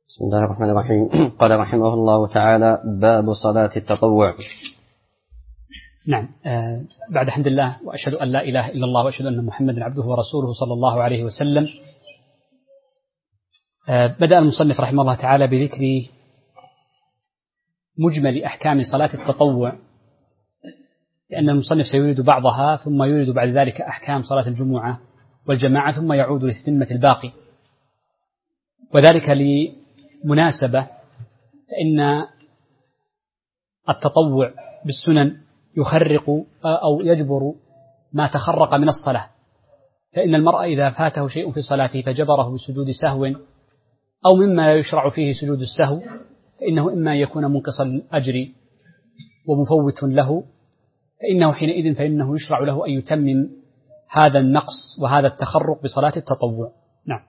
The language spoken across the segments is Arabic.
بسم الله الرحمن الرحيم. قال رحمه الله تعالى: باب صلاة التطوع. نعم. بعد الحمد لله وأشهد أن لا إله إلا الله وأشهد أن محمدا عبده ورسوله صلى الله عليه وسلم. بدأ المصنف رحمه الله تعالى بذكر مجمل أحكام صلاة التطوع، لأن المصنف سيريد بعضها ثم يريد بعد ذلك أحكام صلاة الجمعة والجماعة ثم يعود لتتمة الباقي، وذلك لمناسبة، فإن التطوع بالسنن يخرق أو يجبر ما تخرق من الصلاة، فإن المرء إذا فاته شيء في صلاته فجبره بسجود سهو أو مما يشرع فيه سجود السهو، فإنه إما يكون منقص الأجر ومفوت له، فإنه حينئذ يشرع له أن يتمم هذا النقص وهذا التخرق بصلاة التطوع. نعم.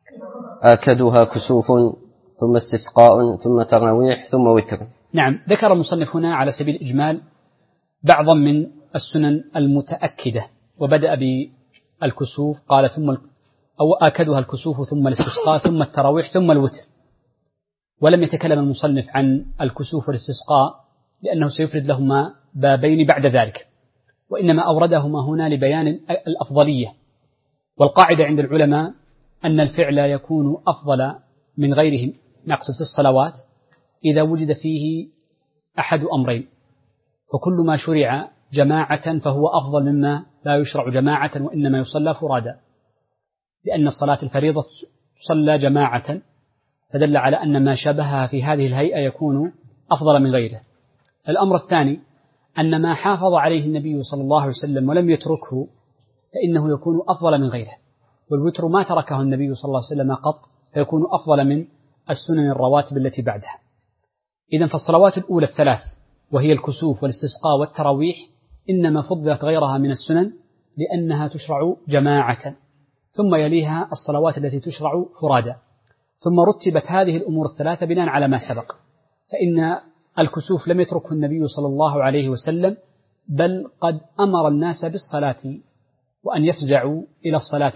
آكدها كسوف ثم استسقاء ثم تراويح ثم وتر. نعم. ذكر المصنف هنا على سبيل الإجمال بعضا من السنن المتأكدة، وبدأ بالكسوف، قال أو آكدها الكسوف ثم الاستسقاء ثم التراويح ثم الوتر، ولم يتكلم المصنف عن الكسوف والاستسقاء لأنه سيفرد لهما بابين بعد ذلك، وإنما أوردهما هنا لبيان الأفضلية. والقاعدة عند العلماء أن الفعل يكون أفضل من غيره، نقصد في الصلوات، إذا وجد فيه أحد أمرين، فكل ما شرع جماعة فهو أفضل مما لا يشرع جماعة وإنما يصلى فرادا، لأن الصلاة الفريضة تصلى جماعة، فدل على أن ما شابهها في هذه الهيئة يكون أفضل من غيره. الأمر الثاني أن ما حافظ عليه النبي صلى الله عليه وسلم ولم يتركه فإنه يكون أفضل من غيره، والوتر ما تركه النبي صلى الله عليه وسلم قط، فيكون أفضل من السنن الرواتب التي بعدها. إذن فالصلوات الأولى الثلاث وهي الكسوف والاستسقاء والتراويح إنما فضلت غيرها من السنن لأنها تشرع جماعة، ثم يليها الصلوات التي تشرع فرادا، ثم رتبت هذه الأمور الثلاثة بناء على ما سبق. فإن الكسوف لم يتركه النبي صلى الله عليه وسلم، بل قد أمر الناس بالصلاة وأن يفزعوا إلى الصلاة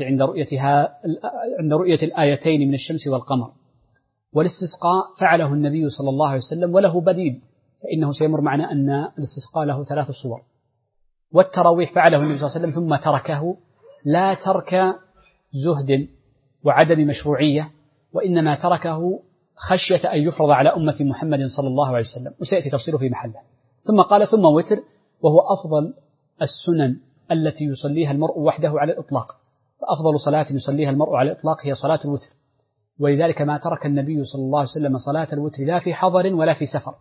عند رؤية الآيتين من الشمس والقمر. والاستسقاء فعله النبي صلى الله عليه وسلم وله بديل، فإنه سيمر معنا أن الاستسقاء له 3 صور. والتراويح فعله النبي صلى الله عليه وسلم ثم تركه، لا ترك زهد وعدم مشروعية، وإنما تركه خشية أن يفرض على أمة محمد صلى الله عليه وسلم، وسيأتي تفصيله في محله. ثم قال ثم وتر، وهو أفضل السنن التي يصليها المرء وحده على الإطلاق، فأفضل صلاة يصليها المرء على الإطلاق هي صلاة الوتر، ولذلك ما ترك النبي صلى الله عليه وسلم صلاة الوتر لا في حضر ولا في سفر.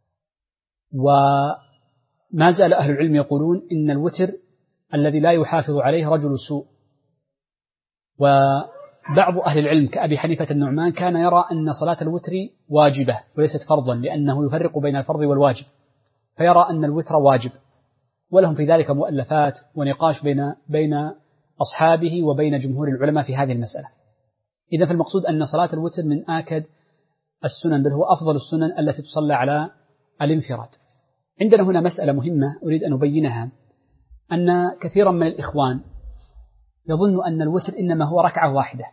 وما زال أهل العلم يقولون إن الوتر الذي لا يحافظ عليه رجل سوء. وبعض أهل العلم كأبي حنيفة النعمان كان يرى أن صلاة الوتر واجبة وليست فرضا، لأنه يفرق بين الفرض والواجب، فيرى أن الوتر واجب، ولهم في ذلك مؤلفات ونقاش بين أصحابه وبين جمهور العلماء في هذه المسألة. إذن فالمقصود أن صلاة الوتر من آكد السنن، بل هو أفضل السنن التي تصلى على الانفراد. عندنا هنا مسألة مهمة أريد أن أبينها، أن كثيرا من الإخوان يظن أن الوتر إنما هو ركعة واحدة،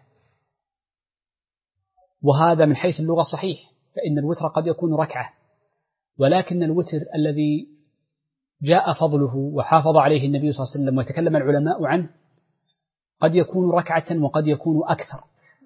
وهذا من حيث اللغة صحيح، فإن الوتر قد يكون ركعة، ولكن الوتر الذي جاء فضله وحافظ عليه النبي صلى الله عليه وسلم وتكلم العلماء عنه قد يكون ركعة وقد يكون أكثر،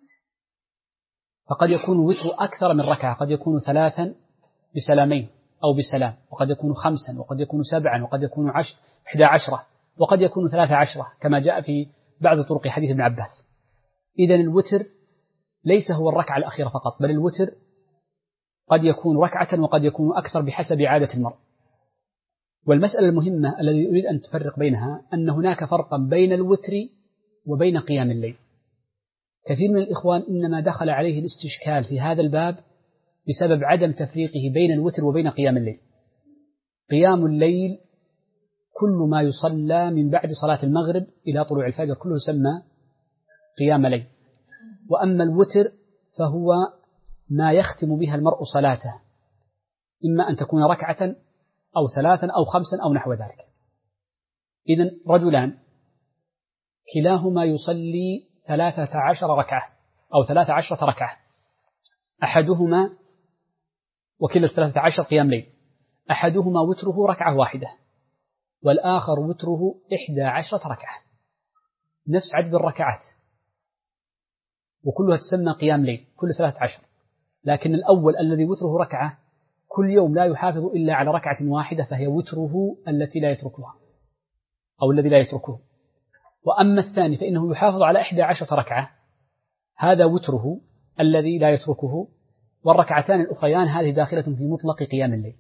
فقد يكون وتر أكثر من ركعة، قد يكون 3 بسلامين أو بسلام، وقد يكون 5، وقد يكون 7، وقد يكون 11، وقد يكون 13 كما جاء في بعض طرق حديث ابن عباس. إذن الوتر ليس هو الركعة الأخيرة فقط، بل الوتر قد يكون ركعة وقد يكون أكثر بحسب عادة المرء. والمسألة المهمة التي أريد أن تفرق بينها أن هناك فرقا بين الوتر وبين قيام الليل. كثير من الإخوان إنما دخل عليه الاستشكال في هذا الباب بسبب عدم تفريقه بين الوتر وبين قيام الليل. قيام الليل كل ما يصلى من بعد صلاة المغرب إلى طلوع الفجر كله يسمى قيام ليل، وأما الوتر فهو ما يختم بها المرء صلاته، إما أن تكون ركعة أو 3 أو 5 أو نحو ذلك. إذن رجلان كلاهما يصلي 13 ركعة أو 13 ركعة، أحدهما وكلا 13 قيام ليل، أحدهما وتره ركعة واحدة والآخر وتره 11 ركعة، نفس عدد الركعات وكلها تسمى قيام ليل كل 13، لكن الأول الذي وتره ركعة كل يوم لا يحافظ إلا على ركعة واحدة فهي وتره التي لا يتركها أو الذي لا يتركه. وأما الثاني فإنه يحافظ على 11 ركعة، هذا وتره الذي لا يتركه، والركعتان الأخريان هذه داخلة في مطلق قيام الليل.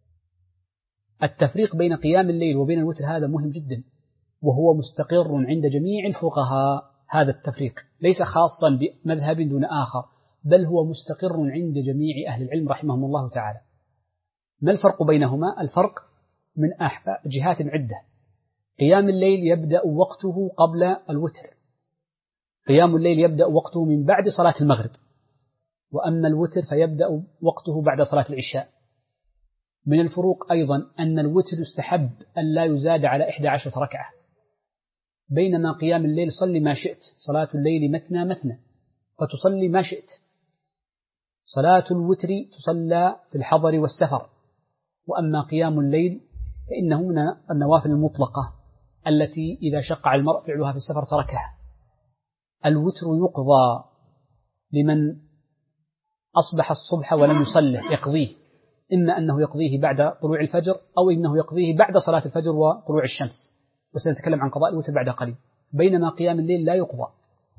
التفريق بين قيام الليل وبين الوتر هذا مهم جدا، وهو مستقر عند جميع الفقهاء. هذا التفريق ليس خاصا بمذهب دون آخر، بل هو مستقر عند جميع أهل العلم رحمهم الله تعالى. ما الفرق بينهما؟ الفرق من جهات عدة. قيام الليل يبدأ وقته قبل الوتر، قيام الليل يبدأ وقته من بعد صلاة المغرب، وأما الوتر فيبدأ وقته بعد صلاة العشاء. من الفروق أيضا أن الوتر يستحب أن لا يزاد على 11 ركعة، بينما قيام الليل صلي ما شئت، صلاة الليل مثنى مثنى فتصلي ما شئت. صلاة الوتر تصلى في الحضر والسفر، وأما قيام الليل فإنه من النوافل المطلقة التي إذا شق على المرء فعلها في السفر تركها. الوتر يقضى لمن أصبح الصبح ولم يصله، يقضيه، إما أنه يقضيه بعد طلوع الفجر أو إنه يقضيه بعد صلاة الفجر وطلوع الشمس، وسنتكلم عن قضاء الوتر بعد قليل. بينما قيام الليل لا يقضى.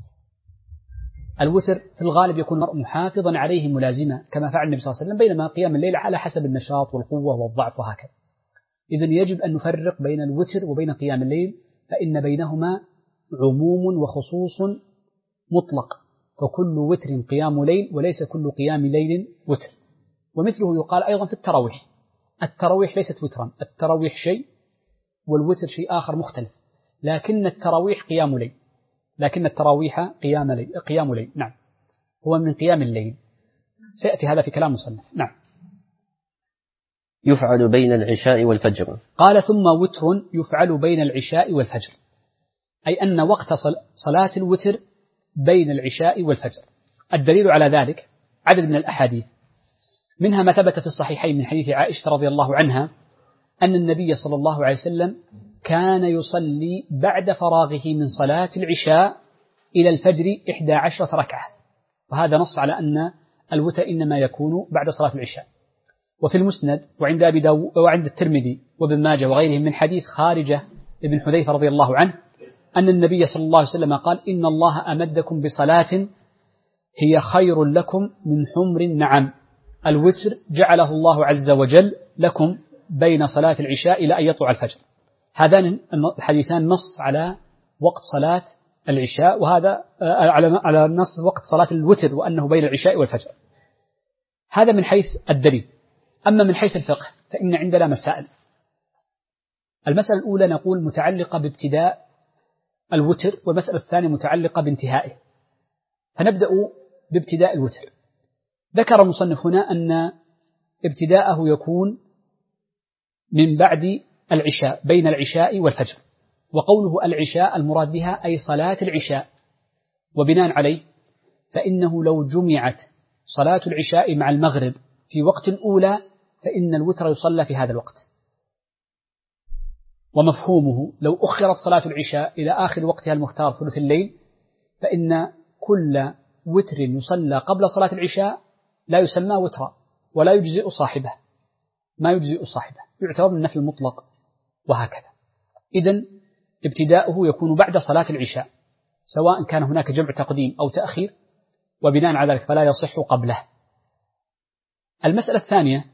الوتر في الغالب يكون المرء محافظا عليه ملازما كما فعل النبي صلى الله عليه وسلم، بينما قيام الليل على حسب النشاط والقوة والضعف وهكذا. إذن يجب أن نفرق بين الوتر وبين قيام الليل، فإن بينهما عموم وخصوص مطلق، فكل وتر قيام ليل وليس كل قيام ليل وتر. ومثله يقال أيضا في التراويح. التراويح ليست وترا، التراويح شيء والوتر شيء آخر مختلف، لكن التراويح قيام ليل، لكن التراويح قيام ليل نعم، هو من قيام الليل. سيأتي هذا في كلام مصنف. نعم. يفعل بين العشاء والفجر. قال ثم وتر يفعل بين العشاء والفجر، أي أن وقت صلاة الوتر بين العشاء والفجر. الدليل على ذلك عدد من الأحاديث، منها ما ثبت في الصحيحين من حديث عائشة رضي الله عنها أن النبي صلى الله عليه وسلم كان يصلي بعد فراغه من صلاة العشاء إلى الفجر 11 ركعة، وهذا نص على أن الوتر إنما يكون بعد صلاة العشاء. وفي المسند وعند أبي داود وعند الترمذي وابن ماجه وغيرهم من حديث خارجة ابن حذيفة رضي الله عنه أن النبي صلى الله عليه وسلم قال: إن الله أمدكم بصلاة هي خير لكم من حمر النعم. الوتر جعله الله عز وجل لكم بين صلاة العشاء إلى أن يطلع الفجر. هذان الحديثان نص على وقت صلاة العشاء، وهذا على نص وقت صلاة الوتر وأنه بين العشاء والفجر. هذا من حيث الدليل. أما من حيث الفقه فإن عندنا مسائل. المسألة الأولى نقول متعلقة بابتداء الوتر، والمسألة الثانية متعلقة بانتهائه. فنبدأ بابتداء الوتر. ذكر المصنف هنا أن ابتداءه يكون من بعد العشاء، بين العشاء والفجر، وقوله العشاء المراد بها أي صلاة العشاء، وبناء عليه فإنه لو جمعت صلاة العشاء مع المغرب في وقت الأولى فإن الوتر يصلى في هذا الوقت. ومفهومه لو أخرت صلاة العشاء إلى آخر وقتها المختار ثلث الليل فإن كل وتر يصلى قبل صلاة العشاء لا يسمى وترا ولا يجزئ صاحبه، ما يجزئ صاحبه، يعتبر من النفل المطلق وهكذا. إذن ابتداؤه يكون بعد صلاة العشاء، سواء كان هناك جمع تقديم أو تأخير، وبناء على ذلك فلا يصح قبله. المسألة الثانية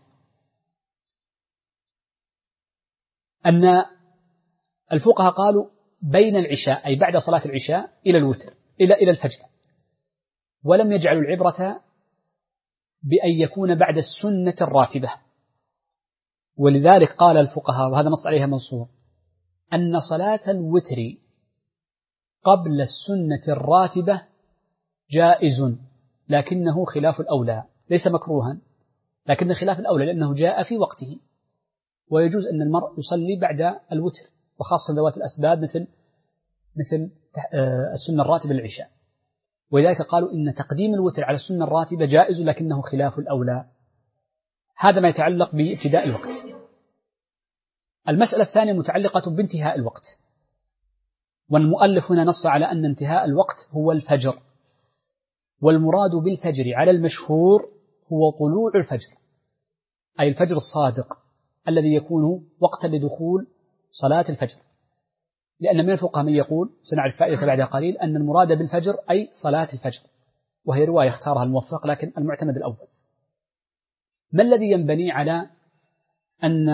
أن الفقهاء قالوا بين العشاء أي بعد صلاة العشاء إلى الوتر إلى الفجر، ولم يجعلوا العبرة بأن يكون بعد السنة الراتبة. ولذلك قال الفقهاء، وهذا نص عليها منصور، أن صلاة الوتر قبل السنة الراتبة جائز، لكنه خلاف الأولى، ليس مكروها لكن خلاف الأولى، لأنه جاء في وقته. ويجوز أن المرء يصلي بعد الوتر، وخاصة ذوات الأسباب مثل السنة الراتبة للعشاء. ولذلك قالوا إن تقديم الوتر على السنة الراتبة جائز لكنه خلاف الأولى. هذا ما يتعلق بابتداء الوقت. المسألة الثانية متعلقة بانتهاء الوقت، والمؤلف هنا نص على أن انتهاء الوقت هو الفجر، والمراد بالفجر على المشهور هو طلوع الفجر، أي الفجر الصادق الذي يكون وقتا لدخول صلاة الفجر، لأن من الفقهاء من يقول سنعرف فائدة بعد قليل أن المراد بالفجر أي صلاة الفجر، وهي رواية اختارها الموفق لكن المعتمد الأول. ما الذي ينبني على أن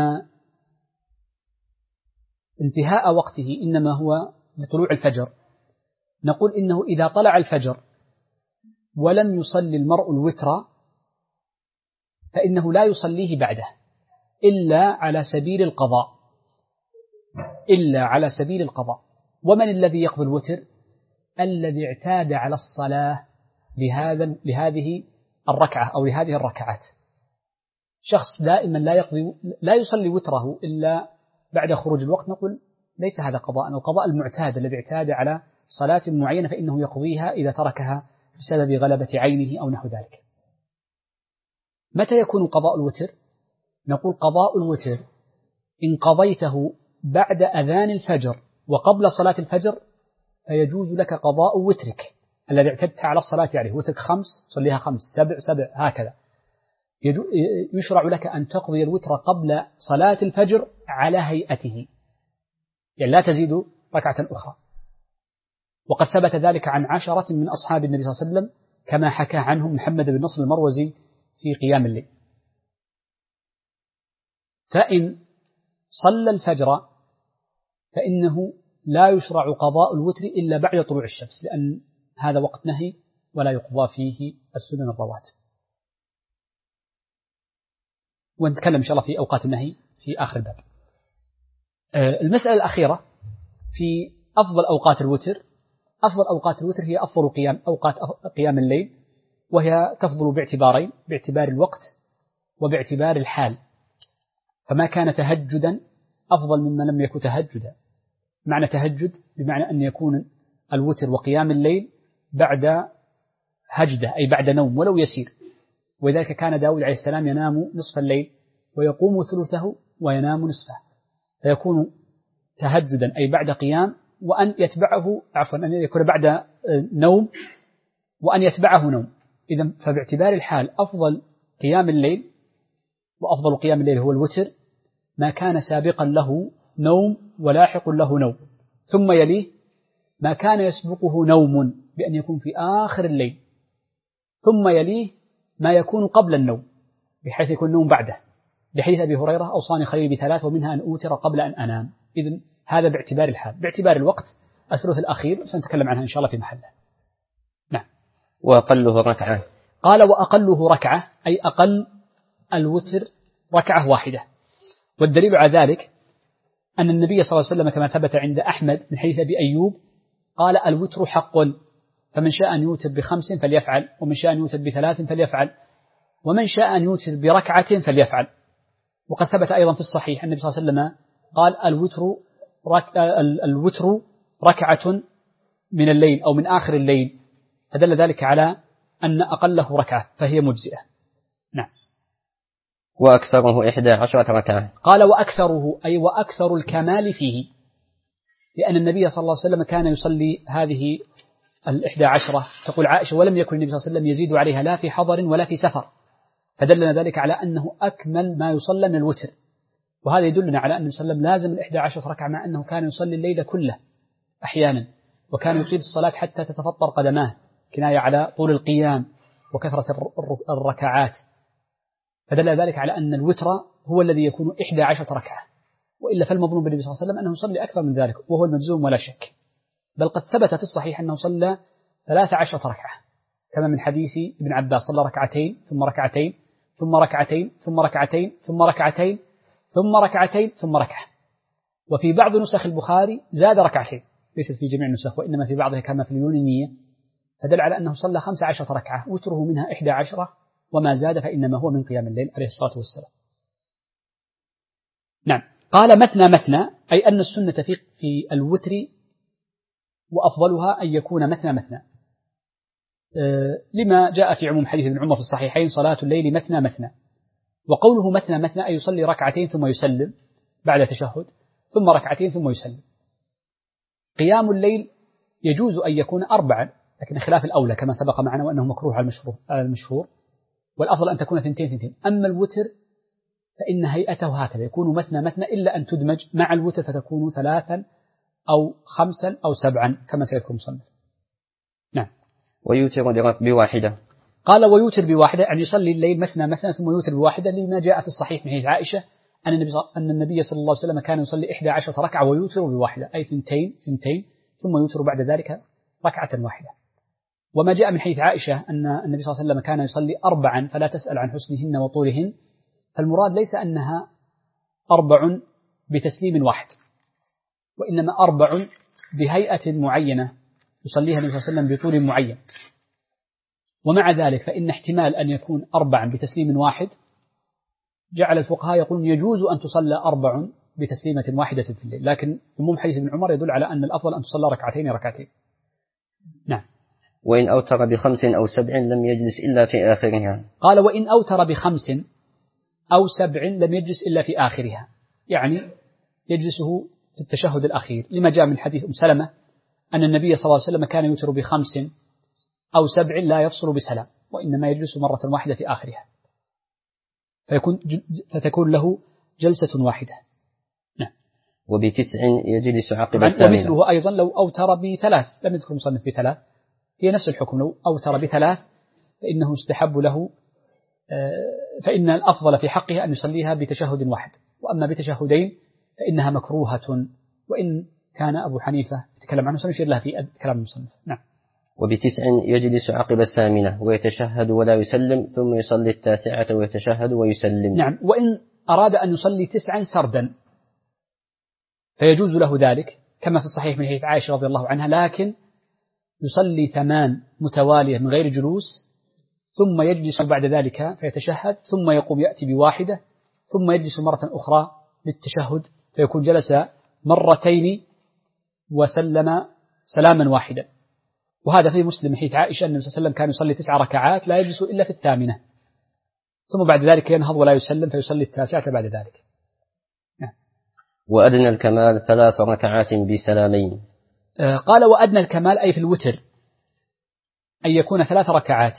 انتهاء وقته إنما هو بطلوع الفجر؟ نقول إنه إذا طلع الفجر ولم يصلي المرء الوتر فإنه لا يصليه بعده إلا على سبيل القضاء، إلا على سبيل القضاء. ومن الذي يقضي الوتر؟ الذي اعتاد على الصلاة لهذه الركعة أو لهذه الركعات. شخص دائما لا يصلي وتره إلا بعد خروج الوقت، نقول ليس هذا قضاء، القضاء المعتاد الذي اعتاد على صلاة معينة فإنه يقضيها إذا تركها بسبب غلبة عينه أو نحو ذلك. متى يكون قضاء الوتر؟ نقول قضاء الوتر إن قضيته بعد أذان الفجر وقبل صلاة الفجر فيجوز لك قضاء وترك الذي اعتدت على الصلاة عليه، وترك 5 صليها 5 7 7 هكذا. يشرع لك أن تقضي الوتر قبل صلاة الفجر على هيئته، يعني لا تزيد ركعة أخرى. وقد ثبت ذلك عن 10 من أصحاب النبي صلى الله عليه وسلم كما حكى عنهم محمد بن نصر المروزي في قيام الليل. فإن صلى الفجر فإنه لا يشرع قضاء الوتر إلا بعد طلوع الشمس، لأن هذا وقت نهي ولا يقضى فيه السنن الرواتب. ونتكلم إن شاء الله في أوقات النهي في آخر الباب. المسألة الأخيرة في أفضل أوقات الوتر. أفضل أوقات الوتر هي أفضل أوقات قيام الليل، وهي تفضل باعتبارين: باعتبار الوقت وباعتبار الحال. فما كان تهجدا أفضل مما لم يكن تهجدا. معنى تهجد بمعنى أن يكون الوتر وقيام الليل بعد هجدة، أي بعد نوم ولو يسير. وذلك كان داود عليه السلام ينام نصف الليل ويقوم ثلثه وينام نصفه، فيكون تهجدا أي بعد قيام، وأن يتبعه أن يكون بعد نوم وأن يتبعه نوم. إذن فباعتبار الحال أفضل قيام الليل، وأفضل قيام الليل هو الوتر، ما كان سابقا له نوم ولاحق له نوم، ثم يليه ما كان يسبقه نوم بأن يكون في آخر الليل، ثم يليه ما يكون قبل النوم بحيث يكون النوم بعده، لحديث أبي هريرة: أوصاني خليلي ب3 ومنها أن أوتر قبل أن أنام. إذن هذا باعتبار الحال. باعتبار الوقت الثلث الأخير سنتكلم عنها إن شاء الله في محله. نعم. وأقله ركعة. قال وأقله ركعة أي أقل الوتر ركعة واحدة. والدليل على ذلك أن النبي صلى الله عليه وسلم كما ثبت عند أحمد من حديث أبي أيوب قال: الوتر حق، فمن شاء أن يوتر ب5 فليفعل، ومن شاء أن يوتر ب3 فليفعل، ومن شاء أن يوتر بركعة فليفعل. وقد ثبت أيضا في الصحيح النبي صلى الله عليه وسلم قال: الوتر ركعة من الليل أو من آخر الليل، فدل ذلك على أن أقله ركعة فهي مجزئة. نعم. وأكثره 11 ركعة. قال وأكثره أي وأكثر الكمال فيه، لأن النبي صلى الله عليه وسلم كان يصلي هذه 11. تقول عائشة: ولم يكن النبي صلى الله عليه وسلم يزيد عليها لا في حضر ولا في سفر، فدلنا ذلك على أنه أكمل ما يصلى من الوتر. وهذا يدلنا على أن النبي صلى الله عليه وسلم لازم 11 ركعة، مع أنه كان يصلي الليل كله أحيانا، وكان يطيل الصلاة حتى تتفطر قدماه، كناية على طول القيام وكثرة الركعات. فدل ذلك على أن الوتر هو الذي يكون 11 ركعة، وإلا فالمظنون بالنبي صلى الله عليه وسلم أنه يصلي أكثر من ذلك، وهو المجزوم ولا شك. بل قد ثبت في الصحيح أنه صلى 13 ركعة، كما من حديث ابن عباس: صلى ركعتين ثم ركعتين ثم ركعتين ثم ركعتين ثم ركعتين ثم ركعتين ثم ركعة. وفي بعض نسخ البخاري زاد ركعتين، ليست في جميع النسخ وإنما في بعضها كما في اليونانية، فدل على أنه صلى 15 ركعة، وتره منها 11، وما زاد فإنما هو من قيام الليل عليه الصلاة والسلام. نعم. قال مثنى مثنى أي أن السنة في الوتر وأفضلها أن يكون مثنى مثنى. لما جاء في عموم حديث ابن عمر في الصحيحين صلاة الليل مثنى مثنى، وقوله مثنى مثنى أي يصلي ركعتين ثم يسلم بعد تشهد ثم ركعتين ثم يسلم. قيام الليل يجوز أن يكون 4 لكن خلاف الأولى كما سبق معنا وأنه مكروه على المشهور، والأفضل أن تكون 2 أما الوتر فإن هيئته هكذا يكون مثنى مثنى إلا أن تدمج مع الوتر فتكون 3 أو 5 أو 7 كما سيذكر المصنف. نعم. ويوتر بواحدة. قال ويوتر بواحدة يعني يصلي الليل مثنى مثنى ثم يوتر بواحدة لما جاء في الصحيح من حديث عائشة أن النبي صلى الله عليه وسلم كان يصلي 11 ركعة ويوتر بواحدة أي 2 ثم يوتر بعد ذلك ركعة واحدة. وما جاء من حديث عائشة أن النبي صلى الله عليه وسلم كان يصلي 4 فلا تسأل عن حسنهن وطولهن، فالمراد ليس أنها 4 بتسليم واحد، وإنما 4 بهيئة معينة يصليها النبي صلى الله عليه وسلم بطول معين. ومع ذلك فإن احتمال أن يكون 4 بتسليم واحد جعل الفقهاء يقولون يجوز أن تصلى 4 بتسليمة واحدة في الليل، لكن عموم حديث ابن عمر يدل على أن الأفضل أن تصلى ركعتين. نعم. وإن أوتر ب5 أو 7 لم يجلس إلا في آخرها. قال وإن أوتر ب5 أو 7 لم يجلس إلا في آخرها، يعني يجلسه في التشهد الأخير، لما جاء من حديث سلمة أن النبي صلى الله عليه وسلم كان يوتر ب5 أو 7 لا يفصل بسلام وإنما يجلس مرة واحدة في آخرها فتكون له جلسة واحدة. نعم. وب9 يجلس عقب الثامنة. ومثله أيضا لو أوتر ب3 لم يذكر المصنف ب3 هي نفس الحكم، لو أوتر ب3 فإنه يستحب له فإن الأفضل في حقه أن يصليها بتشهد واحد، وأما بتشهدين فإنها مكروهة، وإن كان أبو حنيفة يتكلم عنه سنشير له في كلام المصنف. نعم. وب9 يجلس عقب الثامنة ويتشهد ولا يسلم ثم يصلي 9 ويتشهد ويسلم. نعم. وإن أراد أن يصلي 9 سردا فيجوز له ذلك كما في الصحيح من حديث عائشة رضي الله عنها، لكن يصلي 8 متوالية من غير جلوس ثم يجلس بعد ذلك فيتشهد ثم يقوم يأتي بواحدة ثم يجلس مرة أخرى للتشهد فيكون جلس 2 وسلم سلاما واحدا. وهذا في مسلم من حديث عائشة أن النبي صلى الله عليه وسلم كان يصلي 9 ركعات لا يجلس إلا في 8 ثم بعد ذلك ينهض ولا يسلم فيصلي 9 بعد ذلك. وأدنى الكمال 3 ركعات بسلامين. قال وأدنى الكمال أي في الوتر أن يكون 3 ركعات،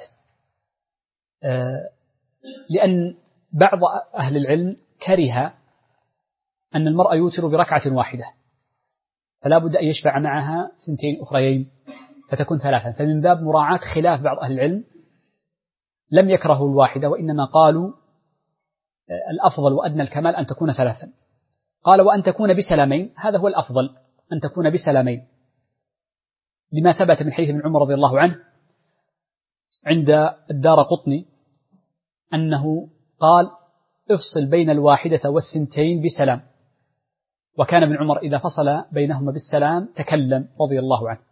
لأن بعض أهل العلم كره أن المرأة يوتر بركعة واحدة فلا بد أن يشفع معها 2 أخريين فتكون 3، فمن باب مراعاة خلاف بعض أهل العلم لم يكرهوا الواحدة وإنما قالوا الأفضل وأدنى الكمال أن تكون 3. قال وأن تكون بسلامين، هذا هو الأفضل أن تكون بسلامين لما ثبت من حديث ابن عمر رضي الله عنه عند الدارقطني أنه قال افصل بين الواحدة والثنتين بسلام، وكان ابن عمر إذا فصل بينهما بالسلام تكلم رضي الله عنه.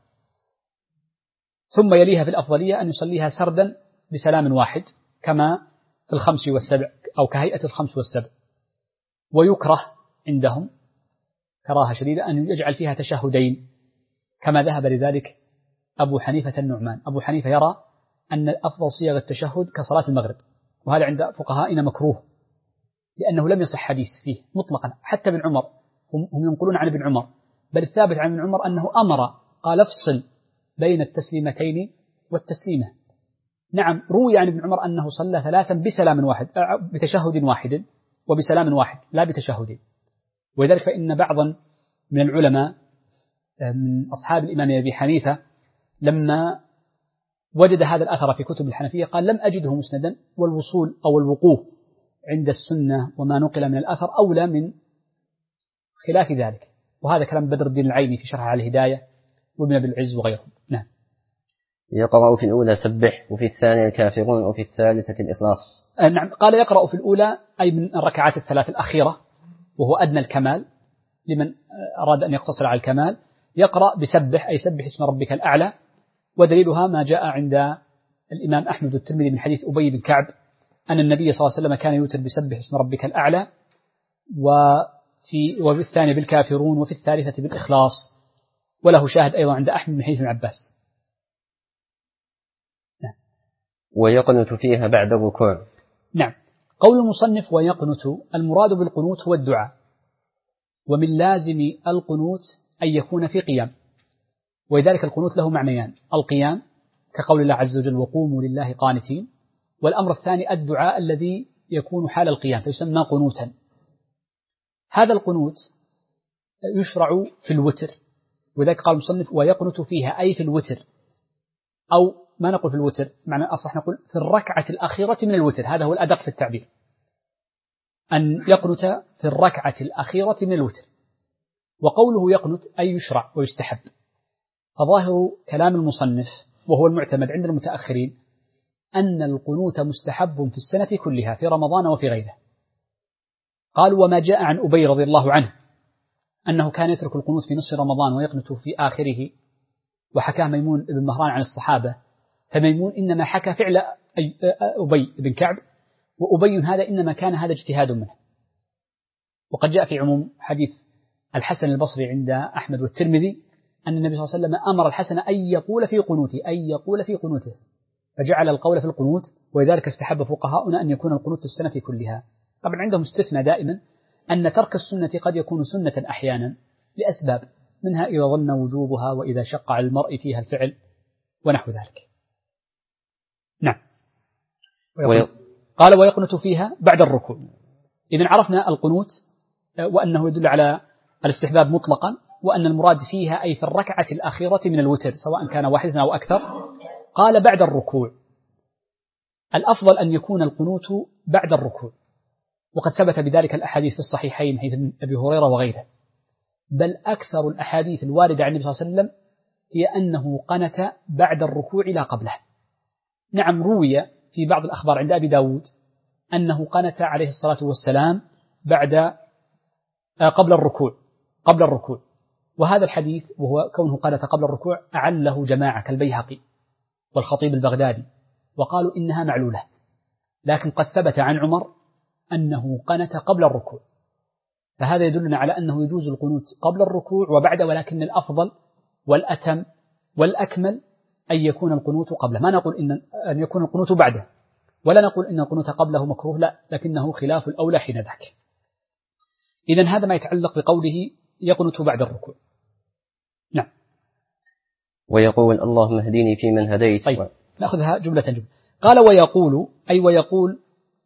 ثم يليها في الأفضلية أن يصليها سردا بسلام واحد كما في 5 و7 أو كهيئة 5 و7. ويكره عندهم كراهة شديدة أن يجعل فيها تشهدين كما ذهب لذلك أبو حنيفة النعمان. أبو حنيفة يرى أن أفضل صيغ التشهد كصلاة المغرب، وهذا عند فقهائنا مكروه لأنه لم يصح حديث فيه مطلقا حتى ابن عمر، هم ينقلون عن ابن عمر بل الثابت عن ابن عمر أنه أمر قال افصل بين التسليمتين والتسليمة. نعم روي عن ابن عمر أنه صلى 3 بسلام واحد بتشهد واحد وبسلام واحد لا بتشهدين. ولذلك فإن بعضا من العلماء من أصحاب الإمام أبي حنيفة لما وجد هذا الأثر في كتب الحنفية قال لم أجده مسندا، والوصول أو الوقوف عند السنة وما نقل من الأثر أولى من خلاف ذلك. وهذا كلام بدر الدين العيني في شرح على الهداية وابن أبي العز وغيرهم. نعم. يقرأ في الأولى سبح وفي الثانية الكافرون وفي الثالثة الإخلاص. نعم. قال يقرأ في الأولى أي من الركعات 3 الأخيرة وهو أدنى الكمال لمن أراد أن يقتصر على الكمال، يقرأ بسبح أي سبح اسم ربك الأعلى، ودليلها ما جاء عند الإمام أحمد والترمذي من حديث أبي بن كعب أن النبي صلى الله عليه وسلم كان يوتر بسبح اسم ربك الأعلى وفي الثانية بالكافرون وفي الثالثة بالإخلاص، وله شاهد أيضا عند أحمد من حديث ابن عباس. ويقنت فيها بعد الركوع. نعم. قول المصنف ويقنت، المراد بالقنوت هو الدعاء، ومن لازم القنوت أن يكون في قيام، ولذلك القنوت له معنيان: القيام كقول الله عز وجل وقوموا لله قانتين، والأمر الثاني الدعاء الذي يكون حال القيام فيسمى قنوتا. هذا القنوت يشرع في الوتر، وذلك قال المصنف ويقنت فيها أي في الوتر، أو ما نقول في الوتر، معنى أصح نقول في الركعة الأخيرة من الوتر، هذا هو الأدق في التعبير، أن يقنت في الركعة الأخيرة من الوتر. وقوله يقنت أي يشرع ويستحب. فظاهر كلام المصنف وهو المعتمد عند المتأخرين أن القنوت مستحب في السنة كلها في رمضان وفي غيره. قالوا وما جاء عن أبي رضي الله عنه أنه كان يترك القنوت في نصف رمضان ويقنت في آخره، وحكاه ميمون بن مهران عن الصحابة، فميمون إنما حكى فعل أبي بن كعب، وأبي هذا إنما كان هذا اجتهاد منه. وقد جاء في عموم حديث الحسن البصري عند أحمد والترمذي أن النبي صلى الله عليه وسلم أمر الحسن أن يقول في قنوته فجعل القول في القنوت، ولذلك استحب فقهاؤنا أن يكون القنوت في السنة كلها. طبعا عندهم استثناء دائما أن ترك السنة قد يكون سنة أحيانا لأسباب، منها إذا ظن وجوبها وإذا شق على المرء فيها الفعل ونحو ذلك. نعم. قال ويقنت فيها بعد الركوع. إذن عرفنا القنوت وأنه يدل على الاستحباب مطلقا، وأن المراد فيها أي في الركعة الأخيرة من الوتر سواء كان واحدا أو أكثر. قال بعد الركوع، الأفضل أن يكون القنوت بعد الركوع، وقد ثبت بذلك الأحاديث في الصحيحين حيث أبي هريرة وغيره، بل أكثر الأحاديث الواردة عن النبي صلى الله عليه وسلم هي أنه قنت بعد الركوع لا قبله. نعم، روي في بعض الأخبار عند أبي داود أنه قنت عليه الصلاة والسلام قبل الركوع، وهذا الحديث وهو كونه قنت قبل الركوع أعله جماعة كالبيهقي والخطيب البغدادي، وقالوا إنها معلولة، لكن قد ثبت عن عمر أنه قنت قبل الركوع، فهذا يدلنا على أنه يجوز القنوت قبل الركوع وبعد، ولكن الأفضل والأتم والأكمل أن يكون القنوت قبله. ما نقول أن يكون القنوت بعده، ولا نقول إن القنوت قبله مكروه، لا، لكنه خلاف الأولى حين ذاك. إذن هذا ما يتعلق بقوله يقنت بعد الركوع. نعم. ويقول اللهم اهدني فيمن هديت. طيب نأخذها جملة. قال ويقول أي ويقول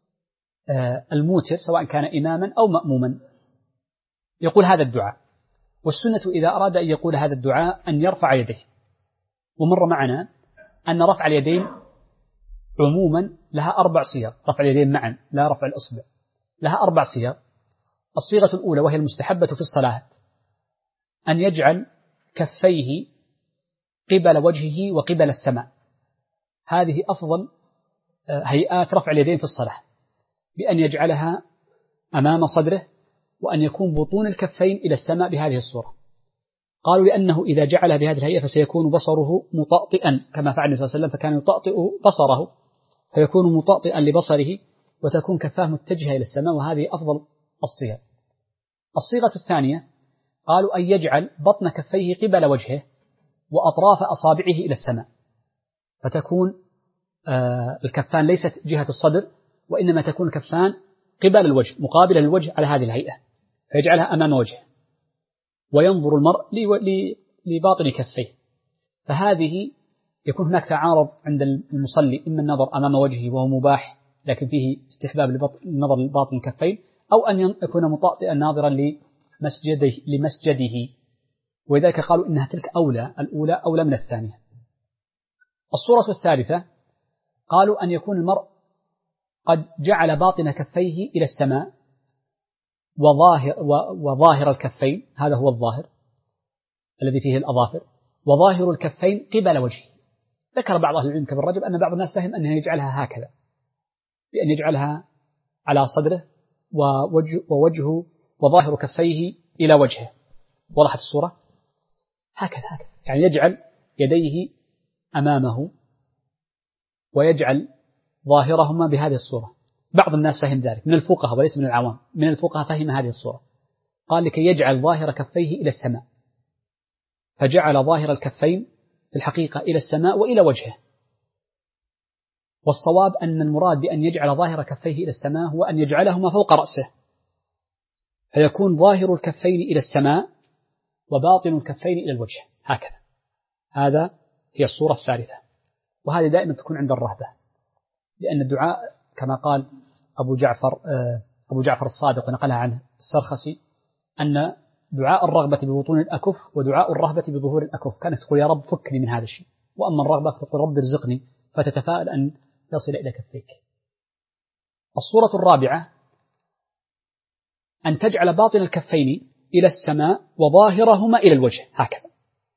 الموتر سواء كان إماما أو مأموما يقول هذا الدعاء، والسنة إذا أراد أن يقول هذا الدعاء أن يرفع يديه. ومر معنا أن رفع اليدين عموما لها 4 صيغ، رفع اليدين معا لا رفع الأصبع، لها 4 صيغ. الصيغة الأولى وهي المستحبة في الصلاة أن يجعل كفيه قبل وجهه وقبل السماء، هذه أفضل هيئات رفع اليدين في الصلاة، بأن يجعلها أمام صدره وأن يكون بطون الكفين إلى السماء بهذه الصورة. قالوا لأنه إذا جعلها بهذه الهيئة فسيكون بصره مطأطئا كما فعل النبي صلى الله عليه وسلم، فكان يطأطئ بصره فيكون مطأطئا لبصره وتكون كفاه متجهة إلى السماء، وهذه أفضل الصيغ. الصيغة الثانية قالوا أن يجعل بطن كفيه قبل وجهه وأطراف أصابعه إلى السماء، فتكون الكفان ليست جهة الصدر وإنما تكون الكفان قبل الوجه مقابل الوجه على هذه الهيئة، فيجعلها أمام وجهه وينظر المرء لباطن كفيه، فهذه يكون هناك تعارض عند المصلي، إما النظر أمام وجهه وهو مباح لكن فيه استحباب النظر لباطن الكفين، أو أن يكون مطأطئا ناظرا لمسجده، ولذلك قالوا إنها تلك الأولى أولى من الثانية. الصورة الثالثة قالوا أن يكون المرء قد جعل باطن كفيه إلى السماء وظاهر الكفين، هذا هو الظاهر الذي فيه الأظافر، وظاهر الكفين قبل وجهه. ذكر بعض أهل العلم كابن رجب أن بعض الناس فهم أنه يجعلها هكذا، بأن يجعلها على صدره ووجهه وظاهر كفيه إلى وجهه. وضحت الصورة؟ هكذا يعني يجعل يديه أمامه ويجعل ظاهرهما بهذه الصورة. بعض الناس فهم ذلك من الفقهاء وليس من العوام، من الفقهاء فهم هذه الصورة، قال لكي يجعل ظاهر كفيه إلى السماء، فجعل ظاهر الكفين في الحقيقة إلى السماء وإلى وجهه، والصواب أن المراد بأن يجعل ظاهر كفيه إلى السماء هو أن يجعلهما فوق رأسه، فيكون ظاهر الكفين إلى السماء وباطن الكفين إلى الوجه هكذا. هذا هي الصورة الثالثة، وهذه دائما تكون عند الرهبة، لأن الدعاء كما قال أبو جعفر الصادق ونقلها عنه السرخسي أن دعاء الرغبة ببطون الأكف ودعاء الرهبة بظهور الأكف كانت تقول يا رب فكني من هذا الشيء، وأما الرغبة فتقول رب ارزقني، فتتفائل أن يصل إلى كفيك. الصورة الرابعة أن تجعل باطن الكفين إلى السماء وظاهرهما إلى الوجه هكذا،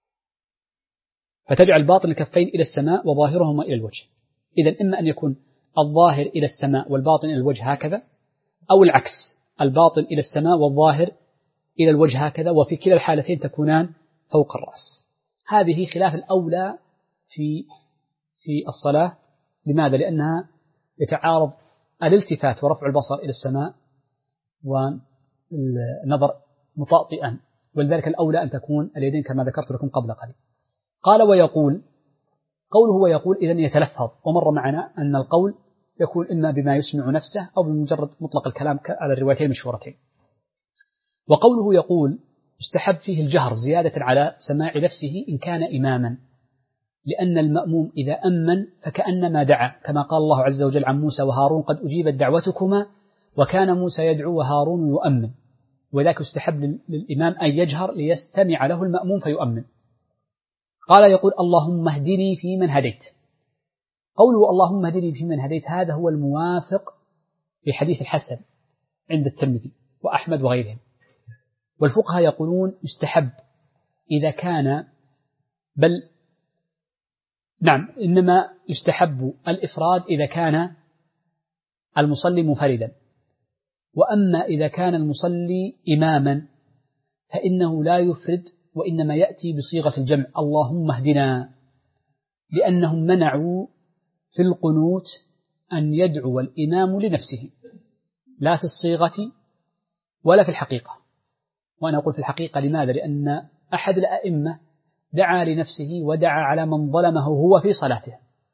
فتجعل باطن الكفين إلى السماء وظاهرهما إلى الوجه. إذن إما أن يكون الظاهر إلى السماء والباطن إلى الوجه هكذا، أو العكس، الباطن إلى السماء والظاهر إلى الوجه هكذا، وفي كلا الحالتين تكونان فوق الرأس. هذه خلاف الأولى في الصلاة. لماذا؟ لأنها يتعارض الالتفات ورفع البصر إلى السماء والنظر مطأطئا، ولذلك الأولى أن تكون اليدين كما ذكرت لكم قبل قليل. قال ويقول، قوله ويقول إذن يتلفظ، ومر معنا أن القول يكون إما بما يسمع نفسه أو بمجرد مطلق الكلام على الروايتين المشهورتين. وقوله يقول يستحب فيه الجهر زيادة على سماع نفسه إن كان إماما، لأن المأموم إذا أمن فكأنما دعا، كما قال الله عز وجل عن موسى وهارون قد أجيبت دعوتكما وكان موسى يدعو وهارون يؤمن، وذلك يستحب للإمام أن يجهر ليستمع له المأموم فيؤمن. قال يقول اللهم اهدني فيمن هديت. قوله اللهم اهدني فيمن هديت هذا هو الموافق لحديث الحسن عند الترمذي وأحمد وغيرهم. والفقهاء يقولون يستحب إذا كان إنما يستحب الإفراد إذا كان المصلي منفردا، وأما إذا كان المصلي إماما فإنه لا يفرد وإنما يأتي بصيغة الجمع اللهم اهدنا، لأنهم منعوا في القنوت أن يدعو الإمام لنفسه لا في الصيغة ولا في الحقيقة. وأنا أقول في الحقيقة لماذا؟ لأن أحد الأئمة دعا لنفسه ودعا على من ظلمه هو في صلاته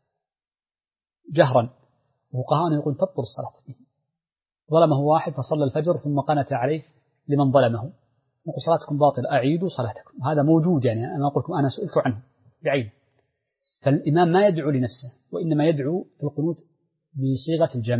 جهرا، وفقهاء يقول تبطل الصلاة به. ظلمه واحد فصلى الفجر ثم قنت عليه لمن ظلمه، نقول صلاتكم باطلة أعيدوا صلاتكم. هذا موجود، يعني أنا أقول لكم أنا سئلت عنه بعينه. فالإمام ما يدعو لنفسه وإنما يدعو في القنوت بصيغة الجمع.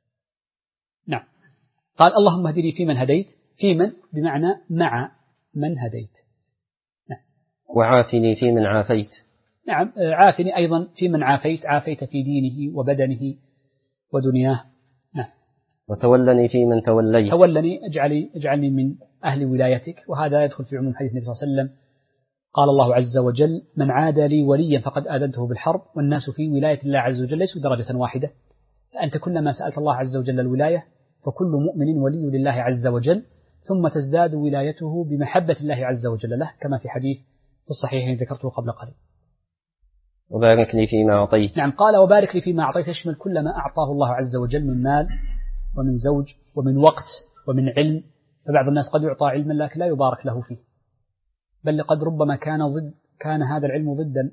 نعم. قال اللهم اهدني فيمن هديت، فيمن بمعنى مع من هديت. نعم. وعافني فيمن عافيت. نعم، عافني أيضا فيمن عافيت، عافيت في دينه وبدنه ودنياه. نعم. وتولني فيمن توليت. تولني اجعلني من أهل ولايتك، وهذا يدخل في عموم حديث النبي صلى الله عليه وسلم. قال الله عز وجل من عادى لي وليا فقد آذنته بالحرب، والناس في ولاية الله عز وجل ليسوا درجة واحدة، فأنت كلما سألت الله عز وجل الولاية فكل مؤمن ولي لله عز وجل، ثم تزداد ولايته بمحبة الله عز وجل له، كما في حديث في الصحيحين ذكرته قبل قليل. وبارك لي فيما أعطيت. نعم، قال وبارك لي فيما أعطيت يشمل كل ما أعطاه الله عز وجل من مال ومن زوج ومن وقت ومن علم. فبعض الناس قد يعطى علما لكن لا يبارك له فيه، بل قد ربما كان هذا العلم ضدا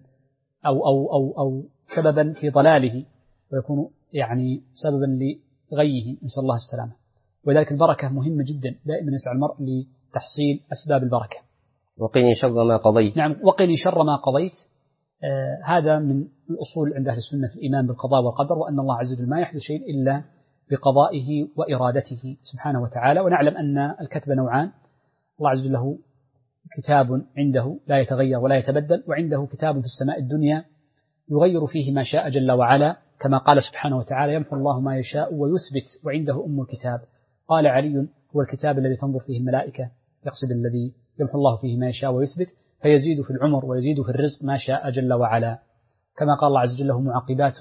أو سببا في ضلاله، ويكون يعني سببا لغيه، نسأل الله السلامة. ولذلك البركة مهمة جدا، دائما يسعى المرء لتحصيل أسباب البركة. وقني شر ما قضيت. نعم، وقني شر ما قضيت. هذا من الأصول عند أهل السنة في الإيمان بالقضاء والقدر، وأن الله عز وجل ما يحدث شيء إلا بقضائه وإرادته سبحانه وتعالى. ونعلم أن الكتب نوعان، الله عز وجل له كتاب عنده لا يتغير ولا يتبدل، وعنده كتاب في السماء الدنيا يغير فيه ما شاء جل وعلا، كما قال سبحانه وتعالى يمحو الله ما يشاء ويثبت وعنده أم الكتاب. قال علي هو الكتاب الذي تنظر فيه الملائكة، يقصد الذي يمحو الله فيه ما يشاء ويثبت، فيزيد في العمر ويزيد في الرزق ما شاء جل وعلا، كما قال الله عز وجل له معقبات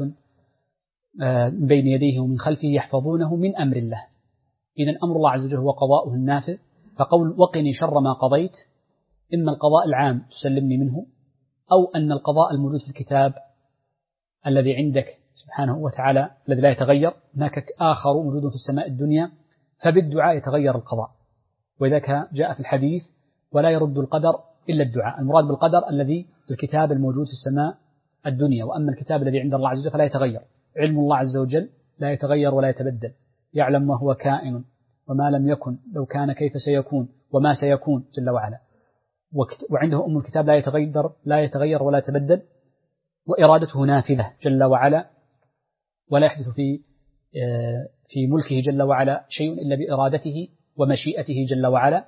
من بين يديه ومن خلفه يحفظونه من أمر الله. إذن أمر الله عز وجل هو قضاؤه النافذ. فقول وقني شر ما قضيت إما القضاء العام تسلمني منه، أو أن القضاء الموجود في الكتاب الذي عندك سبحانه وتعالى الذي لا يتغير، هناك آخر موجود في السماء الدنيا، فبالدعاء يتغير القضاء. وذلك جاء في الحديث ولا يرد القدر إلا الدعاء. المراد بالقدر الذي في الكتاب الموجود في السماء الدنيا، وأما الكتاب الذي عند الله عز وجل فلا يتغير، علم الله عز وجل لا يتغير ولا يتبدل، يعلم ما هو كائن وما لم يكن، لو كان كيف سيكون وما سيكون جل وعلا. وعنده أم الكتاب لا يتغير ولا يتبدل، وإرادته نافذة جل وعلا، ولا يحدث في ملكه جل وعلا شيء إلا بإرادته ومشيئته جل وعلا.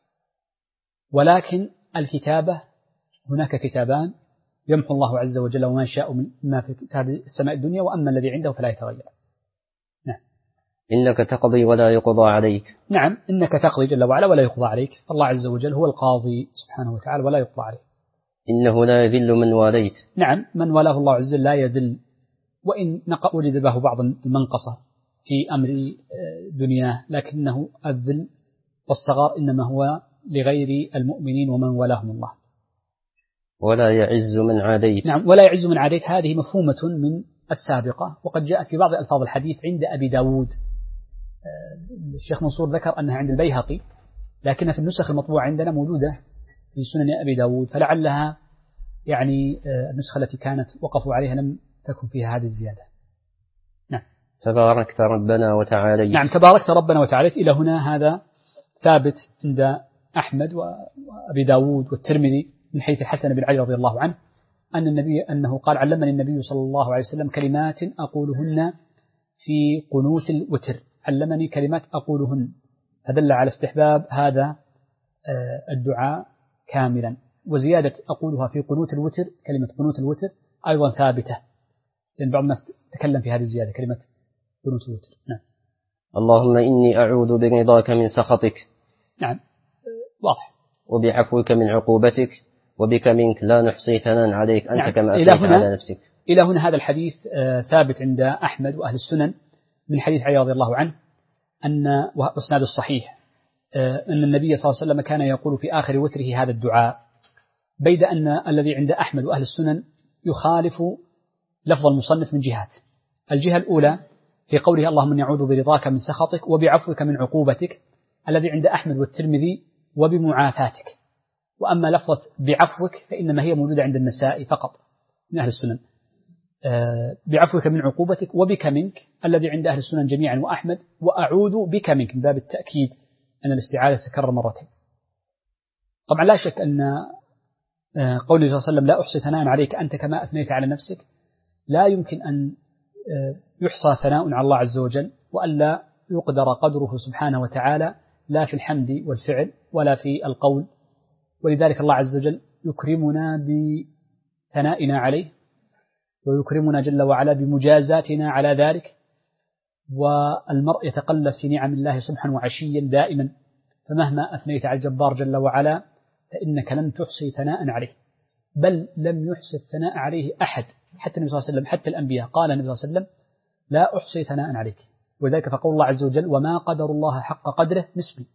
ولكن الكتابة هناك كتابان يمحو الله عز وجل وما يشاء مما في كتاب السماء الدنيا، وأما الذي عنده فلا يتغير. نعم. إنك تقضي ولا يقضى عليك. نعم، إنك تقضي جل وعلا ولا يقضى عليك، الله عز وجل هو القاضي سبحانه وتعالى ولا يقضى عليه. إنه لا يذل من واليت. نعم، من والاه الله عز وجل لا يذل، وإن وجد به بعض المنقصة في أمر دنياه، لكنه الذل والصغار إنما هو لغير المؤمنين ومن والاهم الله. ولا يعز من عاديت. نعم، ولا يعز من عاديت، هذه مفهومة من السابقة، وقد جاءت في بعض ألفاظ الحديث عند أبي داود. الشيخ منصور ذكر أنها عند البيهقي، لكن في النسخ المطبوعة عندنا موجودة في سنن أبي داود، فلعلها يعني النسخة التي كانت وقفوا عليها لم تكن فيها هذه الزيادة. نعم. تباركت ربنا وتعاليت. نعم، تباركت ربنا وتعاليت، إلى هنا هذا ثابت عند أحمد وأبي داود والترمذي من حيث الحسن بن علي رضي الله عنه أنه قال: علمني النبي صلى الله عليه وسلم كلمات أقولهن في قنوت الوتر، علمني كلمات أقولهن، فدل على استحباب هذا الدعاء كاملا. وزيادة أقولها في قنوت الوتر، كلمة قنوت الوتر أيضا ثابتة، لأن بعض الناس تكلم في هذه الزيادة كلمة قنوت الوتر. نعم. اللهم إني أعوذ برضاك من سخطك. نعم، واضح. وبعفوك من عقوبتك، وبك منك لا نحصي ثناء عليك أنت. نعم. كما أثنيت على نفسك. إلى هنا هذا الحديث ثابت عند أحمد وأهل السنن من حديث علي رضي الله عنه وإسناد الصحيح أن النبي صلى الله عليه وسلم كان يقول في آخر وتره هذا الدعاء، بيد أن الذي عند أحمد وأهل السنن يخالف لفظ المصنف من جهات. الجهة الأولى في قوله اللهم إني أعوذ برضاك من سخطك وبعفوك من عقوبتك، الذي عند أحمد والترمذي وبمعافاتك. وأما لفظة بعفوك فإنما هي موجودة عند النسائي فقط من أهل السنن. بعفوك من عقوبتك وبك منك الذي عند أهل السنن جميعا وأحمد، وأعوذ بك منك من باب التأكيد أن الاستعاذة تكرر مرتين. طبعا لا شك أن قوله صلى الله عليه وسلم لا أحصي ثناء عليك أنت كما أثنيت على نفسك، لا يمكن أن يحصى ثناء على الله عز وجل وألا يقدر قدره سبحانه وتعالى، لا في الحمد والفعل ولا في القول. ولذلك الله عز وجل يكرمنا بثنائنا عليه، ويكرمنا جل وعلا بمجازاتنا على ذلك. والمرء يتقلب في نعم الله صبحا وعشيا دائما، فمهما أثنيت على الجبار جل وعلا فإنك لن تحصي ثناء عليه، بل لم يحصي الثناء عليه أحد، حتى النبي صلى الله عليه وسلم، حتى الأنبياء قال النبي صلى الله عليه وسلم لا أحصي ثناء عليك. وذلك فقول الله عز وجل وما قدر الله حق قدره نسبي،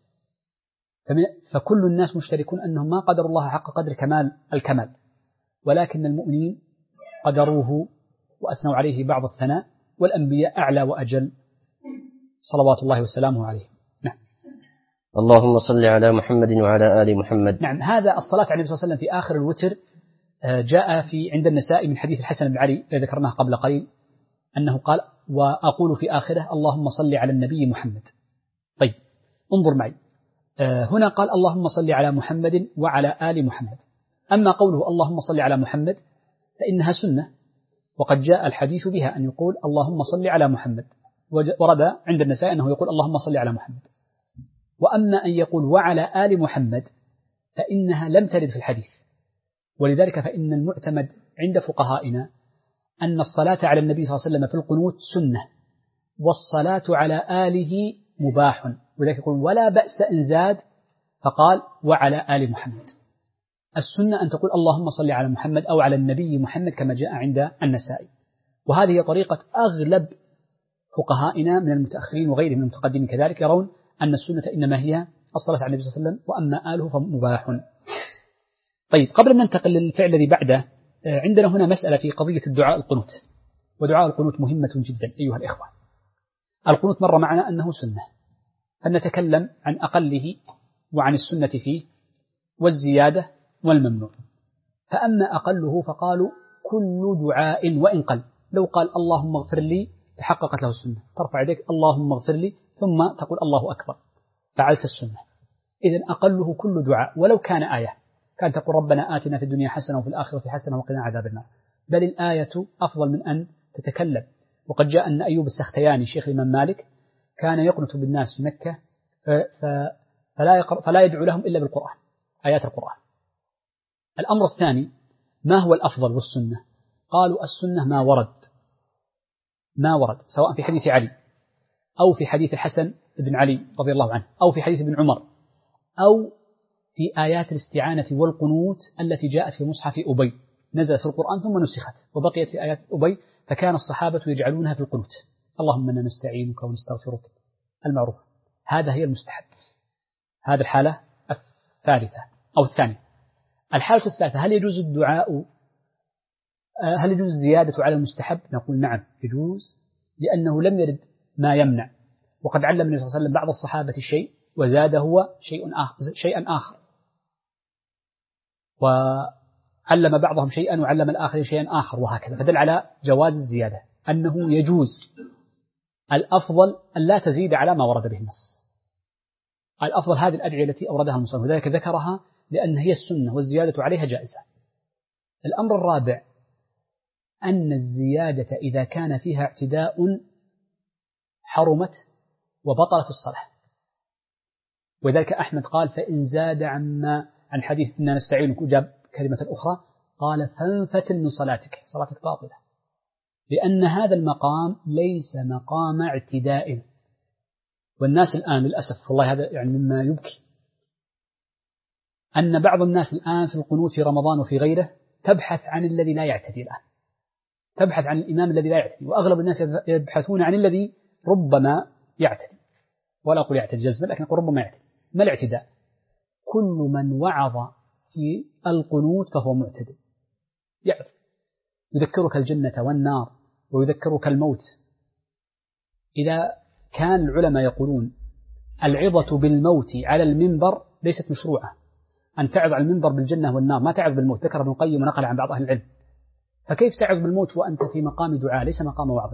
فكل الناس مشتركون أنهم ما قدر الله حق قدر الكمال، ولكن المؤمنين قدروه وأثنوا عليه بعض الثناء، والأنبياء أعلى وأجل صلوات الله وسلامه عليه. نعم. اللهم صل على محمد وعلى آل محمد. نعم، هذا الصلاة على النبي صلى الله عليه وسلم في آخر الوتر جاء في عند النسائي من حديث الحسن بن علي الذي ذكرناه قبل قليل أنه قال وأقول في آخره اللهم صل على النبي محمد. طيب انظر معي، هنا قال اللهم صل على محمد وعلى آل محمد. أما قوله اللهم صل على محمد فإنها سنة، وقد جاء الحديث بها أن يقول اللهم صل على محمد، ورد عند النسائي أنه يقول اللهم صل على محمد. وأما أن يقول وعلى آل محمد فإنها لم ترد في الحديث، ولذلك فإن المعتمد عند فقهائنا أن الصلاة على النبي صلى الله عليه وسلم في القنوت سنة، والصلاة على آله مباح، ولذلك يقول ولا بأس إن زاد فقال وعلى آل محمد. السنة أن تقول اللهم صل على محمد أو على النبي محمد كما جاء عند النسائي، وهذه هي طريقة أغلب فقهائنا من المتأخرين وغيرهم من المتقدمين كذلك، يرون أن السنة إنما هي الصلاة على النبي صلى الله عليه وسلم، وأما آله فمباح. طيب قبل أن ننتقل للفعل الذي بعده، عندنا هنا مسألة في قضية الدعاء القنوت، ودعاء القنوت مهمة جدا أيها الإخوة. القنوت مر معنا أنه سنة، فنتكلم عن أقله وعن السنة فيه والزيادة والممنوع. فأما أقله فقالوا كل دعاء وإن قل، لو قال اللهم اغفر لي تحققت له السنة، ترفع يديك اللهم اغفر لي ثم تقول الله أكبر، فعلت السنة. إذن أقله كل دعاء ولو كان آية، كان تقول ربنا آتنا في الدنيا حسنة وفي الآخرة حسنة وقنا عذاب النار، بل الآية أفضل من أن تتكلم. وقد جاء أن أيوب السختياني شيخ الإمام مالك كان يقنط بالناس في مكة فلا يدعو لهم إلا بالقرآن، آيات القرآن. الأمر الثاني، ما هو الأفضل والسنة؟ قالوا السنة ما ورد سواء في حديث علي أو في حديث الحسن بن علي رضي الله عنه أو في حديث ابن عمر أو في آيات الاستعانة والقنوت التي جاءت في مصحف أبي، نزلت في القرآن ثم نسخت وبقيت في آيات أبي، فكان الصحابة يجعلونها في القنوت، اللهم إنا نستعينك ونستغفرك، المعروف. هذا هي المستحب. هذه الحالة الثالثة أو الثانية. الحالة الثالثة، هل يجوز الدعاء، هل يجوز الزيادة على المستحب؟ نقول نعم يجوز، لأنه لم يرد ما يمنع، وقد علم النبي صلى الله عليه وسلم بعض الصحابة شيء وزاد هو شيئا آخر، وعلم بعضهم شيئا وعلم الآخرين شيئا آخر، وهكذا، فدل على جواز الزيادة، أنه يجوز. الأفضل أن لا تزيد على ما ورد به النص، الأفضل هذه الأدعية التي أوردها المصنف، وذلك ذكرها لأن هي السنة والزيادة عليها جائزة. الأمر الرابع، أن الزيادة إذا كان فيها اعتداء حرمت وبطلت الصلاة، وذلك أحمد قال فإن زاد عن حديث إننا نستعينك وجاب كلمة أخرى قال فانفتل من صلاتك، صلاتك باطلة، لأن هذا المقام ليس مقام اعتداء. والناس الآن للأسف والله هذا يعني مما يبكي، أن بعض الناس الآن في القنوت في رمضان وفي غيره تبحث عن الذي لا يعتدي الآن، تبحث عن الإمام الذي لا يعتدي، وأغلب الناس يبحثون عن الذي ربما يعتدي، ولا أقول يعتدي جزما لكن أقول ربما يعتدي. ما الاعتداء؟ كل من وعظ في القنوت فهو معتدي، يعرف يذكرك الجنة والنار ويذكرك الموت. إذا كان العلماء يقولون العظة بالموت على المنبر ليست مشروعة، أن تعظ على المنبر بالجنة والنار، ما تعظ بالموت، ذكر ابن القيم ونقل عن بعض أهل العلم، فكيف تعظ بالموت وأنت في مقام دعاء ليس مقام وعظ؟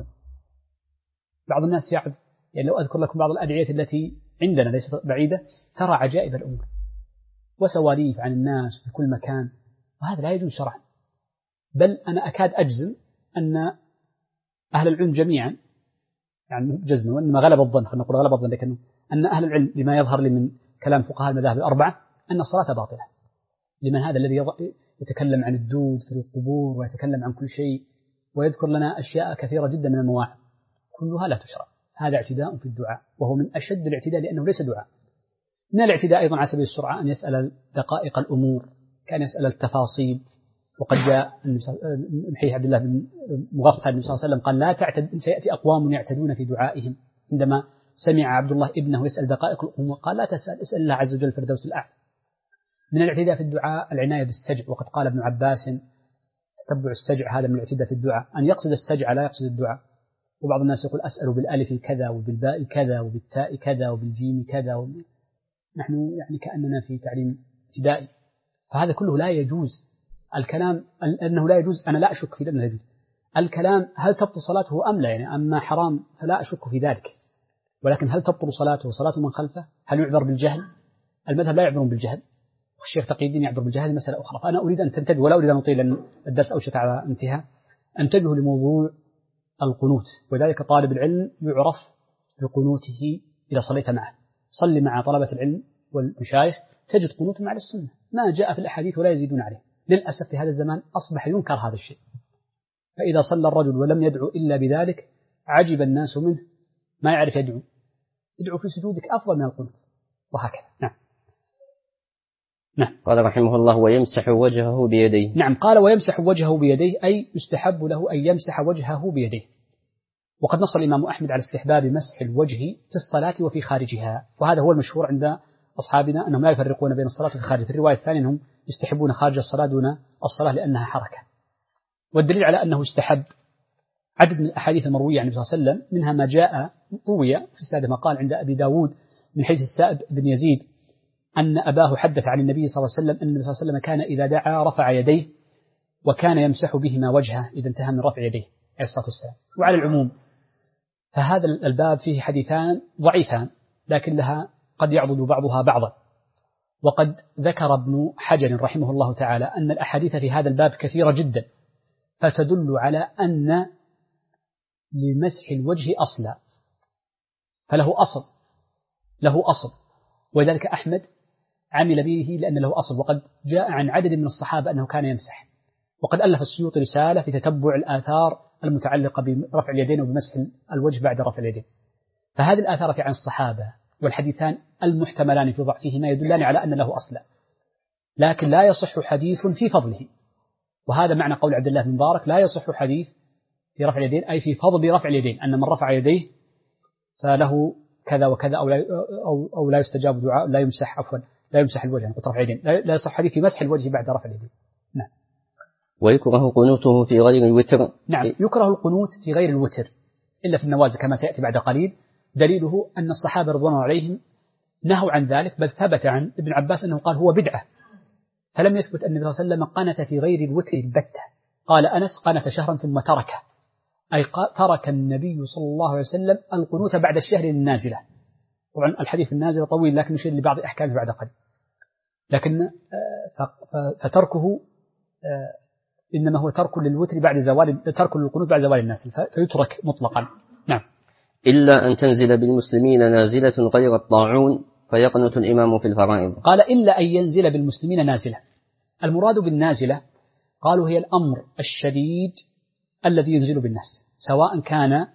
بعض الناس يعظ، يعني لو أذكر لكم بعض الأدعية التي عندنا ليست بعيدة، ترى عجائب الأمور وسواليف عن الناس في كل مكان، وهذا لا يجوز شرعا. بل أنا أكاد أجزم أن أهل العلم جميعا، يعني جزما وإنما غلب الظن، خلينا نقول غلب الظن، لكن أن أهل العلم لما يظهر لي من كلام فقهاء المذاهب الأربعة أن الصلاة باطلة. لمن هذا الذي يتكلم عن الدود في القبور ويتكلم عن كل شيء ويذكر لنا أشياء كثيرة جدا من المواعظ، كلها لا تشرع، هذا اعتداء في الدعاء، وهو من أشد الاعتداء لأنه ليس دعاء. من الاعتداء أيضا على سبيل السرعة أن يسأل دقائق الأمور، كان يسأل التفاصيل، وقد جاء من حديث عبد الله بن مغفل النبي صلى الله عليه وسلم قال لا تعتد، سيأتي أقوام يعتدون في دعائهم، عندما سمع عبد الله ابنه يسأل دقائق الأمور قال لا تسأل، اسأل الله عز وجل الفردوس الأعلى. من الاعتداء في الدعاء العناية بالسجع، وقد قال ابن عباس تتبع السجع هذا من الاعتداء في الدعاء، أن يقصد السجع لا يقصد الدعاء. وبعض الناس يقول أسأل بالألف كذا وبالباء كذا وبالتاء كذا وبالجيم كذا نحن يعني كأننا في تعليم ابتدائي، فهذا كله لا يجوز. الكلام أنه لا يجوز أنا لا أشك في أنه لا يجوز، الكلام هل تبطل صلاته أم لا، يعني أما حرام فلا أشك في ذلك، ولكن هل تبطل صلاته وصلاة من خلفه؟ هل يعذر بالجهل؟ المذهب لا يعذرون بالجهل، والشيخ تقي الدين يعذر بالجهل، مسألة أخرى. فأنا أريد أن تنتبه، ولا أريد أن أطيل لأن الدرس أوشك على انتهاء، انتبهوا لموضوع القنوت، وذلك طالب العلم يعرف بقنوته إذا صليت معه. صلي مع طلبة العلم والمشايخ تجد قنوت مع السنة ما جاء في الأحاديث ولا يزيدون عليه. للأسف في هذا الزمان أصبح ينكر هذا الشيء، فإذا صلى الرجل ولم يدعو إلا بذلك عجب الناس منه، ما يعرف يدعو في سجودك أفضل من القنوت، وهكذا. نعم. قال رحمه الله ويمسح وجهه بيديه. نعم، قال ويمسح وجهه بيديه، أي يستحب له أن يمسح وجهه بيديه. وقد نص الإمام أحمد على استحباب مسح الوجه في الصلاة وفي خارجها، وهذا هو المشهور عند أصحابنا أنهم لا يفرقون بين الصلاة والخارج. في الرواية الثانية أنهم يستحبون خارج الصلاة دون الصلاة لأنها حركة. والدليل على أنه استحب عدد من الأحاديث المروية عن النبي صلى الله عليه وسلم، منها ما جاء روي في سادة مقال عند أبي داود من حديث السائب بن يزيد أن أباه حدث عن النبي صلى الله عليه وسلم أن النبي صلى الله عليه وسلم كان إذا دعا رفع يديه وكان يمسح بهما وجهه إذا انتهى من رفع يديه. عليه الصلاة والسلام. وعلى العموم فهذا الباب فيه حديثان ضعيفان لكن لها قد يعضد بعضها بعضا. وقد ذكر ابن حجر رحمه الله تعالى أن الأحاديث في هذا الباب كثيرة جدا فتدل على أن لمسح الوجه أصلا، فله أصل ولذلك أحمد عمل به لأن له أصل. وقد جاء عن عدد من الصحابة أنه كان يمسح. وقد ألف السيوطي رسالة في تتبع الآثار المتعلقة برفع اليدين وبمسح الوجه بعد رفع اليدين. فهذه الآثار عن الصحابة والحديثان المحتملان في ضعفهما يدلان على أن له أصلا، لكن لا يصح حديث في فضله. وهذا معنى قول عبد الله بن مبارك لا يصح حديث في رفع اليدين، أي في فضل رفع اليدين، أن من رفع يديه فله كذا وكذا أو لا يستجاب دعاء، لا يمسح الوجه قلت رفع اليدين، لا يصح حديث في مسح الوجه بعد رفع اليدين. نعم. ويكره قنوته في غير الوتر. نعم، يكره القنوت في غير الوتر إلا في النوازل كما سيأتي بعد قليل. دليله أن الصحابة رضوان الله عليهم نهوا عن ذلك، بل ثبت عن ابن عباس أنه قال هو بدعة، فلم يثبت أن النبي صلى الله عليه وسلم قنت في غير الوتر البتة. قال أنس قنت شهرا ثم تركه، أي ترك النبي صلى الله عليه وسلم القنوت بعد الشهر النازلة. طبعا الحديث النازلة طويل لكن يشير لبعض أحكامه بعد قليل، لكن فتركه إنما هو ترك للوتر بعد زوال، ترك للقنوت بعد زوال الناس، فيترك مطلقا. نعم. إلا أن تنزل بالمسلمين نازلة غير الطاعون فيقنت الإمام في الفرائض. قال إلا أن ينزل بالمسلمين نازلة. المراد بالنازلة قالوا هي الأمر الشديد الذي ينزل بالناس، سواء كان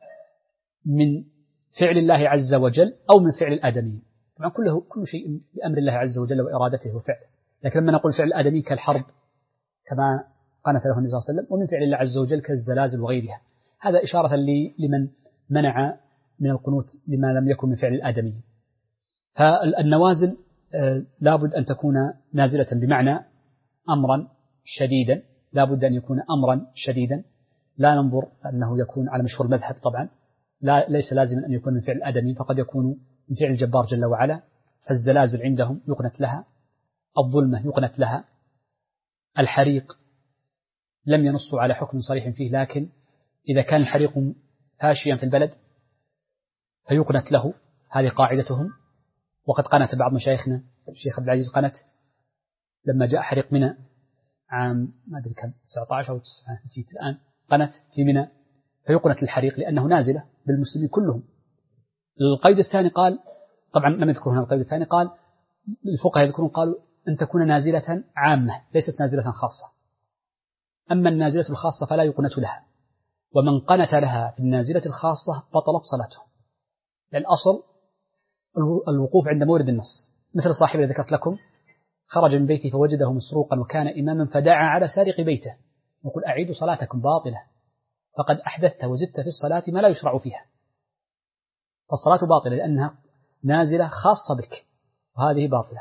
من فعل الله عز وجل أو من فعل الآدمين. طبعا كل شيء بأمر الله عز وجل وإرادته وفعله، لكن لما نقول فعل الآدمين كالحرب كما قنت له النبي صلى الله عليه وسلم، ومن فعل الله عز وجل كالزلازل وغيرها، هذا إشارة لمن منع من القنوت لما لم يكن من فعل الآدمين. فالنوازل لابد أن تكون نازلة بمعنى أمرا شديدا، لابد أن يكون أمرا شديدا، لا ننظر أنه يكون على مشهور المذهب طبعا، ليس لازم أن يكون من فعل الآدمين، فقد يكون من فعل الجبار جل وعلا. فالزلازل عندهم يقنت لها، الظلمة يقنت لها، الحريق لم ينصوا على حكم صريح فيه، لكن إذا كان الحريق فاشيا في البلد فيقنت له، هذه قاعدتهم. وقد قنت بعض مشايخنا، الشيخ عبد العزيز قنت لما جاء حريق منى عام ما أدري كم 19 أو 9 نسيت الآن، قنت في منى فيقنت الحريق لأنه نازلة بالمسلمين كلهم. القيد الثاني قال، طبعا لم يذكر هنا القيد الثاني، قال الفقهاء يذكرون قالوا أن تكون نازلة عامة ليست نازلة خاصة. أما النازلة الخاصة فلا يقنت لها، ومن قنت لها في النازلة الخاصة بطلت صلاته، لأن الأصل الوقوف عند مورد النص. مثل صاحب الذي ذكرت لكم خرج من بيته فوجده مسروقا وكان إماما فدعا على سارق بيته وقل أعيدوا صلاتكم باطلة فقد أحدثت وزدت في الصلاة ما لا يشرع فيها، فالصلاة باطلة لأنها نازلة خاصة بك وهذه باطلة.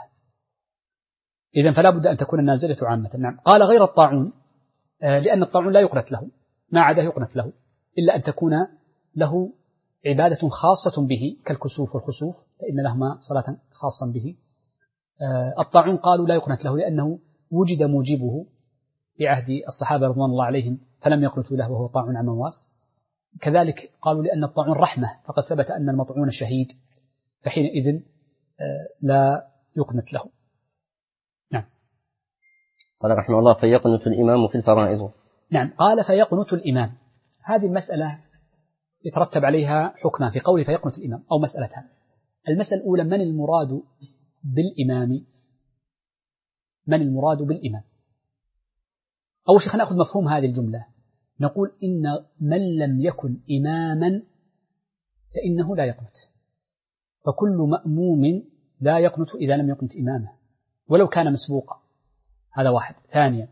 إذن فلا بد أن تكون النازلة عامة. نعم. قال غير الطاعون، لأن الطاعون لا يقنت له، ما عدا يقنت له إلا أن تكون له عبادة خاصة به كالكسوف والخسوف، فإن لهما صلاة خاصة به. الطاعون قالوا لا يقنت له لأنه وجد موجبه في عهد الصحابة رضوان الله عليهم فلم يقنتوا له وهو طاعون عمواس. كذلك قالوا لأن الطاعون رحمة، فقد ثبت أن المطعون شهيد، فحينئذ لا يقنت له. نعم. قال رحمه الله فيقنت الإمام في الفرائض. نعم. قال فيقنت الإمام، هذه المسألة يترتب عليها حكمان في قوله فيقنت الإمام، أو مسألتان. المسألة الأولى من المراد بالإمام؟ من المراد بالإمام؟ أول شيء نأخذ مفهوم هذه الجملة، نقول إن من لم يكن إماما فإنه لا يقنت، فكل مأموم لا يقنت إذا لم يقنت إمامه ولو كان مسبوقا، هذا واحد. ثانيا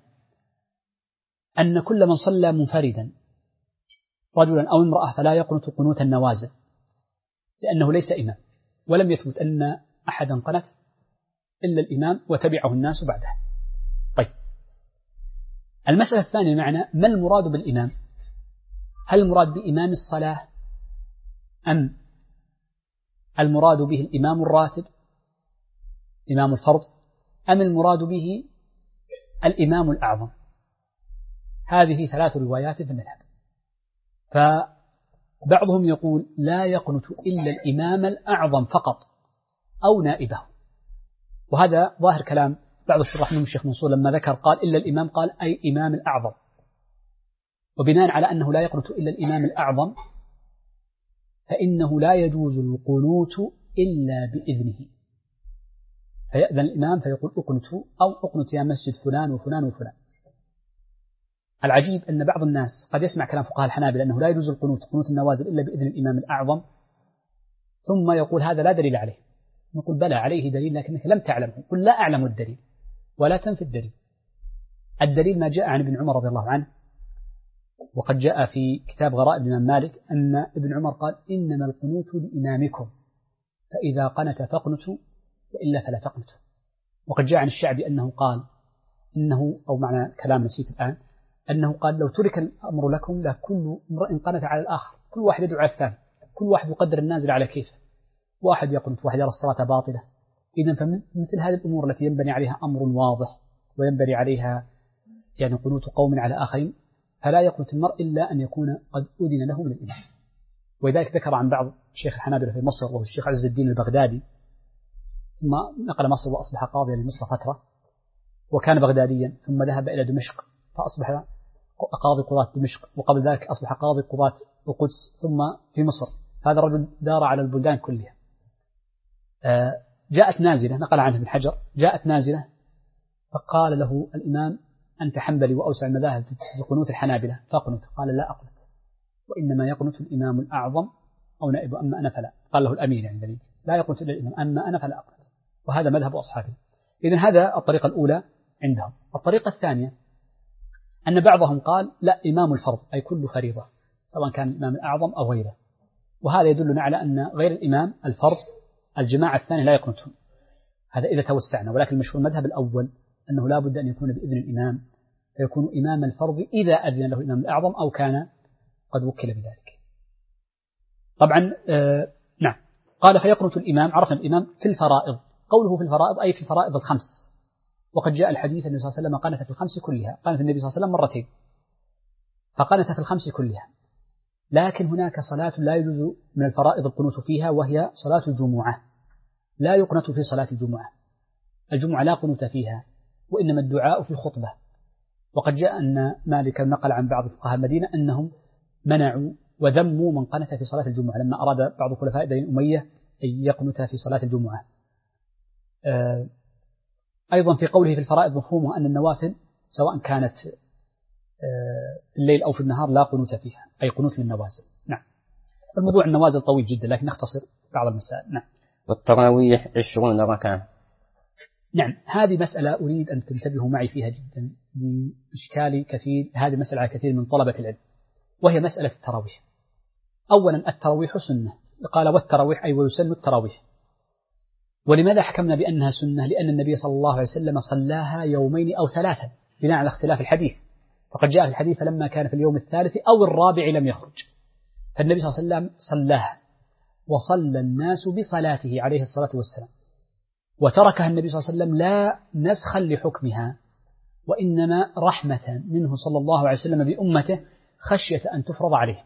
أن كل من صلى منفردا رجلا أو امرأة فلا يقنت قنوت النوازل لأنه ليس إمام، ولم يثبت أن أحدا قنت إلا الإمام وتبعه الناس بعده. طيب، المسألة الثانية معنى ما المراد بالإمام؟ هل المراد بإمام الصلاة أم المراد به الإمام الراتب إمام الفرض أم المراد به الإمام الأعظم؟ هذه 3 روايات في المذهب. فبعضهم يقول لا يقنت إلا الإمام الأعظم فقط أو نائبه، وهذا ظاهر كلام بعض الشراح منهم الشيخ منصور لما ذكر قال إلا الإمام قال أي إمام الأعظم، وبناء على أنه لا يقنت إلا الإمام الأعظم فإنه لا يجوز القنوت إلا بإذنه، فيأذن الإمام فيقول أقنت أو أقنت يا مسجد فلان وفلان وفلان. العجيب أن بعض الناس قد يسمع كلام فقهاء الحنابلة أنه لا يجوز القنوت قنوت النوازل إلا بإذن الإمام الأعظم، ثم يقول هذا لا دليل عليه. نقول بلى عليه دليل لكنك لم تعلمه. قل لا أعلم الدليل ولا تنفي الدليل. الدليل ما جاء عن ابن عمر رضي الله عنه، وقد جاء في كتاب غرائب الإمام مالك أن ابن عمر قال إنما القنوت لإمامكم فإذا قنت فاقنتوا وإلا فلا تقنتوا. وقد جاء عن الشعبي أنه قال إنه أو معنى كلام نسيت الآن أنه قال لو ترك الأمر لكم لكل امرئ قنت على الآخر، كل واحد يدعو على الثاني، كل واحد يقدر النازل على كيفه، واحد يقنت واحد يرى الصلاة باطلة. إذن فمثل هذه الأمور التي ينبني عليها أمر واضح وينبني عليها يعني قنوت قوم على آخرين فلا يقنت المرء إلا أن يكون قد أذن له من الإمام. ولذلك ذكر عن بعض شيخ الحنابلة في مصر وهو الشيخ عز الدين البغدادي، ثم نقل مصر وأصبح قاضيا لمصر فترة، وكان بغداديا ثم ذهب إلى دمشق فأصبح قاضي قضاة دمشق، وقبل ذلك أصبح قاضي قضاة القدس ثم في مصر. هذا الرجل دار على البلدان كلها. جاءت نازلة نقل عنه ابن حجر، جاءت نازلة فقال له الإمام أنت حنبلي وأوسع المذاهب في قنوت الحنابلة فاقنت، قال لا أقنت وإنما يقنت الإمام الأعظم أو نائبه أما أنا فلا. قال له الأمير يعني ذلك لا يقنت إلا الإمام أما أنا فلا أقنت، وهذا مذهب أصحابه. إذن هذا الطريقة الأولى عندهم. الطريقة الثانية أن بعضهم قال لا إمام الفرض أي كل فريضة سواء كان الإمام الأعظم أو غيره، وهذا يدلنا على أن غير الإمام الفرض الجماعة الثانية لا يقنتون، هذا إذا توسعنا. ولكن المشهور المذهب الأول أنه لا بد أن يكون بإذن الإمام، فيكون إمام الفرض إذا أذن له الإمام الأعظم أو كان قد وكل بذلك. طبعا نعم قال فيقنت الإمام. عرفنا الإمام في الفرائض، قوله في الفرائض أي في الفرائض الخمس، وقد جاء الحديث أن النبي صلى الله عليه وسلم قنت في الخمس كلها، قنت النبي صلى الله عليه وسلم مرتين فقنت في الخمس كلها. لكن هناك صلاة لا يجوز من الفرائض القنوت فيها وهي صلاة الجمعة، لا يقنت في صلاة الجمعة. الجمعة لا قنوت فيها وإنما الدعاء في الخطبة. وقد جاء أن مالك نقل عن بعض فقهاء المدينة أنهم منعوا وذموا من قنت في صلاة الجمعة لما أراد بعض خلفاء بني أمية أن يقنت في صلاة الجمعة. أيضا في قوله في الفرائض مفهومه أن النوافل سواء كانت في الليل أو في النهار لا قنوت فيها أي قنوت للنوازل. نعم الموضوع النوازل طويل جدا لكن نختصر بعض المسائل. نعم والتراويح 20 ركعة. نعم هذه مسألة أريد أن تنتبهوا معي فيها جدا لإشكال كثير، هذه مسألة على كثير من طلبة العلم، وهي مسألة التراويح. أولا التراويح سنة، قال والتراويح أي ويسن التراويح. ولماذا حكمنا بأنها سنة؟ لأن النبي صلى الله عليه وسلم صلاها يومين أو ثلاثا بناء على اختلاف الحديث، فقد جاء في الحديث فلما كان في اليوم الثالث أو الرابع لم يخرج، فالنبي صلى الله عليه وسلم صلاها وصلى الناس بصلاته عليه الصلاة والسلام، وتركها النبي صلى الله عليه وسلم لا نسخا لحكمها وإنما رحمة منه صلى الله عليه وسلم بأمته خشية أن تفرض عليهم.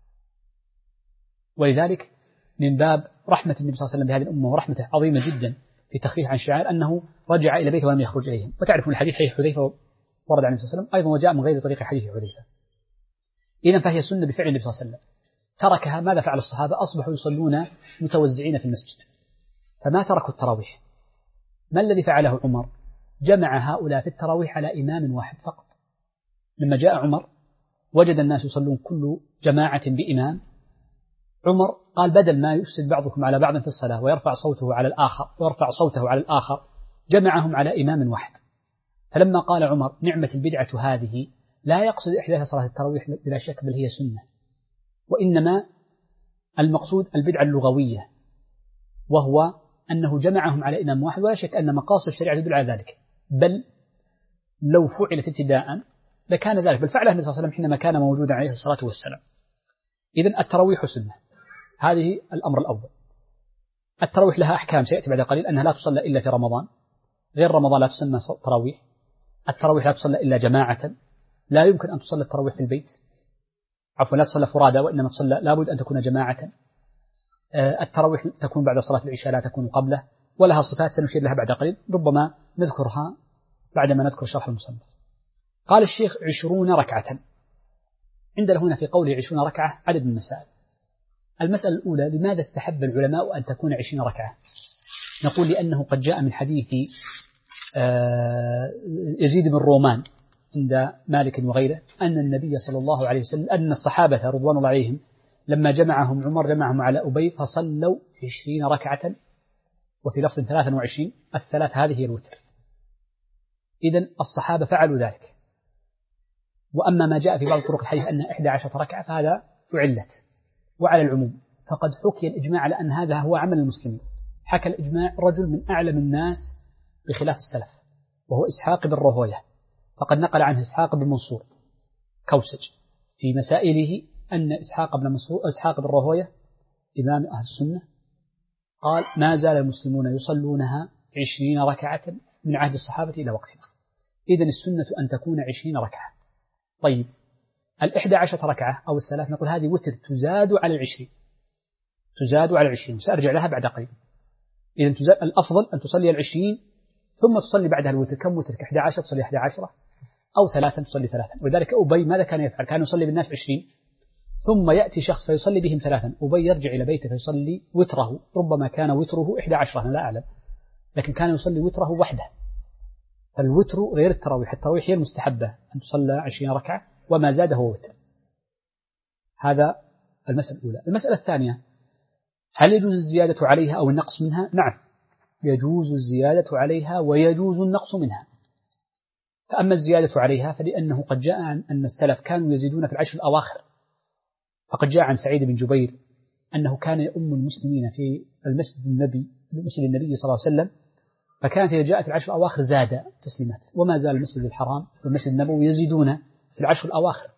ولذلك من باب رحمة النبي صلى الله عليه وسلم بهذه الأمة ورحمته عظيمة جدا في تخفيف عن شعائر أنه رجع إلى بيته ولم يخرج إليهم. وتعرفون الحديث حديث حذيفة ورد عن النبي صلى الله عليه وسلم أيضا وجاء من غير طريق حديث حذيفة. إذن فهي سنة بفعل النبي صلى الله عليه وسلم. تركها ماذا فعل الصحابة؟ أصبحوا يصلون متوزعين في المسجد فما تركوا التراويح. ما الذي فعله عمر؟ جمع هؤلاء في التراويح على إمام واحد فقط. لما جاء عمر وجد الناس يصلون كل جماعة بإمام، عمر قال بدل ما يفسد بعضكم على بعض في الصلاة ويرفع صوته على الآخر جمعهم على إمام واحد. فلما قال عمر نعمة البدعة هذه لا يقصد إحداث صلاة التراويح بلا شك بل هي سنة، وإنما المقصود البدعة اللغوية وهو أنه جمعهم على إمام واحد، ولا شك أن مقاصد الشريعة تدل على ذلك، بل لو فعلت ابتداء لكان ذلك، بل فعله النبي صلى الله عليه وسلم حينما كان موجودا عليه الصلاة والسلام. إذن التراويح سنة، هذه الأمر الأول. التراويح لها أحكام سيأتي بعد قليل، أنها لا تصلى إلا في رمضان، غير رمضان لا تسمى تراويح. التراويح لا تصلى إلا جماعة، لا يمكن أن تصلى التراويح في البيت عفوا لا تصلى فرادى وإنما تصلى لابد أن تكون جماعة. التراويح تكون بعد صلاة العشاء لا تكون قبله، ولها صفات سنشير لها بعد قليل، ربما نذكرها بعدما نذكر شرح المصنف. قال الشيخ 20 ركعة. عندنا هنا في قوله 20 ركعة عدد من المسائل. المسألة الأولى: لماذا استحب العلماء أن تكون 20 ركعة؟ نقول لأنه قد جاء من حديث يزيد بن رومان عند مالك وغيره أن النبي صلى الله عليه وسلم أن الصحابة رضوان الله عليهم لما جمعهم عمر جمعهم على أبي فصلوا 20 ركعة، وفي لفظ 23. الثلاث هذه هي الوتر. إذن الصحابة فعلوا ذلك. وأما ما جاء في بعض طرق الحديث أنها 11 ركعة فهذا أعلت. وعلى العموم فقد حكي الإجماع على أن هذا هو عمل المسلمين. حكى الإجماع رجل من أعلم الناس بخلاف السلف وهو إسحاق بن راهويه، فقد نقل عنه إسحاق بن منصور كوسج في مسائله أن إسحاق بن راهويه إمام أهل السنة قال: ما زال المسلمون يصلونها 20 ركعة من عهد الصحابة إلى وقتنا. إذن السنة أن تكون 20 ركعة. طيب 11 ركعة أو الثلاث نقول هذه وتر تزاد على 20، تزاد على 20، سأرجع لها بعد قليل. إذن الأفضل أن تصلي 20 ثم تصلي بعدها الوتر. كم وتر؟ 11 تصلي 11 أو 3 تصلي 3. ولذلك أبي ماذا كان يفعل؟ كان يصلي بالناس 20 ثم يأتي شخص فيصلي بهم 3. أبي يرجع إلى بيته فيصلي وتره، ربما كان وتره 11 أنا لا أعلم، لكن كان يصلي وتره وحده. فالوتر غير التراويح، التراويح هي المستحبة أن تصلى 20 ركعة وما زاد هو وتر. هذا المسألة الأولى. المسألة الثانية: هل يجوز الزيادة عليها أو النقص منها؟ نعم، يجوز الزيادة عليها ويجوز النقص منها. فأما الزيادة عليها فلأنه قد جاء عن أن السلف كانوا يزيدون في العشر الأواخر. فقد جاء عن سعيد بن جبير أنه كان يؤم المسلمين في مسجد النبي صلى الله عليه وسلم، فكانت إذا جاءت العشر الأواخر زاد تسليمات، وما زال المسجد الحرام والمسجد النبوي يزيدون في العشر الأواخر.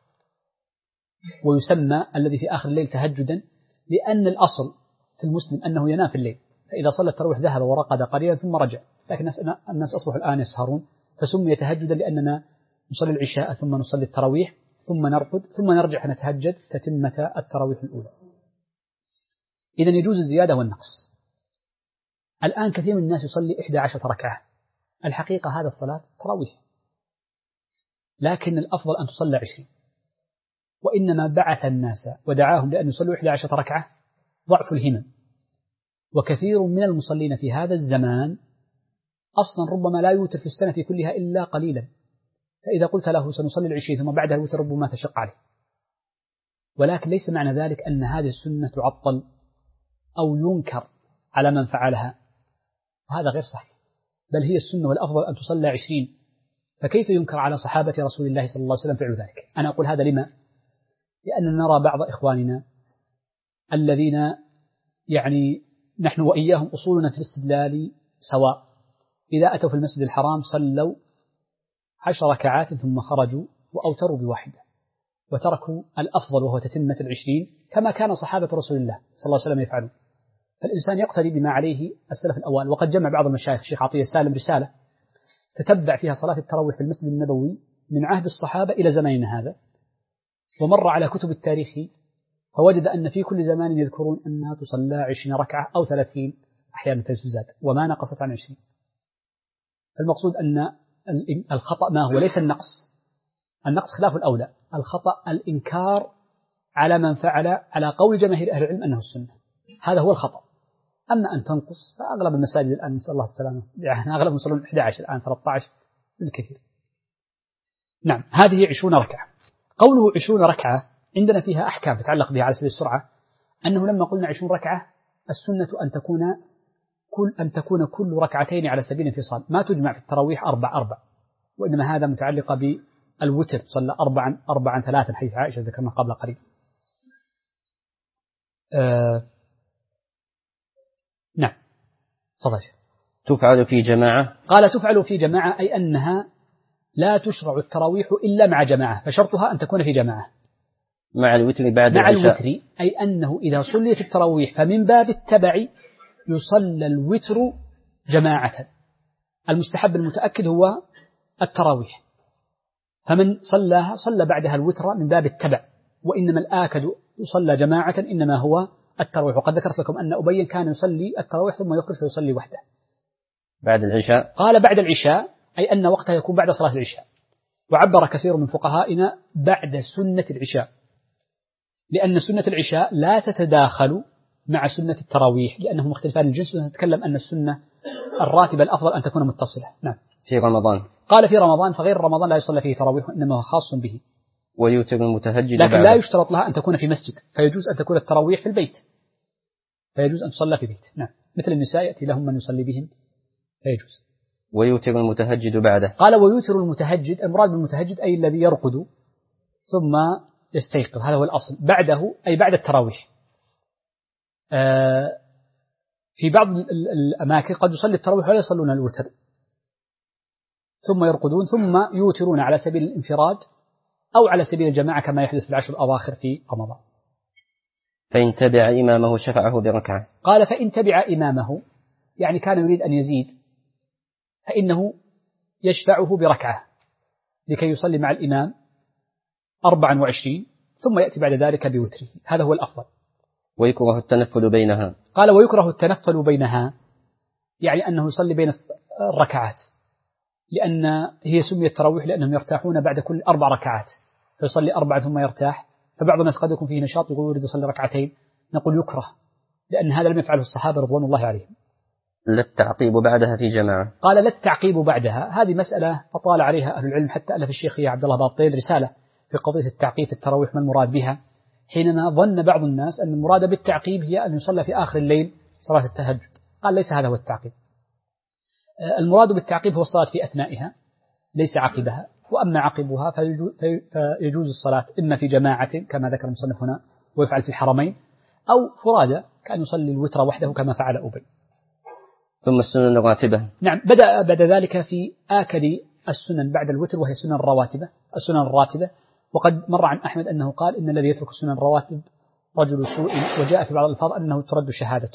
ويسمى الذي في آخر الليل تهجدا، لأن الأصل في المسلم أنه ينام في الليل، فإذا صلى التراويح ذهب ورقد قليلا ثم رجع. لكن الناس أصبحوا الآن يسهرون، فسمي تهجدا لأننا نصلي العشاء ثم نصلي التراويح ثم نرقد ثم نرجع نتهجد تتمة التراويح الأولى. إذن يجوز الزيادة والنقص. الآن كثير من الناس يصلي 11 ركعة. الحقيقة هذا الصلاة تراويح، لكن الأفضل أن تصلى 20. وإنما بعث الناس ودعاهم لأن يصلوا 11 ركعة ضعف الهمم. وكثير من المصلين في هذا الزمان أصلا ربما لا يوتر في السنة كلها إلا قليلا، فإذا قلت له سنصلي 20 ثم بعدها الوتر ربما تشق عليه. ولكن ليس معنى ذلك أن هذه السنة تعطل أو ينكر على من فعلها، وهذا غير صحيح، بل هي السنة والأفضل أن تصلى 20. فكيف ينكر على صحابة رسول الله صلى الله عليه وسلم فعل ذلك؟ أنا أقول هذا لما؟ لأننا نرى بعض إخواننا الذين يعني نحن وإياهم أصولنا في الاستدلال سواء، إذا أتوا في المسجد الحرام صلوا 10 ركعات ثم خرجوا وأوتروا بواحدة، وتركوا الأفضل وهو تتمة 20 كما كان صحابة رسول الله صلى الله عليه وسلم يفعلون. فالإنسان يقتدي بما عليه السلف الأوائل. وقد جمع بعض المشايخ الشيخ عطية السالم رسالة تتبع فيها صلاة التراويح في المسجد النبوي من عهد الصحابة إلى زماننا هذا، ومر على كتب التاريخ فوجد أن في كل زمان يذكرون أنها تصلى 20 ركعة أو 30 أحيانا تزاد وما نقصت عن 20. المقصود أن الخطأ ما هو؟ ليس النقص، النقص خلاف الأولى، الخطأ الإنكار على من فعل على قول جماهير أهل العلم أنه السنة، هذا هو الخطأ. أما أن تنقص فأغلب المساجد الآن نسأل الله السلامة، يعني أغلب يصلون 11 الآن 13 بالكثير. نعم، هذه 20 ركعة. قوله 20 ركعة عندنا فيها أحكام تتعلق بها على سبيل السرعة، أنه لما قلنا 20 ركعة السنة أن تكون كل ركعتين على سبيل الانفصال، ما تجمع في التراويح 4 وإنما هذا متعلقة بالوتر، تصلى 4 3 حيث عائشة ذكرنا قبل قليل. نعم تفضل. تفعل في جماعة؟ قال تفعل في جماعة، أي أنها لا تشرع التراويح إلا مع جماعة، فشرطها أن تكون في جماعة مع الوتر بعد مع العشاء. الوتر، أي أنه إذا صليت التراويح فمن باب التبع يصلى الوتر جماعة. المستحب المتأكد هو التراويح، فمن صلى بعدها الوتر من باب التبع وإنما الآكد يصلى جماعة إنما هو التراويح. وقد ذكرت لكم أن أبي كان يصلي التراويح ثم يخرج فيصلي وحده بعد العشاء. قال بعد العشاء أي أن وقتها يكون بعد صلاة العشاء. وعبر كثير من فقهائنا بعد سنة العشاء، لأن سنة العشاء لا تتداخل مع سنة التراويح لأنهم مختلفان الجنس. ونتكلم أن السنة الراتبة الأفضل أن تكون متصلة. نعم. في رمضان قال في رمضان، فغير رمضان لا يصلى فيه تراويح إنما هو خاص به. ويوتر المتهجد لكن لا يشترط لها أن تكون في مسجد، فيجوز أن تكون التراويح في البيت، فيجوز أن تصلى في بيت. نعم. مثل النساء يأتي لهم من يصلي بهم فيجوز. ويوتر المتهجد بعده. قال ويوتر المتهجد، المراد بالمتهجد أي الذي يرقد ثم يستيقظ، هذا هو الأصل. بعده أي بعد التراويح. في بعض الأماكن قد يصلي التراويح ولا يصلون الوتر ثم يرقدون ثم يوترون على سبيل الانفراد أو على سبيل الجماعة كما يحدث في العشر الأواخر في رمضان. فإن تبع إمامه شفعه بركعة. قال فإن تبع إمامه يعني كان يريد أن يزيد فإنه يشفعه بركعة لكي يصلي مع الإمام 24 ثم يأتي بعد ذلك بوتره، هذا هو الأفضل. ويكره التنفل بينها. قال ويكره التنفل بينها يعني أنه يصلي بين الركعات، لأن هي سميت تراويح لأنهم يرتاحون بعد كل 4 ركعات، فيصلي 4 ثم يرتاح. فبعض الناس قد يكون فيه نشاط يقول يريد يصلي ركعتين، نقول يكره لأن هذا لم يفعله الصحابة رضوان الله عليهم. لا التعقيب بعدها في جماعة. قال لا التعقيب بعدها، هذه مسألة أطال عليها أهل العلم، حتى ألف الشيخ عبد الله باطيل رسالة في قضية التعقيب في التراويح ما المراد بها، حينما ظن بعض الناس أن المراد بالتعقيب هي أن يصلى في آخر الليل صلاة التهجد. قال ليس هذا هو التعقيب، المراد بالتعقيب هو الصلاة في أثنائها ليس عقبها، وأما عقبها فيجوز الصلاة إما في جماعة كما ذكر المصنف هنا ويفعل في الحرمين، أو فرادى كأن يصلي الوتر وحده كما فعل أبي. ثم السنن الراتبة. نعم، بدأ بعد ذلك في آكد السنن بعد الوتر وهي السنن الراتبة. وقد مر عن أحمد أنه قال إن الذي يترك السنن الرواتب رجل سوء، وجاء في بعض الألفاظ أنه ترد شهادته.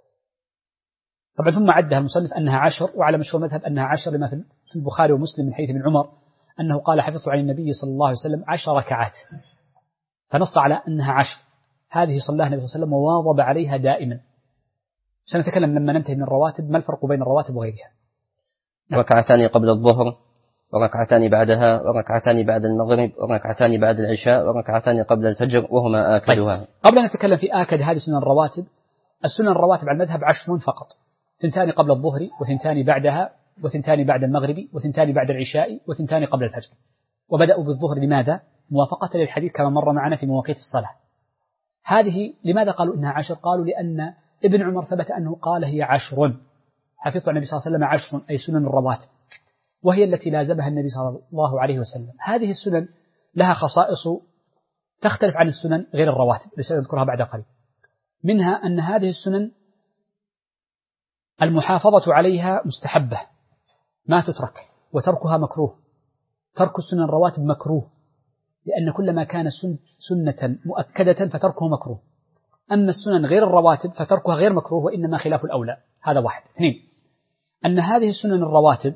طبعا ثم عدها المصنف أنها 10، وعلى مشهور مذهب أنها 10 لما في البخاري ومسلم من حديث ابن عمر أنه قال حفظت عن النبي صلى الله عليه وسلم 10 ركعات، فنص على أنها 10. هذه صلاها النبي صلى الله عليه وسلم وواظب عليها دائما. سنتكلم لما ننتهي من الرواتب ما الفرق بين الرواتب وغيرها. ركعتان قبل الظهر، وركعتان بعدها، وركعتان بعد المغرب، وركعتان بعد العشاء، وركعتان قبل الفجر، وهما آكدها. طيب. قبل أن نتكلم في آكد هذه سنن الرواتب، السنن الرواتب على المذهب 10 فقط، 2 قبل الظهر، و2 بعدها، و2 بعد المغرب، و2 بعد العشاء، و2 قبل الفجر. وبدأوا بالظهر لماذا؟ موافقة للحديث كما مر معنا في مواقيت الصلاة. هذه لماذا قالوا إنها 10؟ قالوا لأن ابن عمر ثبت أنه قال هي 10، حفظت عن النبي صلى الله عليه وسلم 10 أي سنن الرواتب، وهي التي لازمها النبي صلى الله عليه وسلم. هذه السنن لها خصائص تختلف عن السنن غير الرواتب سنذكرها بعد قليل. منها أن هذه السنن المحافظة عليها مستحبة ما تترك، وتركها مكروه. ترك السنن الرواتب مكروه، لأن كل ما كان سنة مؤكدة فتركه مكروه. أما السنن غير الرواتب فتركها غير مكروه وإنما خلاف الأولى. هذا واحد. 2 أن هذه السنن الرواتب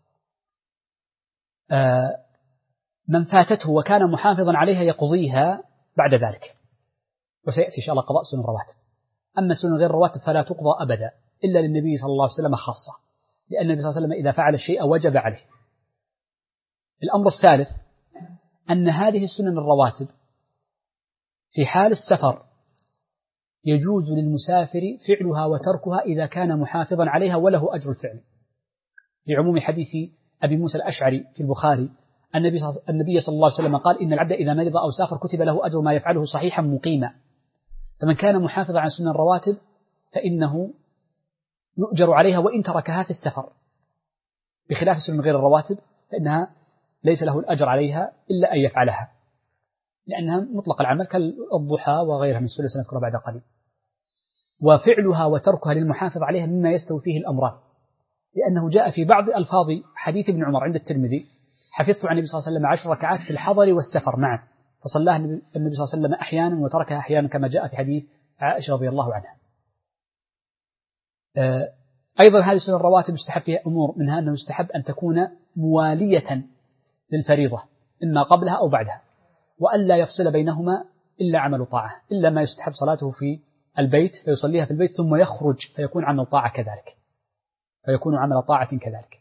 من فاتته وكان محافظا عليها يقضيها بعد ذلك، وسيأتي إن شاء الله قضاء سنن الرواتب. أما السنن غير الرواتب فلا تقضى أبدا إلا للنبي صلى الله عليه وسلم خاصة، لأن النبي صلى الله عليه وسلم إذا فعل الشيء وجب عليه. الأمر الثالث أن هذه السنن الرواتب في حال السفر يجوز للمسافر فعلها وتركها إذا كان محافظا عليها وله أجر الفعل، لعموم حديث أبي موسى الأشعري في البخاري النبي صلى الله عليه وسلم قال إن العبد إذا مرض أو سافر كتب له أجر ما يفعله صحيحا مقيما. فمن كان محافظا على سنن الرواتب فإنه يؤجر عليها وإن تركها في السفر، بخلاف السنن غير الرواتب فإنها ليس له الأجر عليها إلا أن يفعلها، لأنها مطلق العمل كالضحى وغيرها من السنن سنذكرها بعد قليل. وفعلها وتركها للمحافظ عليها مما يستوي فيه الأمران، لأنه جاء في بعض ألفاظ حديث ابن عمر عند الترمذي حفظت عن النبي صلى الله عليه وسلم 10 ركعات في الحضر والسفر معا، فصلاها النبي صلى الله عليه وسلم أحيانا وتركها أحيانا كما جاء في حديث عائشة رضي الله عنها. أيضا هذه السنن الرواتب يستحب فيها أمور، منها أنه يستحب أن تكون موالية للفريضة إما قبلها أو بعدها، وألا يفصل بينهما إلا عمل طاعة، إلا ما يستحب صلاته في البيت فيصليها في البيت ثم يخرج فيكون عمل طاعة كذلك، فيكون عمل طاعة كذلك.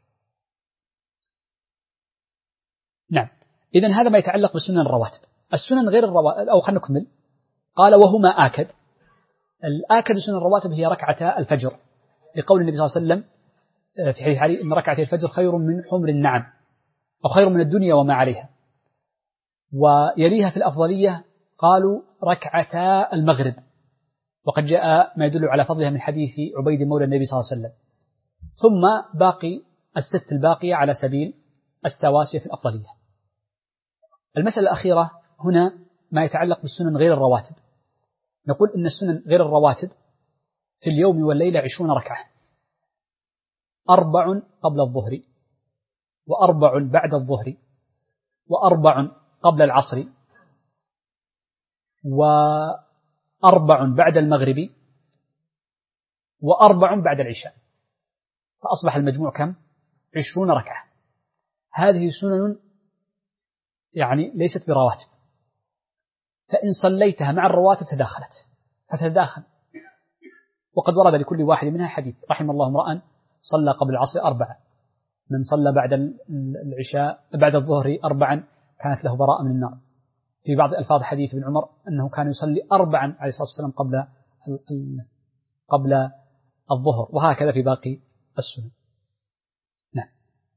نعم. إذن هذا ما يتعلق بسنن الرواتب. السنن غير الرواتب، أو خلينا نكمل. قال وهما آكد. الآكد سنن الرواتب هي ركعتا الفجر، لقول النبي صلى الله عليه وسلم في حديث علي إن ركعتي الفجر خير من حمر النعم، أو خير من الدنيا وما عليها. ويليها في الأفضلية قالوا ركعتا المغرب، وقد جاء ما يدل على فضلها من حديث عبيد مولى النبي صلى الله عليه وسلم. ثم باقي الست الباقية على سبيل السواسية في الأفضلية. المسألة الأخيرة هنا ما يتعلق بالسنن غير الرواتب. نقول إن السنن غير الرواتب في اليوم والليلة 20 ركعة، 4 قبل الظهر، و4 بعد الظهر، و4 قبل العصر، و4 بعد المغرب، و4 بعد العشاء، فأصبح المجموع كم؟ 20 ركعة. هذه سنن يعني ليست برواتب، فإن صليتها مع الرواتب فتتداخل. وقد ورد لكل واحد منها حديث: رحم الله امرأ صلى قبل العصر 4، من صلى بعد العشاء بعد الظهر 4 كانت له براءة من النار. في بعض ألفاظ حديث ابن عمر أنه كان يصلي 4 عليه الصلاة والسلام قبل الظهر، وهكذا في باقي السنن. نعم.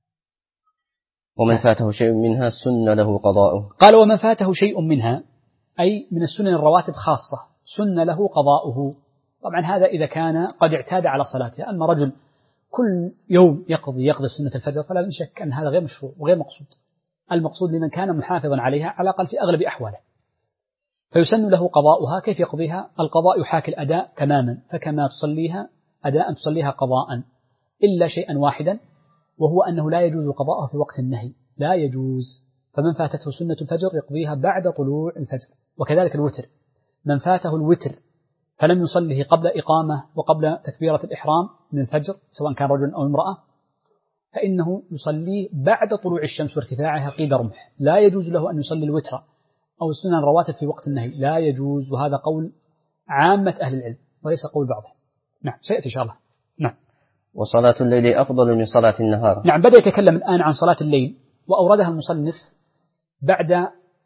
ومن فاته شيء منها سن له قضاؤه. قال ومن فاته شيء منها أي من السنن الرواتب خاصة سن له قضاؤه. طبعا هذا إذا كان قد اعتاد على صلاته. أما رجل كل يوم يقضي سنة الفجر فلا شك أن هذا غير مشروع وغير مقصود. المقصود لمن كان محافظا عليها على الأقل في أغلب أحواله، فيسن له قضاؤها. كيف يقضيها؟ القضاء يحاكي الأداء تماما، فكما تصليها أداء تصليها قضاء، إلا شيئا واحدا، وهو أنه لا يجوز قضاءها في وقت النهي، لا يجوز. فمن فاتته سنة الفجر يقضيها بعد طلوع الفجر. وكذلك الوتر، من فاته الوتر فلم يصله قبل إقامة وقبل تكبيرة الإحرام من الفجر سواء كان رجل أو امرأة فإنه يصليه بعد طلوع الشمس وارتفاعها قيد رمح. لا يجوز له أن يصلي الوتر أو السنن الرواتب في وقت النهي، لا يجوز. وهذا قول عامة أهل العلم وليس قول بعضهم. نعم سيأتي إن شاء الله. نعم. وصلاة الليل أفضل من صلاة النهار. نعم. بدأ يتكلم الآن عن صلاة الليل، وأوردها المصنف بعد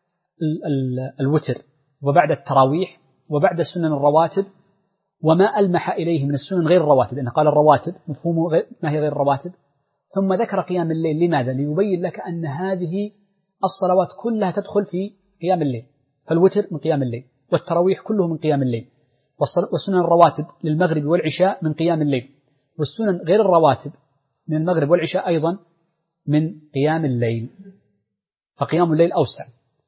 الوتر وبعد التراويح وبعد السنن الرواتب وما ألمح إليه من السنن غير الرواتب. إنه قال الرواتب مفهومه ما هي غير الرواتب، ثم ذكر قيام الليل. لماذا؟ ليبين لك أن هذه الصلوات كلها تدخل في قيام الليل، فالوتر من قيام الليل، والتراويح كله من قيام الليل، والسنن الرواتب للمغرب والعشاء من قيام الليل، والسنن غير الرواتب من المغرب والعشاء أيضا من قيام الليل. فقيام الليل أوسع.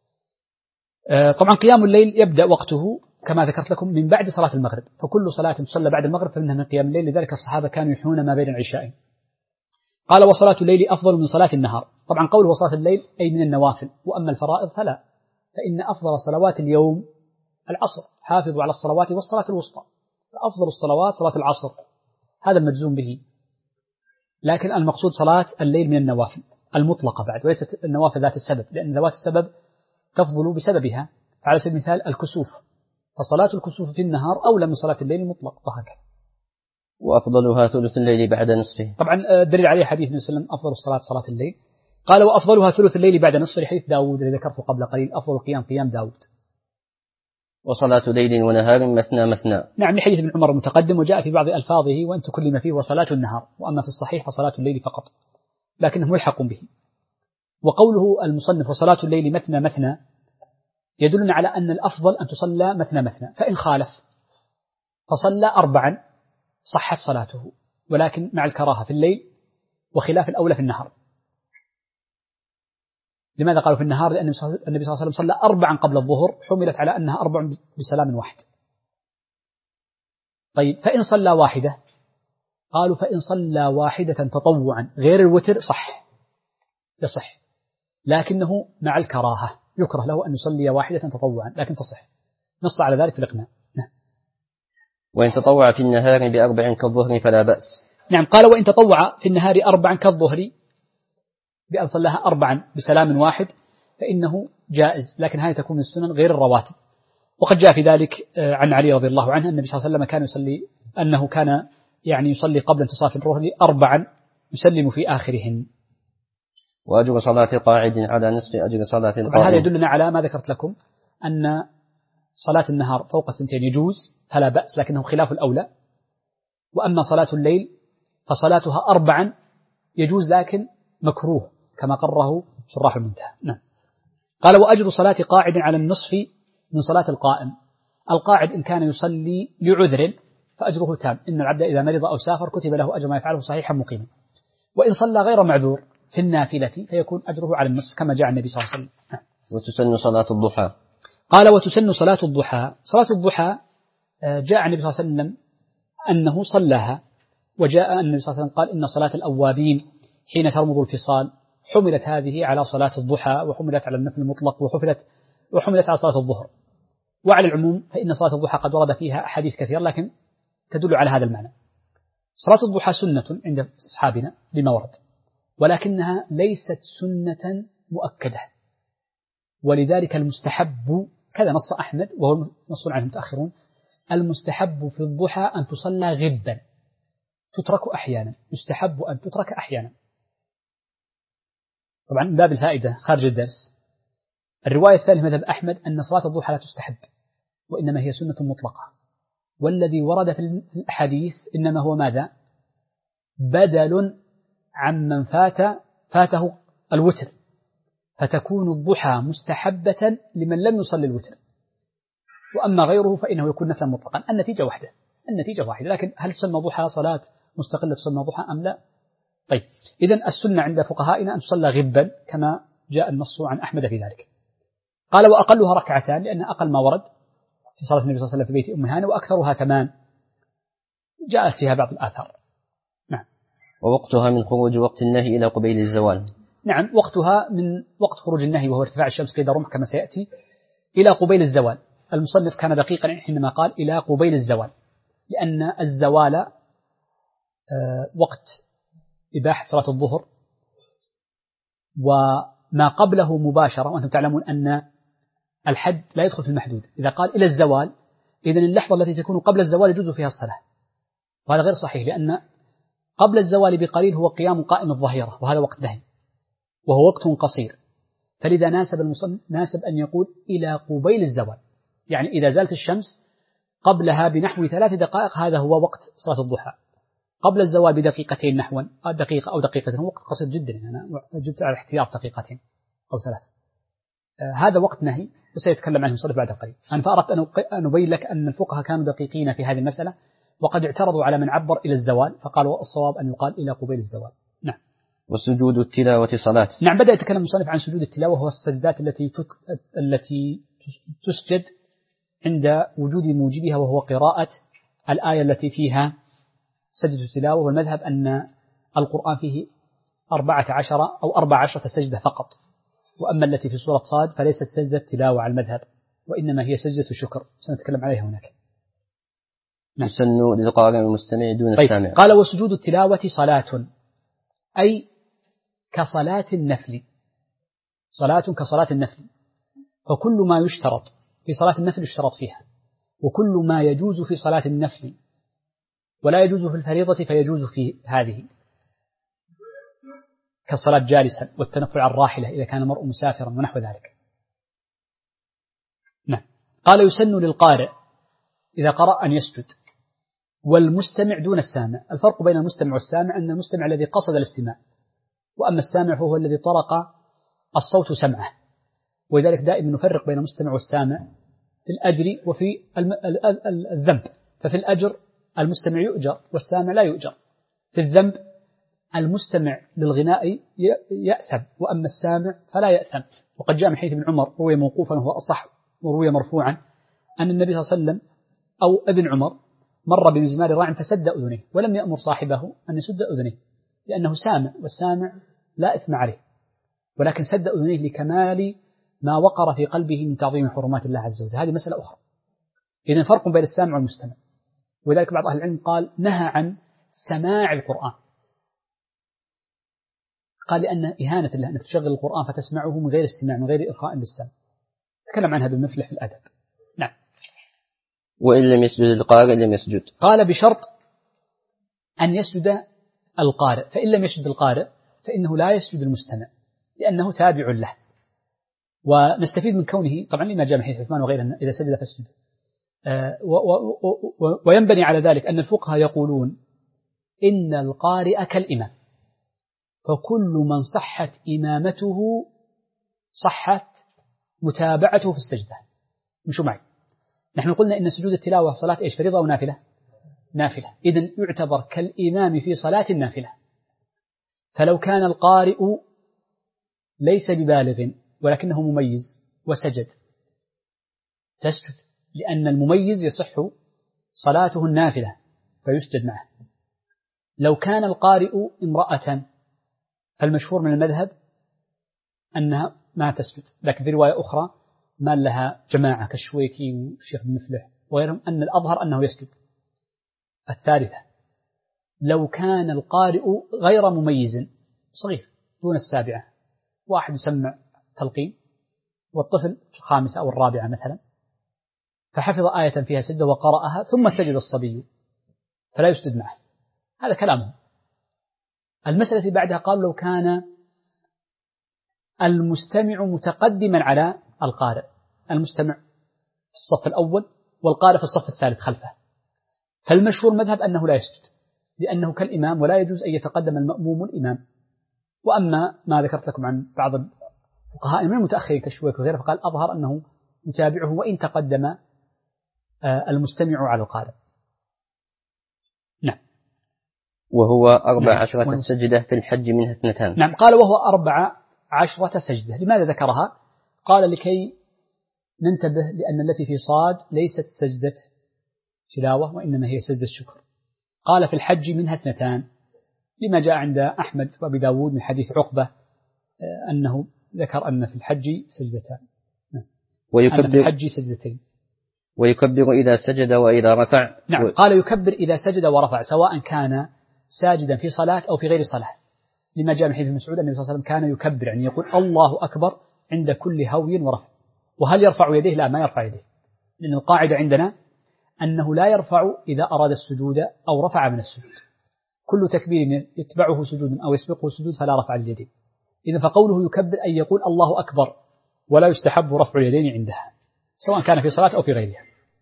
طبعا قيام الليل يبدأ وقته كما ذكرت لكم من بعد صلاة المغرب، فكل صلاة تصلى بعد المغرب فإنها من قيام الليل، لذلك الصحابة كانوا يحيون ما بين العشاءين. قال وصلاة الليل أفضل من صلاة النهار. طبعا قوله وصلاة الليل أي من النوافل، وأما الفرائض فلا، فإن أفضل صلوات اليوم العصر، حافظوا على الصلوات والصلاة الوسطى، فأفضل الصلوات صلاة العصر، هذا المجزوم به. لكن المقصود صلاة الليل من النوافل المطلقة بعد، وليست النوافل ذات السبب، لأن ذوات السبب تفضل بسببها. على سبيل المثال الكسوف، فصلاة الكسوف في النهار أولى من صلاة الليل المطلق، وهكذا. وأفضلها ثلث الليل بعد نصفه. طبعا دليل عليه حديث النبي صلى الله عليه وسلم أفضل الصلاة صلاة الليل. قال وأفضلها ثلث الليل بعد نصفه، حديث داود الذي ذكرته قبل قليل، أفضل قيام داود. وصلاة ليل ونهار مثنى مثنى. نعم، لحديث ابن عمر المتقدم، وجاء في بعض ألفاظه وأن تكلم فيه وصلاة النهار، وأما في الصحيح فصلاة الليل فقط، لكنه ملحق به. وقوله المصنف وصلاة الليل مثنى مثنى يدلنا على أن الأفضل أن تصلى مثنى مثنى، فإن خالف فصلى 4 صحت صلاته، ولكن مع الكراهة في الليل وخلاف الأولى في النهار. لماذا قالوا في النهار؟ لأن النبي صلى الله عليه وسلم صلى 4 قبل الظهر، حملت على أنها 4 بسلام واحد. طيب فإن صلى واحدة، قالوا فإن صلى واحدة تطوعا غير الوتر يصح، لكنه مع الكراهة، يكره له أن يصلي واحدة تطوعا، لكن تصح. نص على ذلك في الإقناع. وإن تطوع في النهار ب4 كالظهر فلا بأس. نعم. قال وإن تطوع في النهار 4 كالظهر، بأن صلىها 4 بسلام واحد، فإنه جائز، لكن هذه تكون من السنن غير الرواتب. وقد جاء في ذلك عن علي رضي الله عنه النبي صلى الله عليه وسلم كان يصلي أنه كان يعني يصلي قبل انتصاف الظهر 4 يسلم في آخرهن. وأجر صلاة قاعد على نصف أجر صلاة القائم. هذا يدلنا على ما ذكرت لكم أن صلاة النهار فوق 2 يجوز فلا بأس، لكنه خلاف الأولى. وأما صلاة الليل فصلاتها 4 يجوز لكن مكروه كما قرره شراح المنتهى. نعم. قال وأجر صلاة قاعد على النصف من صلاة القائم. القاعد إن كان يصلي لعذر فأجره تام، إن العبد إذا مرض أو سافر كتب له أجر ما يفعله صحيحا مقيما. وإن صلى غير معذور في النافلة فيكون أجره على النصف كما جاء النبي صلى الله عليه وسلم. وتسن صلاة الضحى. قال وتسن صلاة الضحى. صلاة الضحى جاء النبي صلى الله عليه وسلم أنه صلاها، وجاء النبي صلى الله عليه وسلم قال إن صلاة الأوابين حين ترمض الفصال حملت هذه على صلاة الضحى، وحملت على النفل المطلق، وحملت على صلاة الظهر. وعلى العموم فإن صلاة الضحى قد ورد فيها أحاديث كثيرة لكن تدل على هذا المعنى. صلاة الضحى سنة عند أصحابنا لما ورد، ولكنها ليست سنة مؤكدة، ولذلك المستحب كذا نص أحمد وهو نص عنه المتأخرون، المستحب في الضحى أن تصلى غبا، تترك أحيانا، يستحب أن تترك أحيانا. طبعا من باب الفائدة خارج الدرس، الرواية الثانية مذهب أحمد أن صلاة الضحى لا تستحب وإنما هي سنة مطلقة، والذي ورد في الحديث إنما هو ماذا؟ بدل عمن فاته الوتر، فتكون الضحى مستحبة لمن لم يصلي الوتر، وأما غيره فإنه يكون نفلا مطلقا. النتيجة واحدة، لكن هل تسمى ضحى صلاة مستقلة تسمى ضحى أم لا؟ طيب، إذن السنة عند فقهائنا أن تصلى غبا كما جاء النص عن أحمد في ذلك. قال وأقلها 2 ركعتان، لأن أقل ما ورد في صلاة النبي صلى الله عليه وسلم في بيت أم هانة، وأكثرها 8 جاءت فيها بعض الآثار. نعم. ووقتها من خروج وقت النهي إلى قبيل الزوال. نعم، وقتها من وقت خروج النهي وهو ارتفاع الشمس كيد رمح كما سيأتي إلى قبيل الزوال. المصنف كان دقيقا حينما قال إلى قبيل الزوال، لأن الزوال وقت إباحة صلاة الظهر، وما قبله مباشرة، وأنتم تعلمون أن الحد لا يدخل في المحدود. إذا قال إلى الزوال إذن اللحظة التي تكون قبل الزوال يجوز فيها الصلاة، وهذا غير صحيح، لأن قبل الزوال بقليل هو قيام قائم الظهيرة، وهذا وقت نهي وهو وقت قصير، فلذا ناسب أن يقول إلى قبيل الزوال، يعني إذا زالت الشمس قبلها بنحو 3 دقائق هذا هو وقت صلاة الضحى. قبل الزوال بدقيقتين نحوا، دقيقة أو دقيقتين، هو وقت قصير جدا، أنا جبت على احتياط 2 دقيقة أو 3. هذا وقت نهي وسيتكلم عنه المصنف بعد قليل. أنا فأردت أن أبين لك أن الفقهاء كانوا دقيقين في هذه المسألة، وقد اعترضوا على من عبر إلى الزوال فقالوا الصواب أن يقال إلى قبيل الزوال. نعم. وسجود التلاوة صلاة. نعم، بدأ يتكلم المصنف عن سجود التلاوة، وهو السجدات التي تسجد عند وجود موجبها، وهو قراءة الآية التي فيها سجدة التلاوة. والمذهب أن القرآن فيه 14 أو 14 سجدة فقط، وأما التي في سورة صاد فليست سجدة تلاوة على المذهب، وإنما هي سجدة شكر، سنتكلم عليها هناك. نعم. يسن للقارئ المستمع دون السامع. قال وسجود التلاوة صلاة، أي كصلاة النفل، صلاة كصلاة النفل، فكل ما يشترط في صلاة النفل يشترط فيها، وكل ما يجوز في صلاة النفل ولا يجوز في الفريضة فيجوز في هذه، كالصلاة جالسا والتنفل على الراحلة إذا كان المرء مسافرا ونحو ذلك. نعم. قال يسن للقارئ إذا قرأ أن يسجد، والمستمع دون السامع. الفرق بين المستمع والسامع أن المستمع الذي قصد الاستماع، وأما السامع فهو الذي طرق الصوت سمعه، ولذلك دائما نفرق بين المستمع والسامع في الأجر وفي الذنب. ففي الأجر المستمع يؤجر والسامع لا يؤجر، في الذنب المستمع للغناء يأثم وأما السامع فلا يأثم. وقد جاء من حديث ابن عمر روي موقوفا وهو أصح، وروي مرفوعا أن النبي صلى الله عليه وسلم أو ابن عمر مر بمزمار راع فسد أذنيه، ولم يأمر صاحبه أن يسد أذنيه لأنه سامع، والسامع لا إثم عليه، ولكن سد أذنيه لكمال ما وقر في قلبه من تعظيم حرمات الله عز وجل. هذه مسألة أخرى. إذن فرق بين السامع والمستمع، ولذلك بعض أهل العلم قال نهى عن سماع القرآن، قال لأن إهانة له أنك تشغل القرآن فتسمعه من غير استماع، من غير إرخاء للسمع. تكلم عنها بمفلح في الأدب. نعم. وإن لم يسجد القارئ لم يسجد. قال بشرط أن يسجد القارئ، فإن لم يسجد القارئ فإنه لا يسجد المستمع لأنه تابع له. ونستفيد من كونه طبعا لما جاء من حديث عثمان وغيره إذا سجد فاسجد. وينبني على ذلك أن الفقهاء يقولون إن القارئ كالإمام، فكل من صحت إمامته صحت متابعته في السجدة. مشوا معي، نحن قلنا إن سجود التلاوة صلاة إيش، فريضة أو نافلة؟ نافلة. إذن يعتبر كالإمام في صلاة النافلة. فلو كان القارئ ليس ببالغ ولكنه مميز وسجد تسجد، لأن المميز يصح صلاته النافلة فيسجد معه. لو كان القارئ امرأة فالمشهور من المذهب أنها ما تسجد، لكن في رواية أخرى ما لها جماعة كالشويكي والشيخ بن مفلح وغيرهم أن الأظهر أنه يسجد. الثالثة لو كان القارئ غير مميز صغير دون السابعة، واحد يسمع تلقين والطفل في الخامسة أو الرابعة مثلا فحفظ آية فيها سجدة وقرأها ثم سجد الصبي فلا يسجد معه، هذا كلامه. المسألة بعدها قال لو كان المستمع متقدما على القارئ، المستمع في الصف الأول والقارئ في الصف الثالث خلفه، فالمشهور المذهب أنه لا يسجد لأنه كالإمام ولا يجوز أن يتقدم المأموم الإمام. وأما ما ذكرت لكم عن بعض الفقهاء من المتأخرين كالشويك وغيره فقال أظهر أنه متابعه وإن تقدم المستمع على القارئ. نعم. وهو 14 سجدة في الحج منها 2. نعم. قال وهو 14 سجدة. لماذا ذكرها؟ قال لكي ننتبه لأن التي في صاد ليست سجدة تلاوة وإنما هي سجدة شكر. قال في الحج منها 2 لما جاء عند أحمد وأبي داود من حديث عقبة أنه ذكر أن في الحج سجدتان، أن في الحج سجدتين. ويكبر إذا سجد وإذا رفع. نعم. قال يكبر إذا سجد ورفع سواء كان ساجدا في صلاة أو في غير صلاة، لما جاء من حديث مسعود أن النبي صلى الله عليه وسلم كان يكبر يعني يقول الله أكبر عند كل هوي ورفع. وهل يرفع يديه؟ لا، ما يرفع يديه، لأن القاعدة عندنا أنه لا يرفع إذا أراد السجود أو رفع من السجود. كل تكبير يتبعه سجود أو يسبقه سجود فلا رفع اليدين. إذن فقوله يكبر أن يقول الله أكبر ولا يستحب رفع اليدين عندها سواء كان في صلاة أو في غيرها.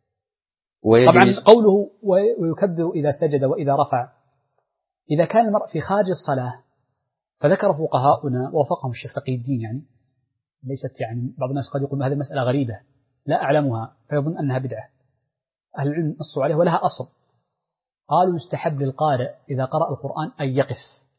طبعا قوله ويكبر إذا سجد وإذا رفع إذا كان المرء في خارج الصلاة فذكر فقهاؤنا ووفقهم الشيخ تقي الدين يعني ليست يعني بعض الناس قد يقول هذه مسألة غريبة لا أعلمها فيظن أنها بدعة، أهل العلم نصوا عليه ولها أصل. قالوا يستحب للقارئ إذا قرأ القرآن أن يقف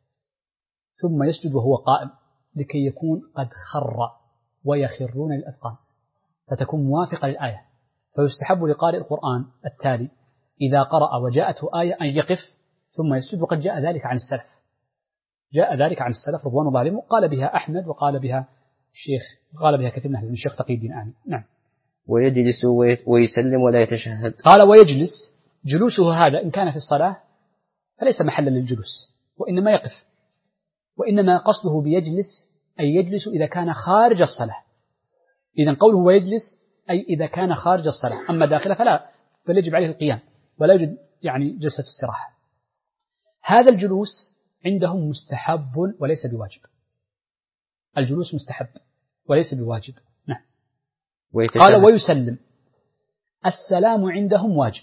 ثم يسجد وهو قائم لكي يكون قد خر ويخرون للأذقان فتكون موافقة للآية. فيستحب لقارئ القرآن التالي إذا قرأ وجاءته آية أن يقف ثم يسجد، وقد جاء ذلك عن السلف، جاء ذلك عن السلف رضوان الله عليهم، قال بها أحمد وقال بها الشيخ، قال بها كثير من أهل الشيخ تقي الدين آمين. نعم. ويجلس ويسلم ولا يتشهد. قال ويجلس، جلوسه هذا إن كان في الصلاة فليس محلا للجلوس وإنما يقف، وإنما قصده بيجلس أي يجلس إذا كان خارج الصلاة. إذن قوله ويجلس أي إذا كان خارج الصلاة، أما داخله فلا، بل يجب عليه القيام ولا يجب يعني جلسة استراحة. هذا الجلوس عندهم مستحب وليس بواجب، الجلوس مستحب وليس بواجب. نعم. قال ويسلم، السلام عندهم واجب،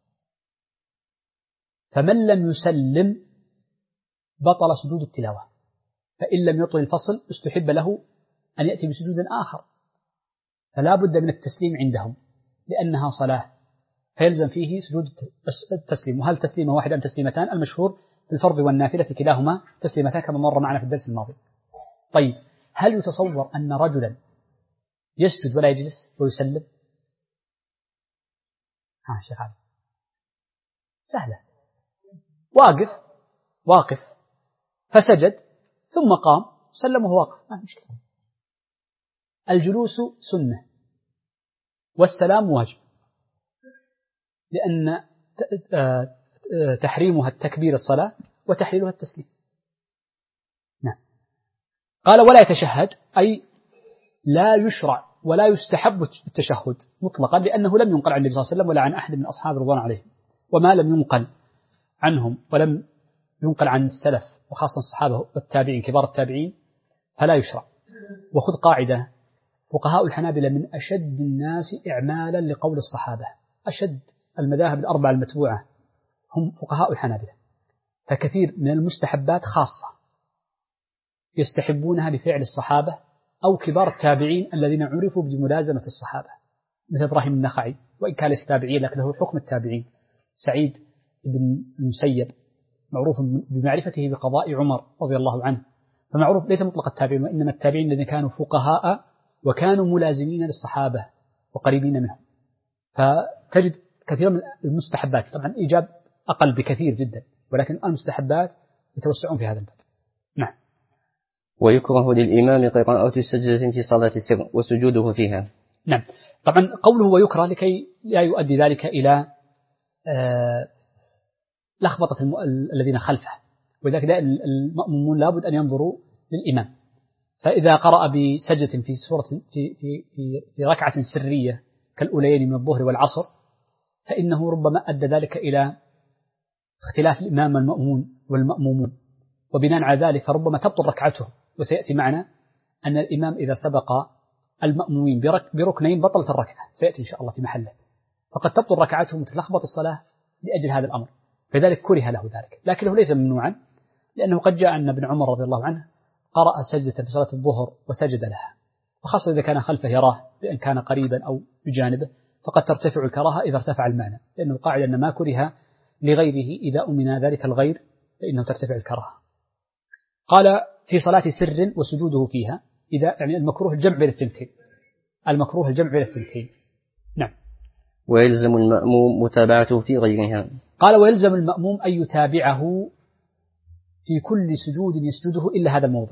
فمن لم يسلم بطل سجود التلاوة، فإن لم يطل الفصل استحب له أن يأتي بسجود آخر، فلا بد من التسليم عندهم لأنها صلاة فيلزم فيه سجود التسليم. وهل تسليمة واحدة أم تسليمتان؟ المشهور في الفرض والنافلة كلاهما تسليمتان كما مر معنا في الدرس الماضي. طيب هل يتصور أن رجلا يسجد ولا يجلس ويسلم؟ شيخ علي سهلة، واقف فسجد ثم قام سلم وهو واقف، ما مشكلة. الجلوس سنة والسلام واجب، لأن تحريمها التكبير الصلاة وتحليلها التسليم. نعم. قال ولا يتشهد، أي لا يشرع ولا يستحب التشهد مطلقا، لأنه لم ينقل عن النبي صلى الله عليه وسلم ولا عن أحد من أصحاب رضوان عليهم، وما لم ينقل عنهم ولم ينقل عن السلف وخاصة الصحابة والتابعين كبار التابعين فلا يشرع. وخذ قاعدة، فقهاء الحنابلة من أشد الناس إعمالا لقول الصحابة، أشد المذاهب الأربعة المتبوعة هم فقهاء الحنابلة، فكثير من المستحبات خاصة يستحبونها لفعل الصحابة أو كبار التابعين الذين عرفوا بملازمة الصحابة، مثل إبراهيم النخعي وإن كان ليس تابعي لكن له حكم التابعين، سعيد بن المسيب معروف بمعرفته بقضاء عمر رضي الله عنه، فمعروف ليس مطلق التابعين وإنما التابعين الذين كانوا فقهاء وكانوا ملازمين للصحابة وقريبين منهم. فتجد كثير من المستحبات، طبعا إيجاب أقل بكثير جدا، ولكن المستحبات يتوسعون في هذا الباب. نعم. ويكره للإمام قراءة السجدة في صلاة السر وسجوده فيها. نعم. طبعا قوله ويكره لكي لا يؤدي ذلك إلى لخبطة الذين خلفه، ولذلك المأمومون لابد أن ينظروا للإمام، فإذا قرأ بسجدة في سورة في ركعة سرية كالأوليين من الظهر والعصر فإنه ربما أدى ذلك إلى اختلاف الإمام والمأمومون، وبناء على ذلك فربما تبطل ركعته. وسيأتي معنا أن الإمام إذا سبق المأمومين بركنين بطلت الركعة، سيأتي إن شاء الله في محله، فقد تبطل ركعتهم وتتلخبط الصلاة لأجل هذا الأمر، فذلك كره له ذلك، لكنه ليس ممنوعا، لأنه قد جاء أن ابن عمر رضي الله عنه قرأ سجدة في صلاة الظهر وسجد لها، وخاصة إذا كان خلفه يراه بأن كان قريبا أو بجانبه فقد ترتفع الكراهة إذا ارتفع المعنى، لأنه القاعدة أن ما كره لغيره إذا أمن ذلك الغير فإنه ترتفع الكراهة. قال في صلاة سر وسجوده فيها، إذا يعني المكروه الجمع بين الثنتين، المكروه الجمع بين الثنتين. نعم. ويلزم المأموم متابعته في غيرها. قال ويلزم المأموم أن يتابعه في كل سجود يسجده إلا هذا الموضع.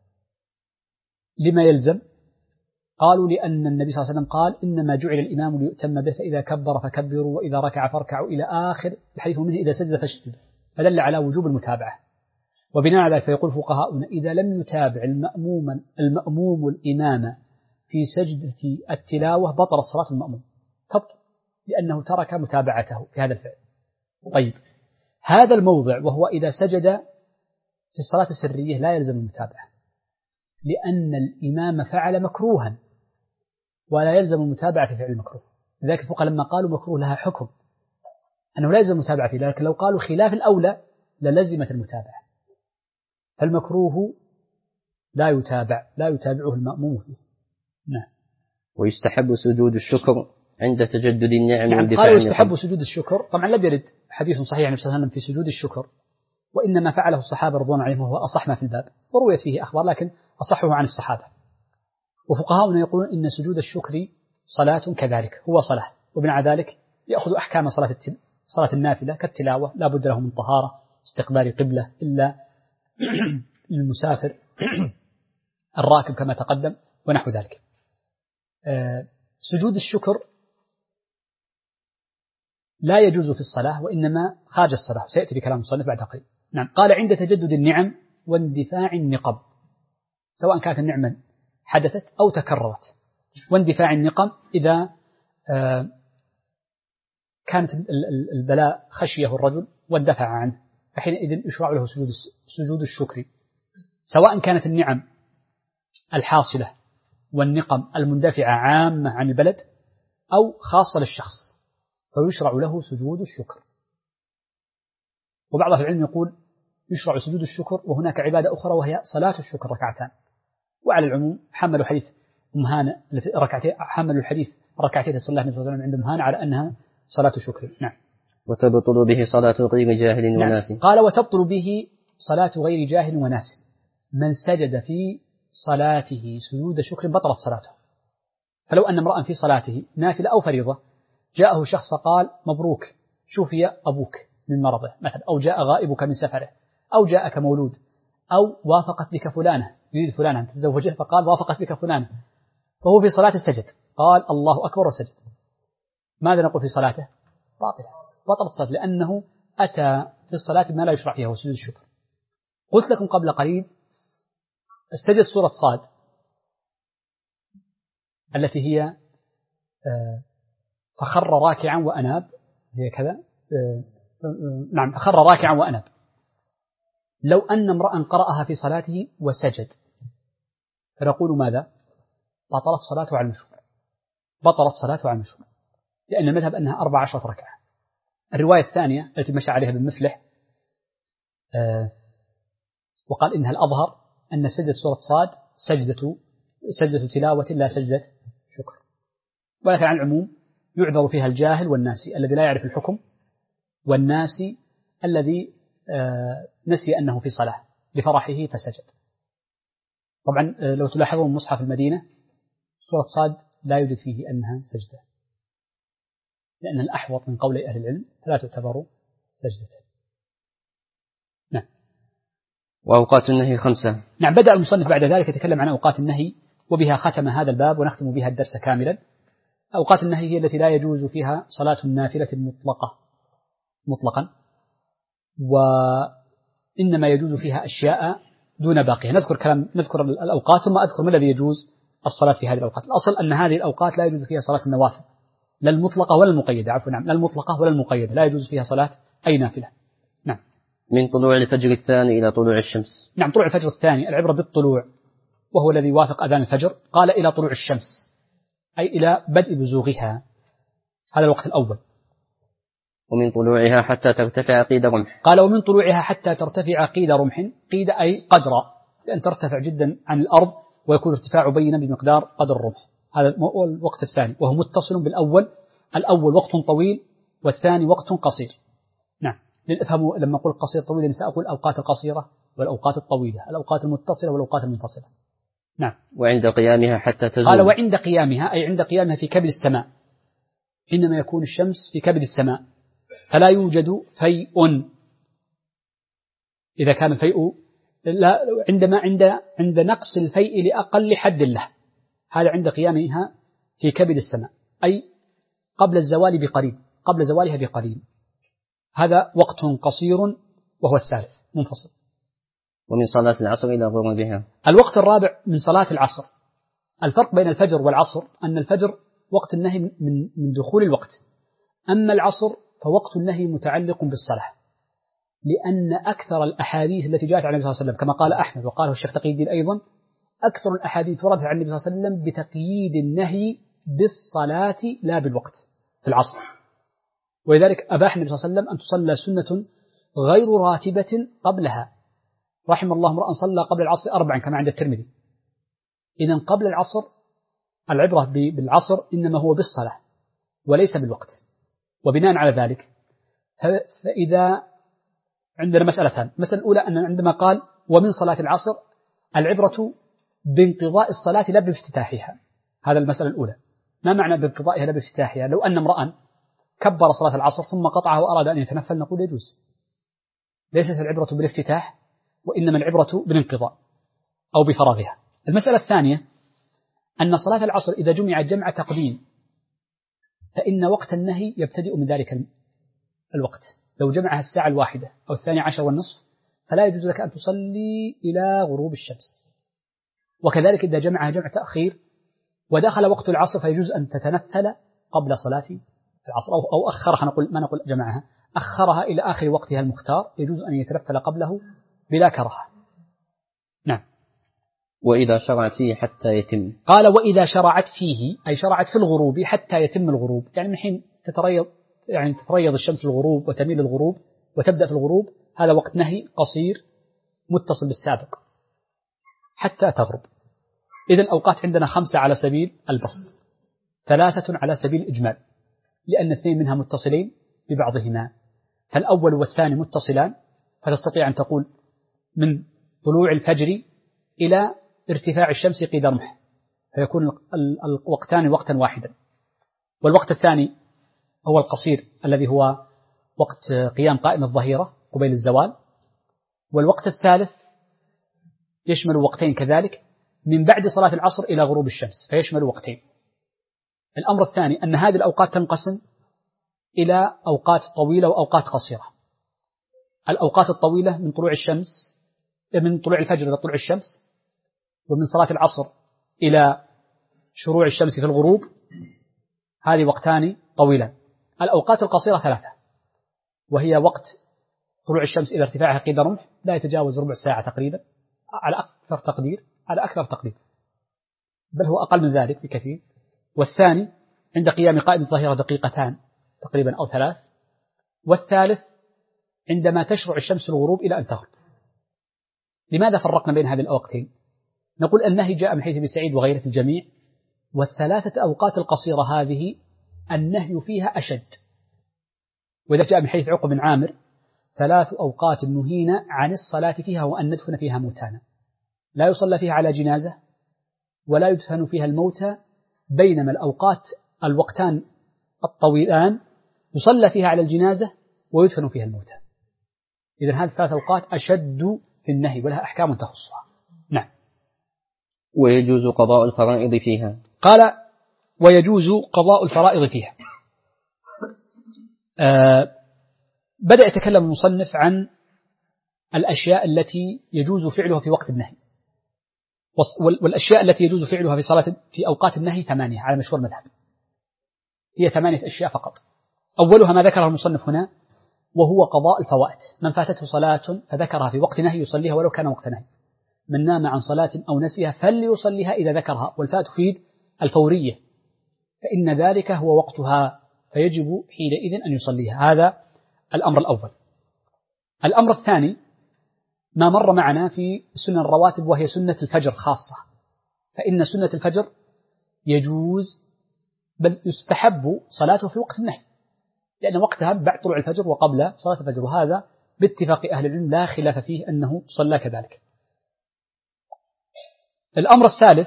لما يلزم؟ قالوا لأن النبي صلى الله عليه وسلم قال إنما جعل الإمام ليؤتم به، فإذا كبر فكبروا وإذا ركع فاركعوا إلى آخر الحديث، منه إذا سجد فاسجدوا، فدل على وجوب المتابعة. وبناء على ذلك فيقول فقهاؤنا إذا لم يتابع المأموم الإمام في سجدة التلاوة بطلت صلاة المأموم، تبطل لأنه ترك متابعته في هذا الفعل. طيب هذا الموضع وهو إذا سجد في الصلاة السرية لا يلزم المتابعة، لأن الإمام فعل مكروها ولا يلزم المتابعة في فعل المكروه. لذلك الفقهاء لما قالوا مكروه لها حكم أنه لا يلزم المتابعة فيه، لكن لو قالوا خلاف الأولى للزمت المتابعة، فالمكروه لا يتابعه المأموم فيه. نعم. ويستحب سجود الشكر عند تجدد النعم. نعم. قالوا يستحب سجود الشكر، طبعا لم يرد حديث صحيح عن النبي صلى الله عليه وسلم في سجود الشكر، وإنما فعله الصحابة رضوان عليهم وهو أصح ما في الباب، ورويت فيه أخبار لكن أصحه عن الصحابة. وفقهاؤنا يقولون إن سجود الشكر صلاة كذلك، هو صلاة، وبناء على ذلك يأخذ أحكام صلاة النافلة كالتلاوة، لا بد له من طهارة، استقبال قبلة إلا للمسافر الراكب كما تقدم ونحو ذلك. سجود الشكر لا يجوز في الصلاة وإنما خارج الصلاة، سيأتي بكلام المصنف بعد قليل. نعم. قال عند تجدد النعم واندفاع النقم، سواء كانت النعمة حدثت أو تكررت. واندفاع النقم إذا كانت البلاء خشيه الرجل واندفع عنه، فحينئذ يشرع له سجود الشكر، سواء كانت النعم الحاصلة والنقم المندفعة عامة عن البلد أو خاصة للشخص، فيشرع له سجود الشكر. وبعض العلم يقول يشرع سجود الشكر وهناك عبادة أخرى وهي صلاة الشكر ركعتان، وعلى العموم حملوا حديث أم هانة حملوا الحديث ركعتين صلى الله عليه وسلم عند أم هانة على أنها صلاة شكر. نعم. وتبطل به صلاة غير جاهل وناس. نعم. قال وتبطل به صلاة غير جاهل وناس، من سجد في صلاته سجود شكر بطلت صلاته. فلو أن امرأ في صلاته نافلة أو فريضة جاءه شخص فقال مبروك شوفي أبوك من مرضه مثلا، أو جاء غائبك من سفره، أو جاءك مولود، أو وافقت بك فلانة، يريد فلانة أن تتزوجه فقال وافقت بك فلانة، فهو في صلاة السجد قال الله أكبر وسجد، ماذا نقول في صلاته؟ باطلة، بطلت صلاته، لأنه أتى في الصلاة ما لا يشرع فيها وسجود الشكر. قلت لكم قبل قليل سجد سورة صاد التي هي فخر راكعا وأناب، هي كذا، نعم، فخر راكعا وأناب. لو أن امرأ قرأها في صلاته وسجد فنقول ماذا؟ بطلت صلاته على المشهور، بطلت صلاته على المشهور، لأن المذهب أنها 14 ركعة. الرواية الثانية التي مشى عليها ابن مفلح وقال إنها الأظهر أن سجدة سورة صاد سجدة تلاوة لا سجدة شكر، ولكن عن العموم يعذر فيها الجاهل والناسي الذي لا يعرف الحكم، والناسي الذي نسي أنه في صلاة لفرحه فسجد. طبعا لو تلاحظون مصحف المدينة سورة صاد لا يوجد فيه أنها سجدة، لأن الأحوط من قول أهل العلم فلا تعتبر سجدة. نعم. وأوقات النهي 5. نعم. بدأ المصنف بعد ذلك يتكلم عن أوقات النهي، وبها ختم هذا الباب ونختم بها الدرس كاملا. أوقات النهي هي التي لا يجوز فيها صلاة النافلة مطلقا، وإنما يجوز فيها أشياء دون باقيها. نذكر الأوقات ثم أذكر ما الذي يجوز الصلاة في هذه الأوقات. الأصل أن هذه الأوقات لا يجوز فيها صلاة النوافل، لا المطلقة ولا المقيدة، لا المطلقة ولا المقيدة، لا يجوز فيها صلاة أي نافلة. نعم. من طلوع الفجر الثاني إلى طلوع الشمس. نعم، طلوع الفجر الثاني العبرة بالطلوع، وهو الذي يوافق أذان الفجر. قال إلى طلوع الشمس أي إلى بدء بزوغها، هذا الوقت الأول. ومن طلوعها حتى ترتفع قيد رمح. قال ومن طلوعها حتى ترتفع قيد رمح، قيد أي قدرا، لأن ترتفع جدا عن الأرض ويكون ارتفاع بينا بمقدار قدر الرمح. هذا الوقت الثاني، وهو متصل بالأول. الأول وقت طويل والثاني وقت قصير. نعم. لنفهم لما أقول قصير طويل سأقول الأوقات القصيرة والأوقات الطويلة، الأوقات المتصلة والأوقات المنفصلة. نعم. وعند قيامها حتى تزول. قال وعند قيامها أي عند قيامها في كبد السماء، حينما يكون الشمس في كبد السماء فلا يوجد فيء. إذا كان الفيء لا عند نقص الفيء لأقل حد له، هذا عند قيامها في كبد السماء أي قبل الزوال بقليل، قبل زوالها بقليل. هذا وقت قصير وهو الثالث منفصل. ومن صلاة العصر إلى غروبها. الوقت الرابع من صلاة العصر. الفرق بين الفجر والعصر أن الفجر وقت النهي من دخول الوقت، أما العصر فوقت النهي متعلق بالصلاة، لأن أكثر الأحاديث التي جاءت عن النبي صلى الله عليه وسلم كما قال أحمد وقاله الشيخ تقي الدين أيضا، أكثر الأحاديث وردت عن النبي صلى الله عليه وسلم بتقييد النهي بالصلاة لا بالوقت في العصر. ولذلك أباح النبي صلى الله عليه وسلم أن تصلى سنة غير راتبة قبلها. رحم الله امرأ صلى قبل العصر 4 كما عند الترمذي. إذن قبل العصر العبرة بالعصر إنما هو بالصلاة وليس بالوقت. وبناء على ذلك فإذا عندنا مسألتان. المسألة الأولى أن عندما قال ومن صلاة العصر العبرة بانقضاء الصلاة لا بافتتاحها، هذا المسألة الأولى. ما معنى بانقضائها لا بافتتاحها؟ لو أن امرأ كبر صلاة العصر ثم قطعها وأراد أن يتنفل نقول يجوز، ليست العبرة بالافتتاح وإنما العبرة بالانقضاء أو بفراغها. المسألة الثانية أن صلاة العصر إذا جمع جمع تقديم فإن وقت النهي يبتدئ من ذلك الوقت. لو جمعها 1:01 أو 12:30 فلا يجوز لك أن تصلي إلى غروب الشمس. وكذلك إذا جمعها جمع تأخير ودخل وقت العصر فيجوز أن تتنفل قبل صلاة العصر أو أخرها، ما نقول جمعها، أخرها إلى آخر وقتها المختار، يجوز أن يتنفل قبله بلا كراهة. نعم. وإذا شرعت فيه حتى يتم. قال وإذا شرعت فيه أي شرعت في الغروب حتى يتم الغروب، يعني من حين تتريض الشمس في الغروب وتميل الغروب وتبدأ في الغروب، هذا وقت نهي قصير متصل بالسابق حتى تغرب. إذن الأوقات عندنا 5 على سبيل البسط، 3 على سبيل الإجمال، لأن 2 منها متصلين ببعضهما. فالأول والثاني متصلان، فتستطيع أن تقول من طلوع الفجر إلى ارتفاع الشمس قيد رمح، فيكون الوقتان وقتا واحدا. والوقت الثاني هو القصير الذي هو وقت قيام قائم الظهيرة قبيل الزوال. والوقت الثالث يشمل وقتين كذلك من بعد صلاة العصر إلى غروب الشمس، فيشمل وقتين. الأمر الثاني أن هذه الأوقات تنقسم إلى أوقات طويلة وأوقات قصيرة. الأوقات الطويلة من طلوع الفجر إلى طلوع الشمس ومن صلاة العصر إلى شروع الشمس في الغروب هذه وقتان طويلان. الأوقات القصيرة 3، وهي وقت طلوع الشمس إلى ارتفاعها قيد رمح لا يتجاوز ربع ساعة تقريبا على أكثر تقدير، بل هو أقل من ذلك بكثير. والثاني عند قيام قائد الظهيرة 2 دقيقة تقريبا أو 3، والثالث عندما تشرع الشمس الغروب إلى أن تغرب. لماذا فرقنا بين هذه الأوقتين؟ نقول النهي جاء من حيث ابن سعيد وغيره في الجميع، والثلاثة أوقات القصيرة هذه النهي فيها أشد. وإذا جاء من حيث عقبة بن عامر 3 أوقات نهينا عن الصلاة فيها وأن ندفن فيها موتانا، لا يصلى فيها على جنازة ولا يدفن فيها الموتى، بينما الوقتان الطويلان يصلى فيها على الجنازة ويدفن فيها الموتى. إذن هذه 3 أوقات أشد في النهي ولها أحكام تخصها. نعم. ويجوز قضاء الفرائض فيها. قال ويجوز قضاء الفرائض فيها. بدأ يتكلم المصنف عن الأشياء التي يجوز فعلها في وقت النهي، والأشياء التي يجوز فعلها في أوقات النهي 8 على مشهور المذهب، هي 8 أشياء فقط. أولها ما ذكره المصنف هنا وهو قضاء الفوائت. من فاتته صلاة فذكرها في وقت نهي يصليها ولو كان وقت نهي. من نام عن صلاة أو نسيها فليصليها إذا ذكرها، والفاء تفيد الفورية، فإن ذلك هو وقتها فيجب حينئذ أن يصليها. هذا الأمر الأول. الأمر الثاني ما مر معنا في سنن الرواتب وهي سنة الفجر خاصة، فإن سنة الفجر يجوز بل يستحب صلاته في وقت النهي، لأن وقتها بعد طلوع الفجر وقبل صلاة الفجر، وهذا باتفاق أهل العلم لا خلاف فيه أنه صلى كذلك. الأمر الثالث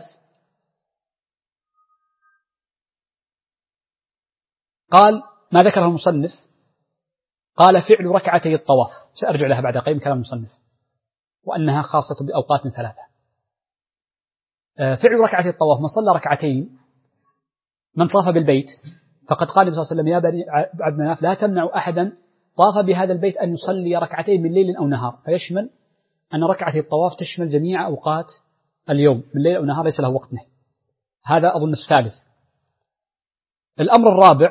قال ما ذكره المصنف، قال فعل ركعتي الطواف، سأرجع لها بعد قليل كلام المصنف، وأنها خاصة بأوقات 3. فعل ركعتي الطواف، من صلى ركعتين من طاف بالبيت، فقد قال النبي صلى الله عليه وسلم يا بني عبد مناف لا تمنعوا أحدا طاف بهذا البيت أن يصلي ركعتين من ليل أو نهار، فيشمل أن ركعتي الطواف تشمل جميع أوقات اليوم من ليل أو نهار ليس له وقت نهي. هذا أظن الثالث. الأمر الرابع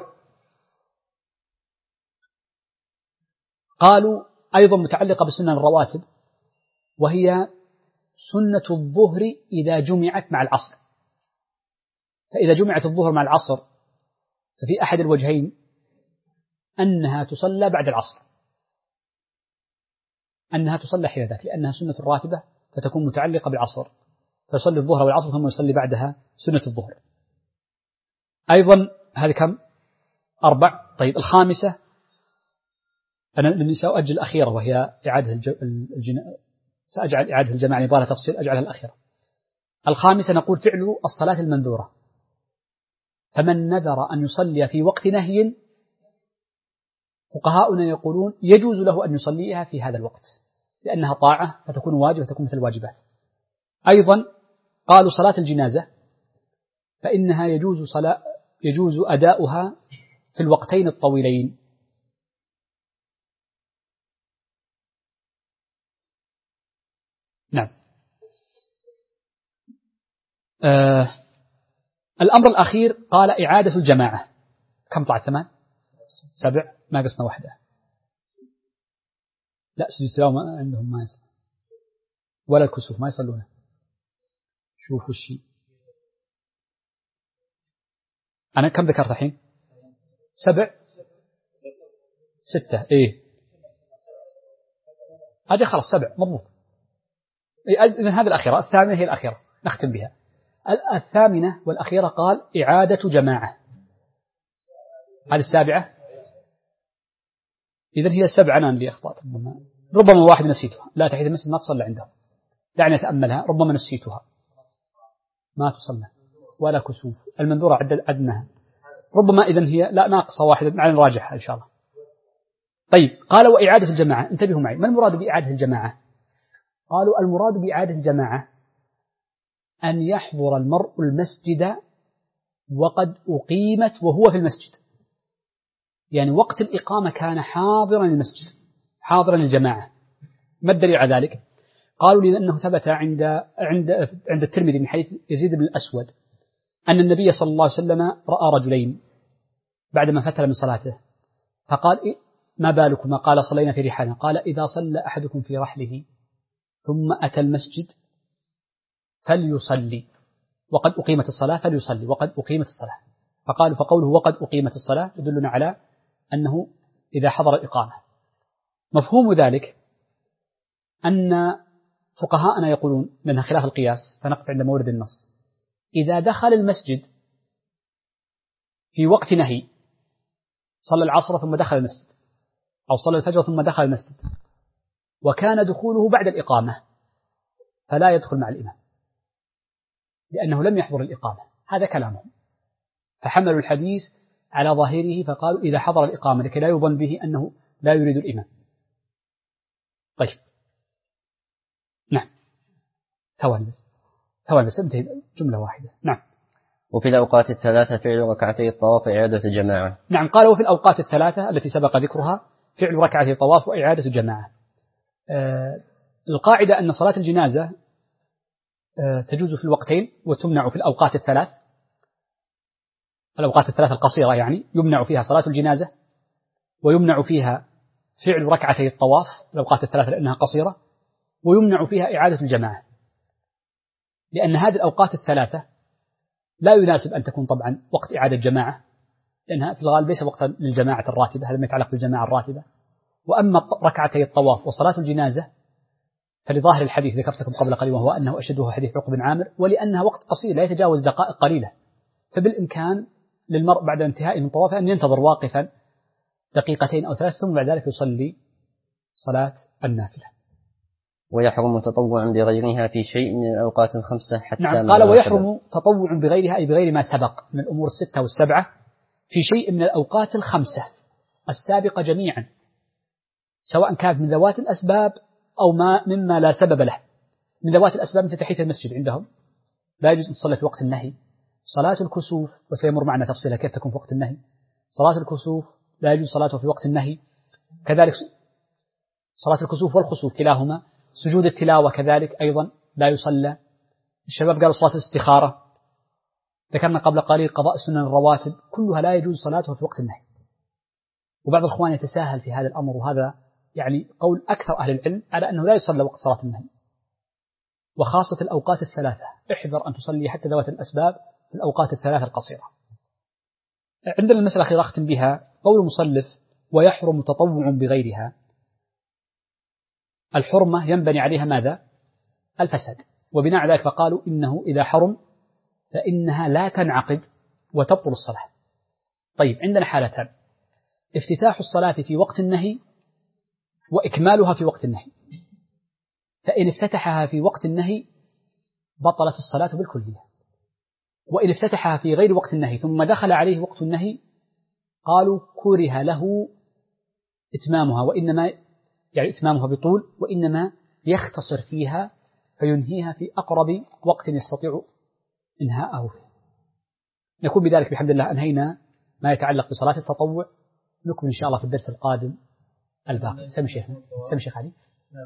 قالوا أيضا متعلقة بسنن الرواتب، وهي سنة الظهر إذا جمعت مع العصر. فإذا جمعت الظهر مع العصر ففي أحد الوجهين أنها تصلى بعد العصر، أنها تصلى حين ذاك، لأنها سنة الراتبة فتكون متعلقة بالعصر، فيصلي الظهر والعصر ثم يصلي بعدها سنة الظهر. أيضا هذه كم؟ 4. طيب الخامسة أنا سأؤجل الأخيرة وهي إعادة سأجعل إعادة الجماعة نبغى لها تفصيل أجعلها الأخيرة. الخامسة نقول فعل الصلاة المنذورة، فمن نذر أن يصلي في وقت نهي فقهاؤنا يقولون يجوز له أن يصليها في هذا الوقت، لأنها طاعة فتكون واجبة فتكون مثل الواجبات. أيضا قالوا صلاة الجنازة فإنها يجوز أداؤها في الوقتين الطويلين. نعم. الأمر الأخير قال إعادة الجماعة. كم طلعت؟ 8 7 ما قصنا واحدة. لا سجود التلاوة عندهم ما يصل، ولا الكسوف ما يصلونه. شوفوا الشيء أنا كم ذكرت الحين؟ 7 6 إيه أجي خلاص 7 مضبوط. إذن هذه الأخيرة. الثامنة هي الأخيرة نختم بها. الثامنة والأخيرة قال إعادة جماعة. هذه 7. إذن هي 7. أنا اللي أخطأت، ربما واحد نسيتها. لا تحية المسجد ما تصلى عندهم، دعني أتأملها، ربما نسيتها ما تصلى، ولا كسوف المنذورة عدناها، ربما إذن هي لا ناقصة واحدة، معنا نراجعها إن شاء الله. طيب قال وإعادة الجماعة. انتبهوا معي، ما المراد بإعادة الجماعة؟ قالوا المراد بإعادة الجماعة أن يحضر المرء المسجد وقد أقيمت وهو في المسجد، يعني وقت الإقامة كان حاضرا للمسجد حاضرا للجماعة. ما الدليل على ذلك؟ قالوا لي أنه ثبت عند الترمذي من حديث يزيد بن الأسود أن النبي صلى الله عليه وسلم رأى رجلين بعدما فتل من صلاته فقال ما بالكما؟ قال صلينا في رحالنا. قال إذا صلى أحدكم في رحله ثم أتى المسجد فليصلي وقد أقيمت الصلاة، فليصلي وقد أقيمت الصلاة. فقالوا فقوله وقد أقيمت الصلاة يدلنا على أنه إذا حضر الإقامة. مفهوم ذلك أن فقهاءنا يقولون لأنها خلاف القياس فنقف عند مورد النص، إذا دخل المسجد في وقت نهي، صلى العصر ثم دخل المسجد أو صلى الفجر ثم دخل المسجد وكان دخوله بعد الإقامة فلا يدخل مع الإمام لأنه لم يحضر الإقامة. هذا كلامهم، فحملوا الحديث على ظاهره فقالوا إذا حضر الإقامة لكي لا يظن به أنه لا يريد الإمام. طيب نعم، ثواني بس انتهي جملة واحدة. نعم. وفي الأوقات الثلاثة فعل ركعتي الطواف وإعادة الجماعة. نعم، قال وفي الأوقات الثلاثة التي سبق ذكرها فعل ركعتي الطواف وإعادة الجماعة. القاعدة أن صلاة الجنازة تجوز في الوقتين وتمنع في الأوقات الثلاث. الأوقات الثلاث القصيرة يعني يمنع فيها صلاة الجنازة ويمنع فيها فعل ركعتي الطواف الأوقات الثلاثة لأنها قصيرة، ويمنع فيها إعادة الجماعة، لأن هذه الأوقات الثلاثة لا يناسب أن تكون طبعا وقت إعادة جماعة لأنها في الغالب ليس وقتا للجماعة الراتبة، هذا ما يتعلق بالجماعة الراتبة. وأما ركعتي الطواف وصلاة الجنازة فلظاهر الحديث ذكرت لكم قبل قليل وهو أنه أشده حديث عقبة بن عامر، ولأنها وقت قصير لا يتجاوز دقائق قليلة، فبالإمكان للمرء بعد انتهاء من طوافه أن ينتظر واقفا دقيقتين أو ثلاث ثم بعد ذلك يصلي صلاة النافلة. ويحرم تطوع بغيرها في شيء من الأوقات الخمسة حتى. نعم، قال ويحرم تطوع بغيرها أي بغير ما سبق من الأمور الستة والسبعة في شيء من الأوقات الخمسة السابقة جميعا، سواء كانت من ذوات الأسباب أو مما لا سبب له. من ذوات الأسباب مثل تحية المسجد عندهم لا يجوز أن تصلي في وقت النهي. صلاة الكسوف وسيمر معنا تفصيلها كيف تكون في وقت النهي. صلاة الكسوف لا يجوز صلاته في وقت النهي، كذلك صلاة الكسوف والخسوف كلاهما. سجود التلاوة كذلك أيضا لا يصلى. الشباب قالوا صلاة الاستخارة، ذكرنا قبل قليل قضاء سنن الرواتب، كلها لا يجوز صلاته في وقت النهي. وبعض الإخوان يتساهل في هذا الأمر، وهذا يعني قول أكثر أهل العلم على أنه لا يصلى وقت صلاة النهي، وخاصة الأوقات الثلاثة احذر أن تصلي حتى ذوات الأسباب في الأوقات الثلاثة القصيرة. عندنا المسألة الأخيرة أختم بها، قول المصنف ويحرم تطوع بغيرها. الحرمة ينبني عليها ماذا؟ الفساد، وبناء على ذلك فقالوا إنه إذا حرم فإنها لا تنعقد وتبطل الصلاة. طيب عندنا حالتان، افتتاح الصلاة في وقت النهي وإكمالها في وقت النهي. فإن افتتحها في وقت النهي بطلت الصلاة بالكلية، وإن افتتحها في غير وقت النهي ثم دخل عليه وقت النهي قالوا كره له إتمامها، وإنما يعني إتمامها بطول، وإنما يختصر فيها فينهيها في أقرب وقت يستطيع إنهاءه فيه. نكون بذلك بحمد الله أنهينا ما يتعلق بصلاة التطوع. نكمل إن شاء الله في الدرس القادم الباقي. سمي شيخ علي.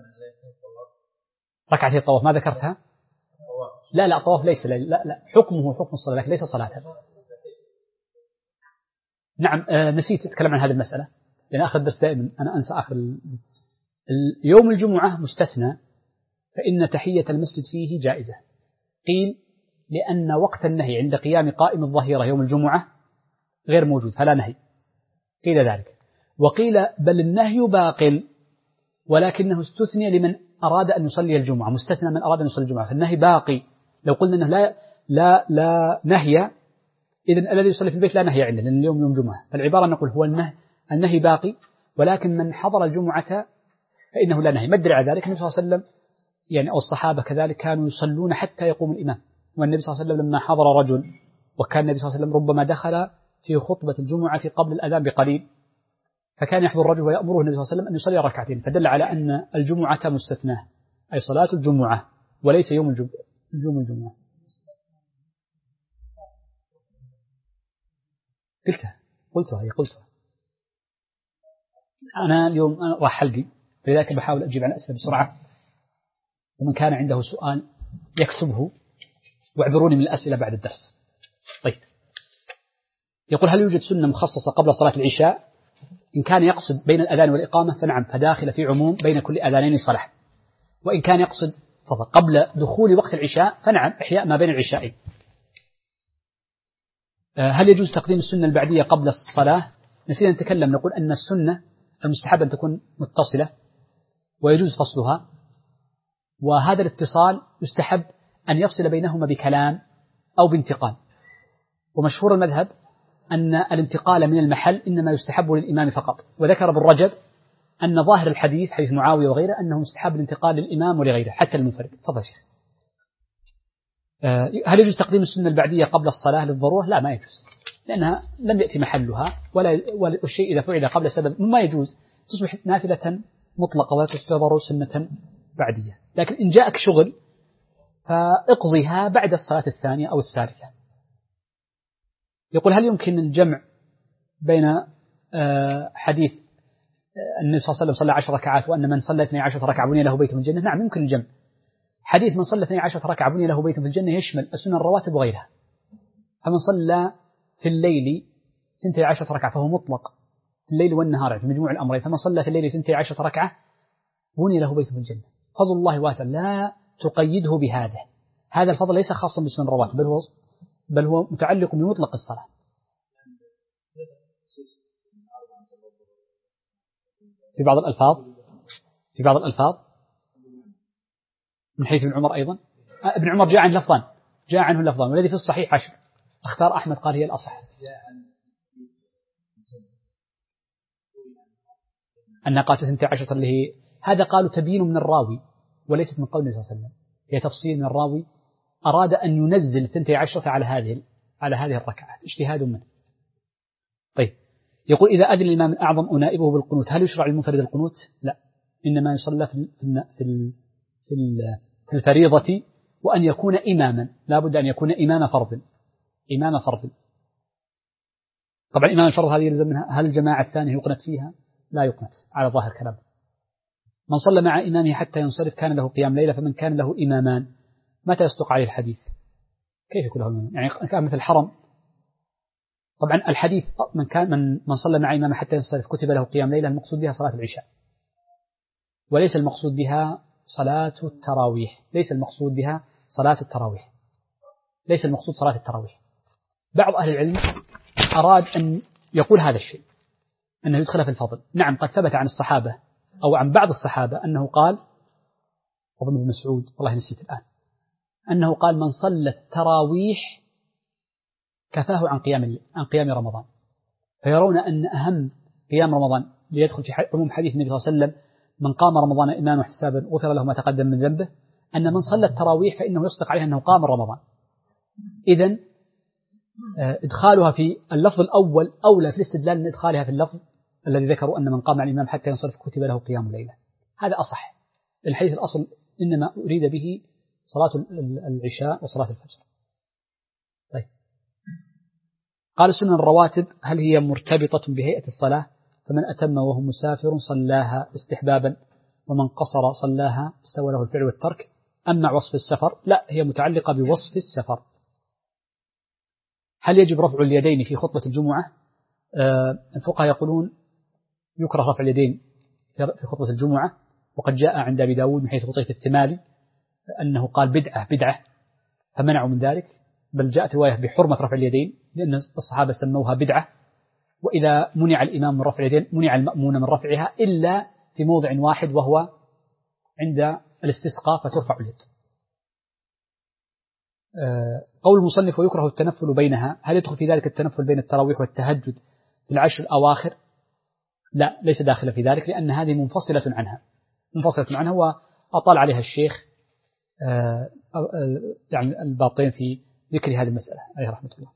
ركعتي الطواف ما ذكرتها؟ لا الطواف ليس لا حكمه حكم الصلاة لكن ليس صلاة. نعم نسيت أتكلم عن هذه المسألة لأن آخر الدرس دائما أنا أنسى آخر يوم الجمعة مستثنى، فإن تحية المسجد فيه جائزة. قيل لأن وقت النهي عند قيام قائم الظهيرة يوم الجمعة غير موجود فلا نهي، قيل ذلك. وقيل بل النهي باق ولكنه استثني لمن أراد أن يصلي الجمعة، مستثنى من أراد أن يصلي الجمعة، فالنهي باقي. لو قلنا أنه لا نهي إذن الذي يصلي في البيت لا نهي عنده لأن اليوم يوم جمعة، فالعبارة نقول هو النهي باقي ولكن من حضر الجمعة فإنه لا نهي. ما الدليل على ذلك؟ النبي صلى الله عليه وسلم يعني أو الصحابة كذلك كانوا يصلون حتى يقوم الإمام، والنبي صلى الله عليه وسلم لما حضر رجل وكان النبي صلى الله عليه وسلم ربما دخل في خطبة الجمعة قبل الأذان بقليل فكان يحضر الرجل ويأمره النبي صلى الله عليه وسلم أن يصلي ركعتين، فدل على أن الجمعة مستثناة أي صلاة الجمعة وليس يوم الجمعة. قلتها أنا اليوم راح حلقي، لذلك بحاول أجيب عن أسئلة بسرعة. ومن كان عنده سؤال يكتبه، واعذروني من الأسئلة بعد الدرس. طيب، يقول: هل يوجد سنة مخصصة قبل صلاة العشاء؟ إن كان يقصد بين الأذان والإقامة فنعم، فداخل في عموم بين كل أذانين صلاة. وإن كان يقصد قبل دخول وقت العشاء فنعم، إحياء ما بين العشاءين. هل يجوز تقديم السنة البعدية قبل الصلاة؟ نسينا نتكلم، نقول أن السنة المستحب أن تكون متصلة ويجوز فصلها، وهذا الاتصال يستحب أن يفصل بينهما بكلام أو بانتقال. ومشهور المذهب أن الانتقال من المحل إنما يستحب للإمام فقط. وذكر ابن رجب أن ظاهر الحديث حديث معاوية وغيره أنه مستحب الانتقال للإمام ولغيره حتى المنفرد. تفضل شيخ. هل يجوز تقديم السنة البعدية قبل الصلاة للضرورة؟ لا، ما يجوز، لأنها لم يأتي محلها، والشيء إذا فعل قبل سبب ما يجوز، تصبح نافلة مطلقة ولا تعتبر سنة بعدية. لكن إن جاءك شغل فاقضيها بعد الصلاة الثانية أو الثالثة. يقول: هل يمكن الجمع بين حديث النبي صلى الله عليه وسلم صلى 10 ركعات وأن من صلى 12 ركعة بني له بيت في الجنة؟ نعم، يمكن الجمع. حديث من صلى 12 ركعة بني له بيت في الجنة يشمل السنن الرواتب وغيرها. فمن صلى في الليل 12 ركعة فهو مطلق في الليل والنهار في مجموع الأمرين. فمن صلى في الليل 12 ركعة بني له بيت في الجنة. فضل الله واسع، لا تقيده بهذا. هذا الفضل ليس خاصا بالسنن الرواتب، بل هو متعلق بمطلق الصلاة. في بعض الألفاظ من حيث ابن عمر أيضا. ابن عمر جاء عنه لفظان، والذي في الصحيح 10. اختار أحمد قال هي الأصح، الناقات 12 اللي هي هذا قالوا تبيين من الراوي وليست من قول النبي صلى الله عليه وسلم، هي تفصيل من الراوي أراد أن ينزل 12 على هذه الركعات، اجتهاد منه. طيب، يقول: إذا أذن الإمام الأعظم أنائبه بالقنوت هل يشرع للمنفرد القنوت؟ لا، إنما يصلى في الفريضة، وأن يكون إماما، لا بد أن يكون إمام فرض. طبعا إمام الفرض هذه يلزم منها هل الجماعة الثانية يقنت فيها؟ لا يقنت على ظاهر كلام. من صلى مع إمامه حتى ينصرف كان له قيام ليلة، فمن كان له إمامان متى يصدق عليه الحديث؟ كيف يكون له إمامان؟ يعني كان مثل الحرم. طبعا الحديث من صلى مع إمامه حتى ينصرف كتب له قيام ليلة، المقصود بها صلاة العشاء، وليس المقصود بها صلاة التراويح. ليس المقصود صلاة التراويح. بعض أهل العلم أراد أن يقول هذا الشيء، أنه يدخل في الفضل. نعم، قد ثبت عن الصحابة أو عن بعض الصحابة أنه قال، أظن ابن مسعود والله نسيت الآن، أنه قال: من صلى التراويح كفاه عن قيام رمضان. فيرون أن أهم قيام رمضان ليدخل في عموم حديث النبي صلى الله عليه وسلم: من قام رمضان إيمانا واحتسابا غفر له ما تقدم من ذنبه، أن من صلى التراويح فإنه يصدق عليه أنه قام رمضان. إذن إدخالها في اللفظ الأول أولى في الاستدلال من إدخالها في اللفظ الذي ذكروا أن من قام مع الإمام حتى ينصرف كتب له قيام ليلة. هذا أصح. الحديث الأصل إنما أريد به صلاة العشاء وصلاة الفجر. طيب، قال: السنن الرواتب هل هي مرتبطة بهيئة الصلاة؟ فمن أتم وهو مسافر صلاها استحبابا، ومن قصر صلاها استوى له الفعل والترك. أما وصف السفر لا، هي متعلقة بوصف السفر. هل يجب رفع اليدين في خطبة الجمعة؟ الفقهاء يقولون يكره رفع اليدين في خطبة الجمعة، وقد جاء عند أبي داود من حيث لطيف الثمالي أنه قال بدعة فمنعوا من ذلك، بل جاءت رواية بحرمة رفع اليدين لأن الصحابة سموها بدعة. وإذا منع الإمام من رفع اليدين منع المأمون من رفعها إلا في موضع واحد، وهو عند الاستسقاء فترفع اليد. قول المصنف: ويكره التنفل بينها، هل يدخل في ذلك التنفل بين التراويح والتهجد في العشر الأواخر؟ لا، ليس داخل في ذلك، لأن هذه منفصلة عنها وأطال عليها الشيخ يعني الباطين في ذكر هذه المسألة عليه رحمة الله.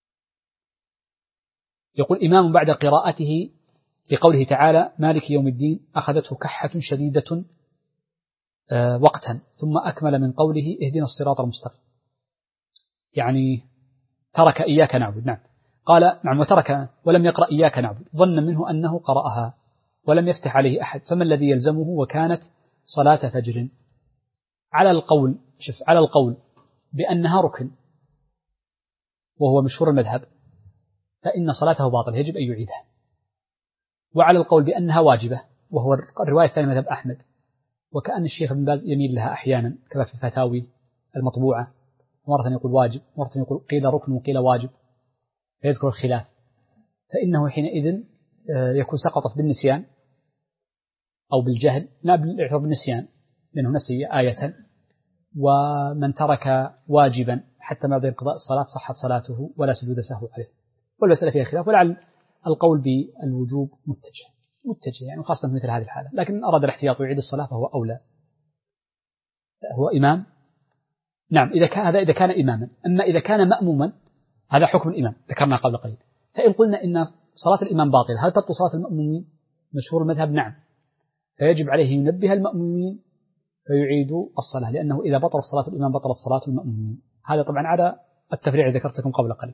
يقول: إمام بعد قراءته لقوله تعالى: مالك يوم الدين أخذته كحة شديدة وقتا، ثم أكمل من قوله: اهدنا الصراط المستقيم، يعني ترك إياك نعبد. نعم، قال: نعم، وترك ولم يقرأ إياك نعبد ظنا منه أنه قرأها ولم يفتح عليه أحد، فما الذي يلزمه وكانت صلاة فجر؟ على القول بأنها ركن وهو مشهور المذهب فإن صلاته باطلة يجب أن يعيدها، وعلى القول بأنها واجبة وهو الرواية الثانية مذهب أحمد، وكأن الشيخ ابن باز يميل لها أحيانا كما في الفتاوي المطبوعة، مرة يقول واجب مرة يقول قيل ركن وقيل واجب فيذكر الخلاف، فإنه حينئذ يكون سقطت بالنسيان أو بالجهل، لا بالاعتراف بالنسيان لأنه نسي آية، ومن ترك واجبا حتى ما بعد قضاء الصلاة صحت صلاته ولا سجود سهو عليه، والمسألة فيها خلاف، ولعل القول بالوجوب متجه يعني خاصة في مثل هذه الحالة، لكن أراد الاحتياط ويعيد الصلاة فهو أولى. هو إمام نعم إذا كان إماما، أما إذا كان مأموما هذا حكم الإمام ذكرنا قبل قليل. فإن قلنا إن صلاة الإمام باطلة هل تبطل صلاة المأمومين؟ مشهور المذهب نعم، فيجب عليه ينبه المأمومين فيعيدوا الصلاة، لأنه إذا بطلت صلاة الإمام بطلت صلاة المأمومين. هذا طبعا على التفريع ذكرتكم قبل قليل.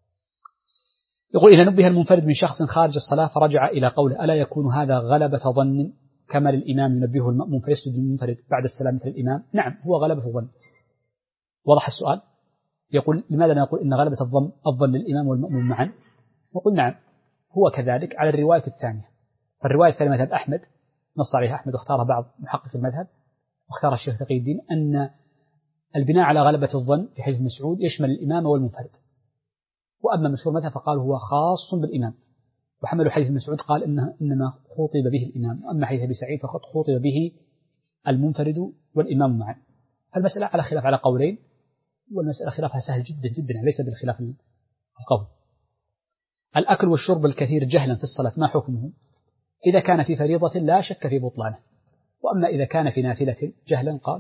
يقول إذا نبه المنفرد من شخص خارج الصلاة فرجع إلى قوله ألا يكون هذا غلبة ظن كما للإمام ينبهه المأموم فيسجد المنفرد بعد السلام مثل الإمام؟ نعم هو غلبة ظن. واضح السؤال؟ يقول لماذا نقول إن غلبة الظن للإمام والمأموم معا؟ نقول نعم هو كذلك على الرواية الثانية. فالرواية الثانية مذهب أحمد نص عليها أحمد واختارها بعض محقق المذهب واختار الشيخ تقي الدين أن البناء على غلبة الظن في حديث مسعود يشمل الإمام والمنفرد، وأما مشهور المذهب فقال هو خاص بالإمام، وحملوا حديث مسعود قال إنما خوطب به الإمام، وأما حديث أبي سعيد فقد خوطب به المنفرد والإمام معا. فالمسألة على خلاف على قولين، والمسألة خلافها سهل جدا جدا ليس بالخلاف القول. الأكل والشرب الكثير جهلا في الصلاة ما حكمه؟ إذا كان في فريضة لا شك في بطلانه، وأما إذا كان في نافلة جهلا قال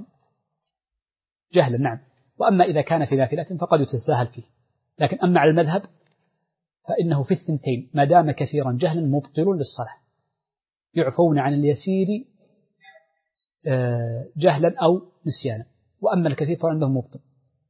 جهلا نعم، وأما إذا كان في نافلة فقد يتساهل فيه. لكن أما على المذهب فإنه في الثنتين ما دام كثيرا جهلا مبطل للصلاة، يعفون عن اليسير جهلا أو نسيانا، وأما الكثير فعندهم مبطل.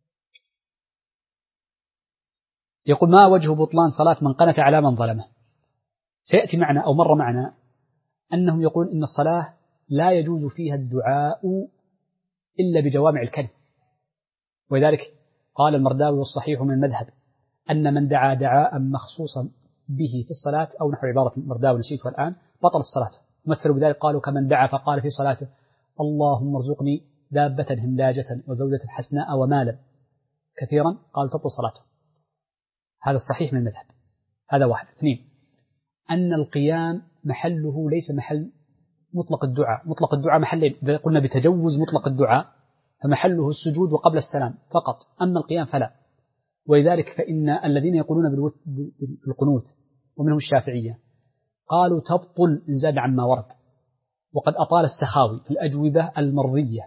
يقول ما وجه بطلان صلاة من قنت على من ظلمه؟ سيأتي معنا أو مر معنا أنهم يقولون إن الصلاة لا يجوز فيها الدعاء إلا بجوامع الكلم، ولذلك قال المرداوي والصحيح من المذهب أن من دعا دعاء مخصوصا به في الصلاة أو نحو عبارة المرداوي نسيتها الآن بطلت صلاته. مثلوا بذلك قالوا كمن دعا فقال في صلاته اللهم ارزقني دابة هملاجة وزوجة حسناء ومالا كثيرا قال تبطل صلاته. هذا الصحيح من المذهب. هذا واحد. اثنين أن القيام محله ليس محل مطلق الدعاء. مطلق الدعاء محل إذا قلنا بتجوز مطلق الدعاء فمحله السجود وقبل السلام فقط، أما القيام فلا. ولذلك فإن الذين يقولون بالقنوت ومنهم الشافعية قالوا تبطل إن زاد عما ورد، وقد أطال السخاوي في الأجوبة المرضية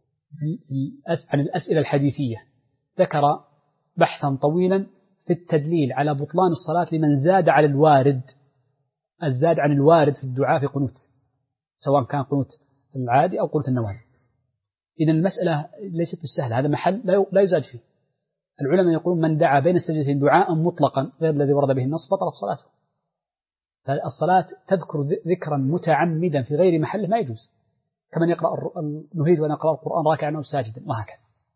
عن الأسئلة الحديثية ذكر بحثا طويلا في التدليل على بطلان الصلاة لمن زاد على الوارد، الزاد عن الوارد في الدعاء في قنوت، سواء كان قنوت العادي أو قنوت النوازل. إذن المسألة ليست بالسهلة، هذا محل لا يزاد فيه. العلماء يقولون من دعا بين السجدتين دعاء مطلقا غير الذي ورد به النص بطلت صلاته. فالصلاة تذكر ذكرا متعمدا في غير محله ما يجوز، كمن يقرأ نهيت وأن أقرأ القرآن راكعا أو ساجدا وهكذا.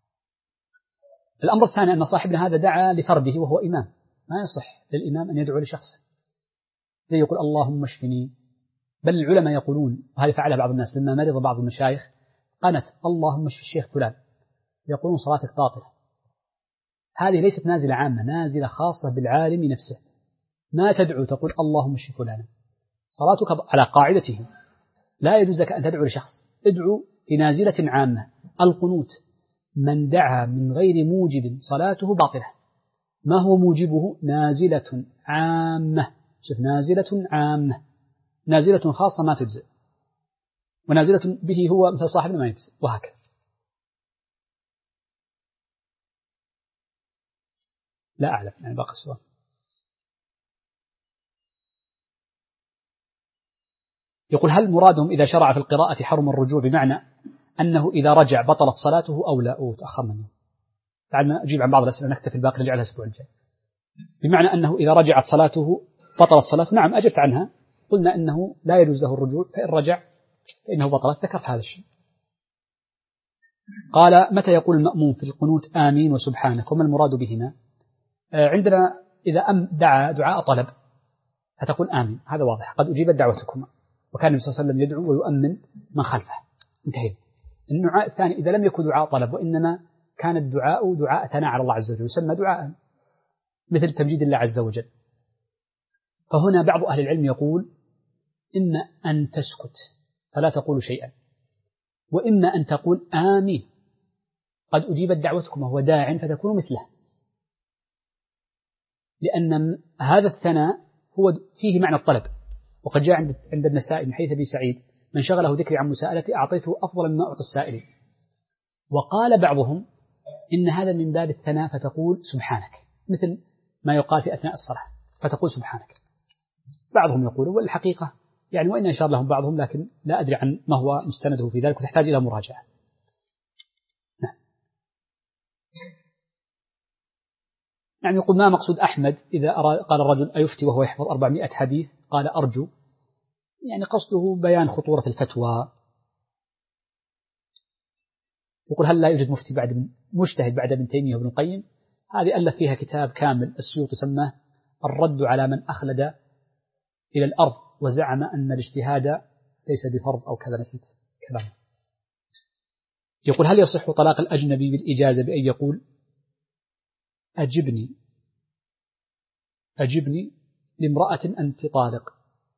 الأمر الثاني أن صاحبنا هذا دعا لفرده وهو إمام، ما يصح للإمام أن يدعو لشخصه زي يقول اللهم اشفني. بل العلماء يقولون، وهذا فعلها بعض الناس لما مرض بعض المشايخ قنت اللهم اشف الشيخ فلان، يقولون صلاتك باطلة. هذه ليست نازلة عامة، نازلة خاصة بالعالم نفسه. ما تدعو تقول اللهم اشف فلانا، صلاتك على قاعدته لا يجوز لك أن تدعو لشخص، ادعو لنازلة عامة. القنوت من دعا من غير موجب صلاته باطلة. ما هو موجبه؟ نازلة عامة. شوف، نازلة عامة، نازلة خاصة ما تجزئ، ونازلة به هو مثل صاحبنا ما يجزئ، وهكذا. لا أعلم يعني باقي السؤال. يقول هل مرادهم إذا شرع في القراءة حرم الرجوع بمعنى أنه إذا رجع بطلت صلاته أو لا؟ تأخرنا منه، تعالنا أجيب عن بعض الأسئلة نكتفي الباقي نجعلها الأسبوع الجاي. بمعنى أنه إذا رجعت صلاته بطلت صلاته، نعم أجبت عنها، قلنا أنه لا يجوز له الرجوع، فإن رجع فإنه بطلت، ذكرت هذا الشيء. قال متى يقول المأموم في القنوت آمين وسبحانك وما المراد بهما؟ عندنا إذا دعا دعاء طلب فتقول آمين، هذا واضح، قد أجيبت دعوتكما، وكان النبي صلى الله عليه وسلم يدعو ويؤمن من خلفه، انتهينا. النوع الثاني إذا لم يكن دعاء طلب وإنما كان الدعاء دعاء ثناء على الله عز وجل يسمى دعاء مثل تمجيد الله عز وجل، فهنا بعض أهل العلم يقول إن أن تسكت فلا تقول شيئا، وإما أن تقول آمين قد أجيبت دعوتكم وهو داع فتكون مثله، لأن هذا الثناء هو فيه معنى الطلب، وقد جاء عند النسائي من حديث أبي سعيد من شغله ذكري عن مساءلتي أعطيته أفضل مما أعطى السائلين. وقال بعضهم إن هذا من باب الثناء فتقول سبحانك، مثل ما يقال في أثناء الصلاة فتقول سبحانك. بعضهم يقول والحقيقة يعني وإن أشار لهم بعضهم لكن لا أدري عن ما هو مستنده في ذلك وتحتاج إلى مراجعة. يعني يقول ما مقصود أحمد إذا قال الرجل أيفتي وهو يحفظ 400 حديث قال أرجو، يعني قصده بيان خطورة الفتوى. يقول هل لا يوجد مفتي مجتهد بعد ابن تيمية وابن القيم؟ هذه ألف فيها كتاب كامل السيوطي سماه الرد على من أخلد إلى الأرض وزعم أن الاجتهاد ليس بفرض أو كذا، نسيت كلامه. يقول هل يصح طلاق الأجنبي بالإجازة بأن يقول أجبني لامرأة أنت طالق؟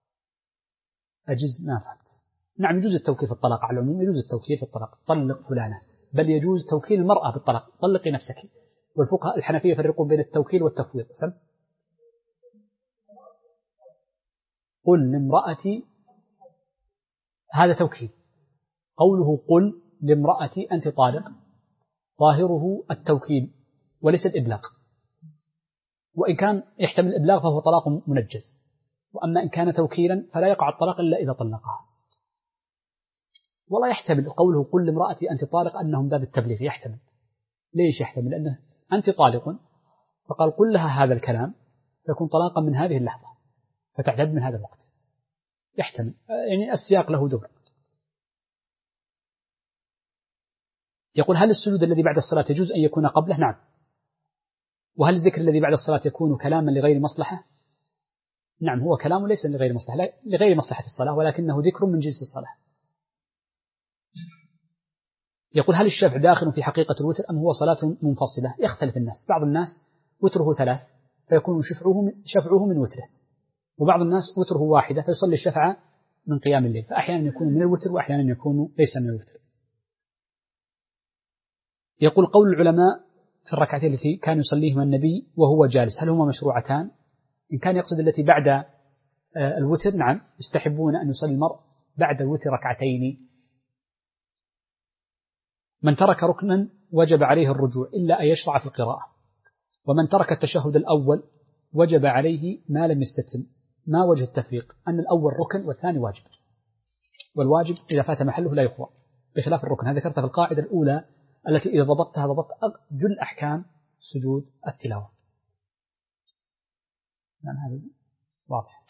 أجز ما فهمت. نعم يجوز التوكيل في الطلاق، على العموم يجوز التوكيل في الطلاق، طلق فلانة، بل يجوز توكيل المرأة بالطلاق، طلقي نفسك. والفقهاء الحنفية يفرقون بين التوكيل والتفويض. قل لامرأتي هذا توكيل، قوله قل لامرأتي أنت طالق ظاهره التوكيل وليس الإبلاغ، وإن كان يحتمل الإبلاغ فهو طلاق منجز، وأما إن كان توكيلا فلا يقع الطلاق إلا إذا طلقها. والله يحتمل قوله قل لامرأتي أنت طالق أنهم باب التبليغ، يحتمل. ليش يحتمل؟ لأنه أنت طالق فقال قل لها هذا الكلام فيكون طلاقا من هذه اللحظة فتعتد من هذا الوقت، يحتمل، يعني السياق له دور. يقول هل السجود الذي بعد الصلاة يجوز أن يكون قبله؟ نعم. وهل الذكر الذي بعد الصلاة يكون كلاما لغير مصلحة؟ نعم هو كلام ليس لغير مصلحة، لا لغير مصلحة الصلاة، ولكنه ذكر من جنس الصلاة. يقول هل الشفع داخل في حقيقة الوتر أم هو صلاة منفصلة؟ يختلف الناس، بعض الناس وتره 3 فيكون شفعه من وتره، وبعض الناس وتره 1 فيصلي الشفع من قيام الليل، فأحيانا يكون من الوتر وأحيانا يكون ليس من الوتر. يقول قول العلماء في الركعتين التي كان يصليهما النبي وهو جالس هل هما مشروعتان؟ إن كان يقصد التي بعد الوتر نعم يستحبون أن يصلي المرء بعد الوتر 2. من ترك ركنا وجب عليه الرجوع إلا أن يشرع في القراءة، ومن ترك التشهد الأول وجب عليه ما لم يستتم. ما وجه التفريق؟ أن الأول ركن والثاني واجب، والواجب إذا فات محله لا يقضى بخلاف الركن. هذا ذكرتها في القاعدة الأولى التي إذا ضبطتها ضبطت جل أحكام سجود التلاوة. يعني هذا واضح.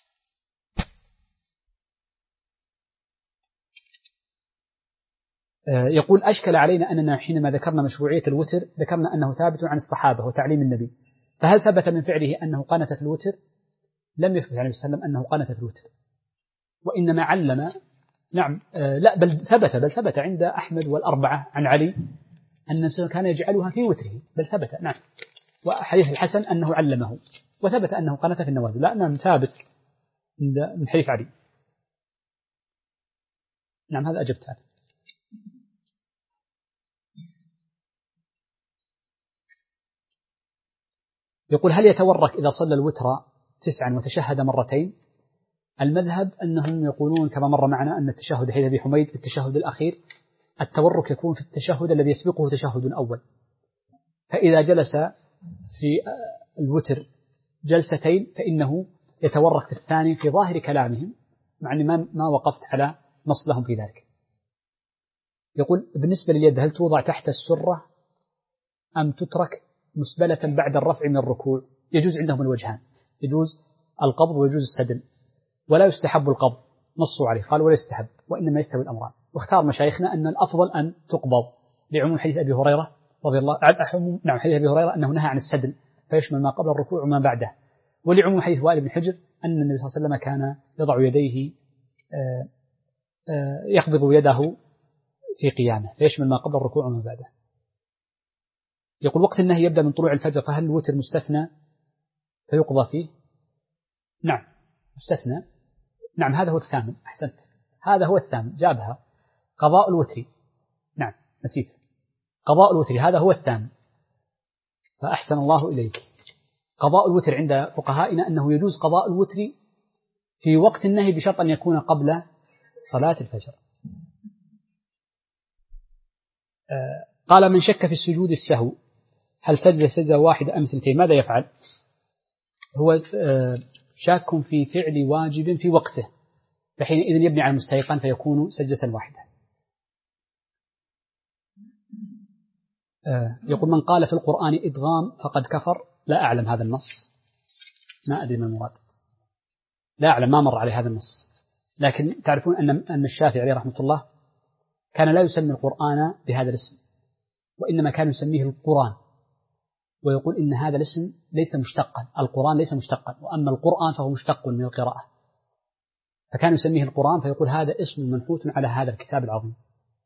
يقول أشكل علينا أننا حينما ذكرنا مشروعية الوتر ذكرنا أنه ثابت عن الصحابة وتعليم النبي، فهل ثبت من فعله أنه قنت في الوتر؟ لم يثبت عن النبي صلى الله عليه وسلم أنه قنت في الوتر، وإنما علم. نعم لا بل ثبت عند أحمد والأربعة عن علي أن النبي كان يجعلها في وتره، بل ثبت. نعم. وحديث الحسن أنه علمه، وثبت أنه قنت في النوازل. لا نعم ثابت من حديث علي. نعم هذا أجبت عنه. يقول هل يتورك إذا صلى الوتر 9 وتشهد 2 مرتين؟ المذهب أنهم يقولون كما مر معنا أن التشهد حيث أبي حميد في التشهد الأخير التورك يكون في التشهد الذي يسبقه تشهد أول، فإذا جلس في الوتر 2 فإنه يتورك في الثاني في ظاهر كلامهم، مع أني ما وقفت على نص لهم في ذلك. يقول بالنسبة لليد هل توضع تحت السرة أم تترك مسبلة بعد الرفع من الركوع؟ يجوز عندهم الوجهان، يجوز القبض ويجوز السدل، ولا يستحب القبض، نصوا عليه قال ولا يستحب، وإنما يستوي الأمران. واختار مشايخنا أن الأفضل أن تقبض لعموم حديث أبي هريرة رضي الله عنه، نعم حديث أبي هريرة أنه نهى عن السدل فيشمل ما قبل الركوع وما بعده، ولعموم حديث وائل بن حجر أن النبي صلى الله عليه وسلم كان يضع يديه يقبض يده في قيامه فيشمل ما قبل الركوع وما بعده. يقول وقت النهي يبدأ من طلوع الفجر، فهل الوتر مستثنى فيقضى فيه؟ نعم مستثنى، نعم هذا هو الثامن، أحسنت هذا هو الثامن جابها، قضاء الوتر، نعم نسيت، قضاء الوتر هذا هو الثامن، فأحسن الله إليك. قضاء الوتر عند فقهائنا أنه يجوز قضاء الوتر في وقت النهي بشرط أن يكون قبل صلاة الفجر. قال من شك في السجود السهو هل سجد سجدة واحدة أم اثنتين ماذا يفعل؟ هو شاك في فعل واجب في وقته، فحينئذ يبني على المستيقن فيكون سجدة واحدة. يقول من قال في القرآن إدغام فقد كفر، لا أعلم هذا النص، ما أدري ما المراد، لا أعلم، ما مر علي هذا النص، لكن تعرفون أن الشافعي عليه رحمة الله كان لا يسمي القرآن بهذا الاسم، وإنما كان يسميه القرآن، ويقول إن هذا الاسم ليس مشتقا، القرآن ليس مشتقا، وأما القرآن فهو مشتق من القراءة، فكان يسميه القرآن، فيقول هذا اسم منحوت على هذا الكتاب العظيم.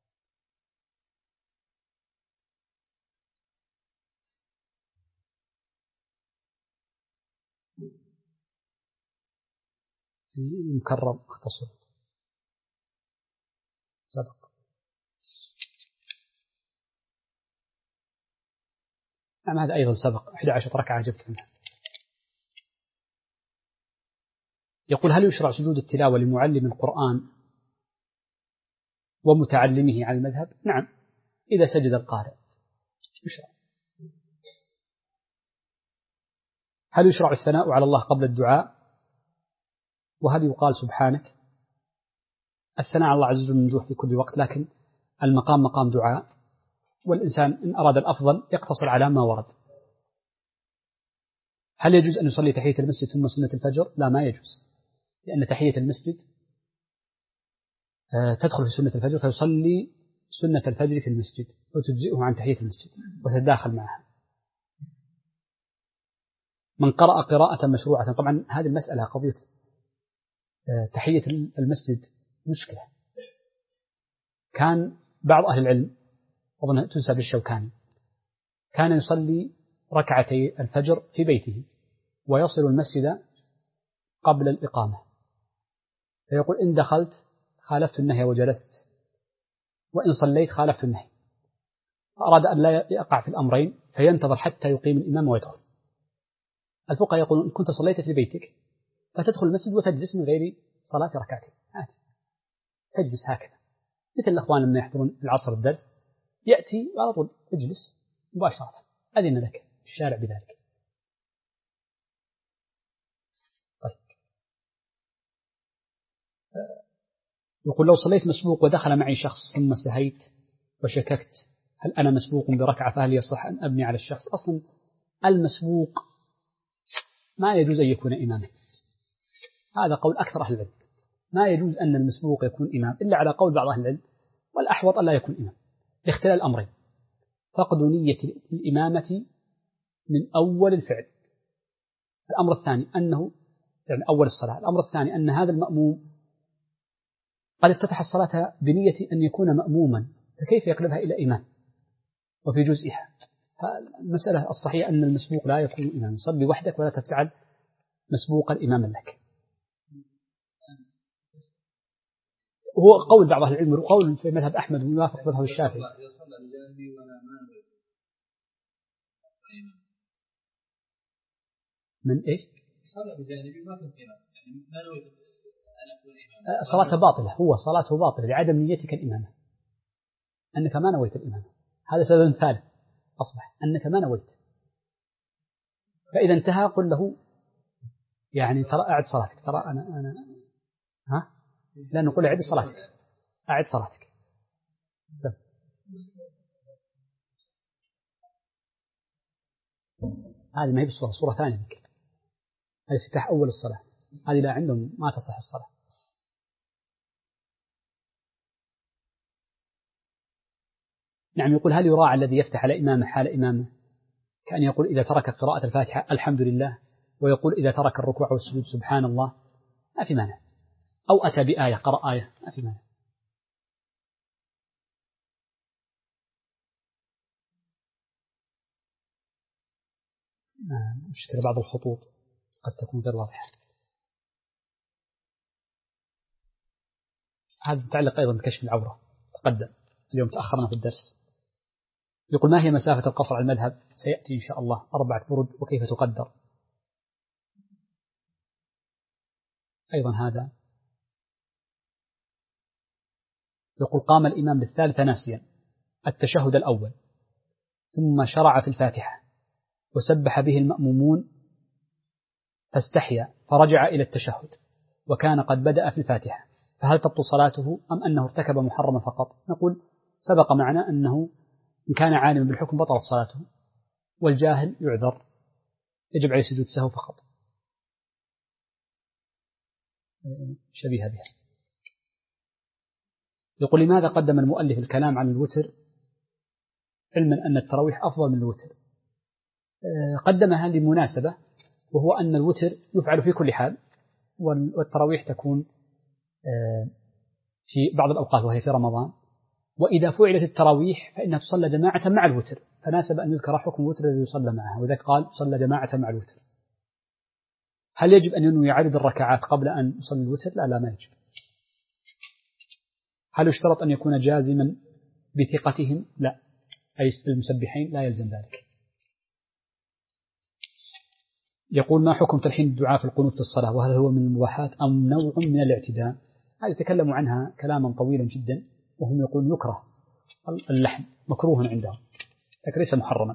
مكرر اختصر سبق، نعم هذا أيضا سبق 11 ركعة جبت منها. يقول هل يشرع سجود التلاوة لمعلم القرآن ومتعلمه على المذهب؟ نعم إذا سجد القارئ يشرع. هل يشرع الثناء على الله قبل الدعاء؟ وهل يقال سبحانك؟ الثناء على الله عز وجل ممدوح في كل وقت، لكن المقام مقام دعاء، والإنسان إن أراد الأفضل يقتصر على ما ورد. هل يجوز أن يصلي تحية المسجد ثم سنة الفجر؟ لا ما يجوز، لأن تحية المسجد تدخل في سنة الفجر، فيصلي سنة الفجر في المسجد وتجزئه عن تحية المسجد وتتداخل معها. من قرأ قراءة مشروعة، طبعا هذه المسألة قضية تحية المسجد مشكلة. كان بعض أهل العلم أظن تنسب للشوكاني كان يصلي ركعتي الفجر في بيته ويصل المسجد قبل الإقامة، فيقول إن دخلت خالفت النهي وجلست، وإن صليت خالفت النهي، فأراد أن لا يقع في الأمرين فينتظر حتى يقيم الإمام ويدخل. الفقهاء يقولون إن كنت صليت في بيتك فتدخل المسجد وتجلس من غير صلاة ركعتين، تجلس هكذا مثل الأخوان لما يحضرون العصر الدرس يأتي على طول اجلس مباشرة، أذن لك الشارع بذلك. طيب. يقول لو صليت مسبوق ودخل معي شخص ثم سهيت وشككت هل أنا مسبوق بركعة فهل يصح أن أبني على الشخص؟ أصلا المسبوق ما يجوز أن يكون إماما، هذا قول أكثر أهل العلم، ما يجوز أن المسبوق يكون إمام إلا على قول بعض أهل العلم، والأحوط أن لا يكون إمام لاختلال الأمرين: فقد نية الإمامة من أول الفعل، الأمر الثاني أنه يعني أول الصلاة، الأمر الثاني أن هذا المأموم قد افتتح الصلاة بنية أن يكون مأموما، فكيف يقلبها إلى إمام وفي جزئها؟ فالمسألة الصحيحة أن المسبوق لا يكون إمام، صلي وحدك ولا تفتعل مسبوقا إماما لك. هو قول بعض أهل العلم وقول في مذهب أحمد ويوافق مذهب الشافعي. من إيش؟ صلاته باطلة، هو صلاته باطلة لعدم نيتك الإمامة، أنك ما نويت الإمامة، هذا سبب ثالث أصبح أنك ما نويت، فإذا انتهى قل له يعني ترى أعد صلاتك، ترى أنا ها لا نقول أعد صلاتك، أعد صلاتك. هذه ما هي بالصورة، صورة ثانية منك، هذه افتتاح أول الصلاة، هذه لا عندهم ما تصح الصلاة. نعم. يقول هل يراعى الذي يفتح على إمامه حال إمامه، كأن يقول إذا ترك قراءة الفاتحة الحمد لله، ويقول إذا ترك الركوع والسجود سبحان الله، ما في مانع، أو أتى بآية قرأ آية، ما في مانع. مشكلة بعض الخطوط قد تكون غير واضحة. هذا متعلق أيضا بكشف العورة، تقدم اليوم تأخرنا في الدرس. يقول ما هي مسافة القصر على المذهب؟ سيأتي إن شاء الله 4 برد، وكيف تقدر أيضا هذا. يقول قام الإمام بالثالثة ناسيا التشهد الأول، ثم شرع في الفاتحة وسبح به المأمومون فاستحيا فرجع إلى التشهد وكان قد بدأ في الفاتحة، فهل تبطل صلاته أم أنه ارتكب محرما فقط؟ نقول سبق معنا أنه إن كان عالما بالحكم بطلت صلاته، والجاهل يعذر يجب عليه سجود سهو فقط، شبيه بها. يقول لماذا قدم المؤلف الكلام عن الوتر علما أن التراويح أفضل من الوتر؟ قدمها لمناسبة، وهو أن الوتر يفعل في كل حال، والتراويح تكون في بعض الأوقات وهي في رمضان، وإذا فعلت التراويح فإنها تصلى جماعة مع الوتر، فناسب أن يذكر حكم الوتر الذي يصلى معها، وذلك قال صلى جماعة مع الوتر. هل يجب أن ينوي عدد الركعات قبل أن يصلي الوتر؟ لا ما يجب. هل يشترط أن يكون جازما بثقتهم؟ لا، أي المسبحين لا يلزم ذلك. يقول ما حكم تلحين الدعاء في القنوت في الصلاة، وهل هو من المباحات أم نوع من الاعتداء؟ هذه يتكلم عنها كلاما طويلا جدا، وهم يقولون يكره اللحن، مكروه عندهم لكن ليس محرما.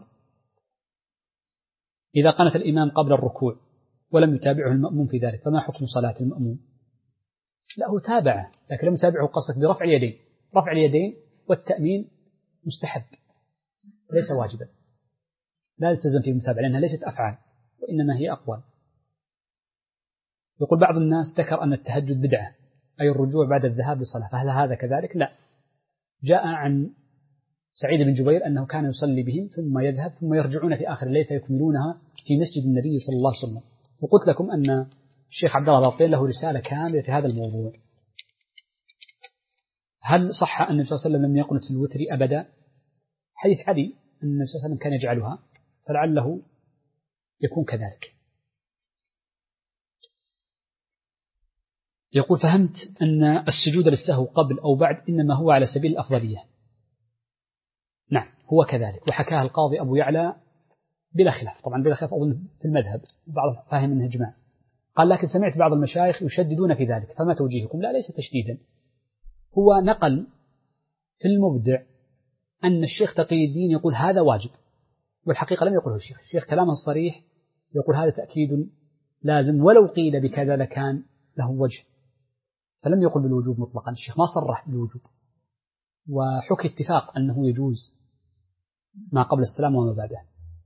إذا قنت الإمام قبل الركوع ولم يتابعه المأموم في ذلك فما حكم صلاة المأموم؟ لا، هو تابعه لكن لم يتابعه قصدك برفع اليدين. رفع اليدين والتأمين مستحب ليس واجبا، لا يلتزم في المتابعة لأنها ليست أفعال وإنما هي أقوال. يقول بعض الناس ذكر أن التهجد بدعة، أي الرجوع بعد الذهاب للصلاة، فهل هذا كذلك؟ لا، جاء عن سعيد بن جبير أنه كان يصلي بهم ثم يذهب ثم يرجعون في آخر الليل فيكملونها في مسجد النبي صلى الله عليه وسلم. وقلت لكم أن الشيخ عبد الله الباطين له رسالة كاملة في هذا الموضوع. هل صح أن النبي صلى الله عليه وسلم لم يقنت في الوتر أبدا؟ حديث علي أن النبي صلى الله عليه وسلم كان يجعلها، فلعله يكون كذلك. يقول فهمت أن السجود للسهو قبل أو بعد إنما هو على سبيل الأفضلية. نعم هو كذلك، وحكاها القاضي أبو يعلى بلا خلاف، طبعا بلا خلاف أظن في المذهب، بعض فاهم أنه إجماع. قال لكن سمعت بعض المشايخ يشددون في ذلك، فما توجيهكم؟ لا، ليس تشديدا، هو نقل في المبدع أن الشيخ تقي الدين يقول هذا واجب، والحقيقة لم يقله الشيخ كلامه الصريح يقول هذا تأكيد لازم، ولو قيل بكذا لكان له وجه، فلم يقل بالوجوب مطلقا. الشيخ ما صرح بالوجوب، وحكي اتفاق أنه يجوز ما قبل السلام وما بعده.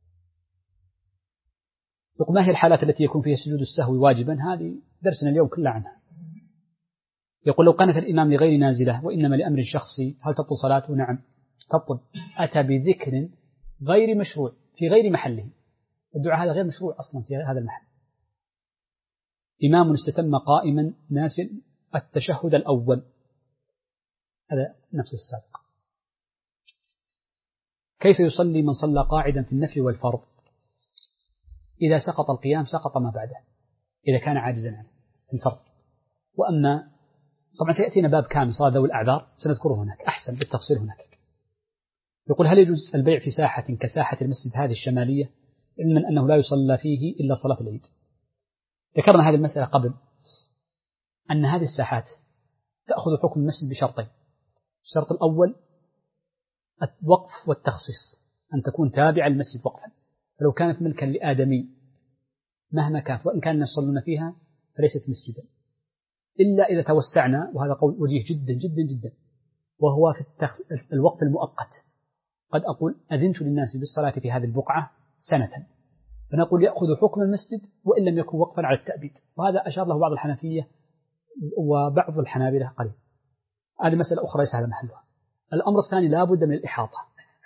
يقول ما هي الحالات التي يكون فيها سجود السهو واجبا؟ هذه درسنا اليوم كله عنها. يقول لو قنت الإمام لغير نازلة وإنما لأمر شخصي هل تبطل صلاته؟ نعم تبطل. أتى بذكر غير مشروع في غير محله، الدعاء هذا غير مشروع أصلا في هذا المحل. إمام استتم قائما ناسٍ التشهد الأول، هذا نفس السابق. كيف يصلي من صلى قاعدا في النفل والفرض؟ إذا سقط القيام سقط ما بعده إذا كان عاجزا عنه في الفرض. وأما طبعا سيأتينا باب كامل صلاة ذوي الأعذار سنذكره هناك أحسن بالتفصيل هناك. يقول هل يجوز البيع في ساحة كساحة المسجد هذه الشمالية علما أنه لا يصلى فيه إلا صلاة العيد؟ ذكرنا هذه المسألة قبل، أن هذه الساحات تأخذ حكم المسجد بشرطين. الشرط الأول الوقف والتخصيص، أن تكون تابعة للمسجد وقفا، فلو كانت ملكا لآدمي مهما كان وإن كانوا يصلون فيها فليست مسجدا، إلا إذا توسعنا، وهذا قول وجيه جدا جدا جدا، وهو في الوقف المؤقت. قد أقول أذنت للناس بالصلاة في هذه البقعة سنة، فنقول يأخذ حكم المسجد وإن لم يكن وقفا على التأبيد، وهذا أشار له بعض الحنفية وبعض الحنابلة قليل. هذه مسألة أخرى ليس هذا محلها. الأمر الثاني لا بد من الإحاطة،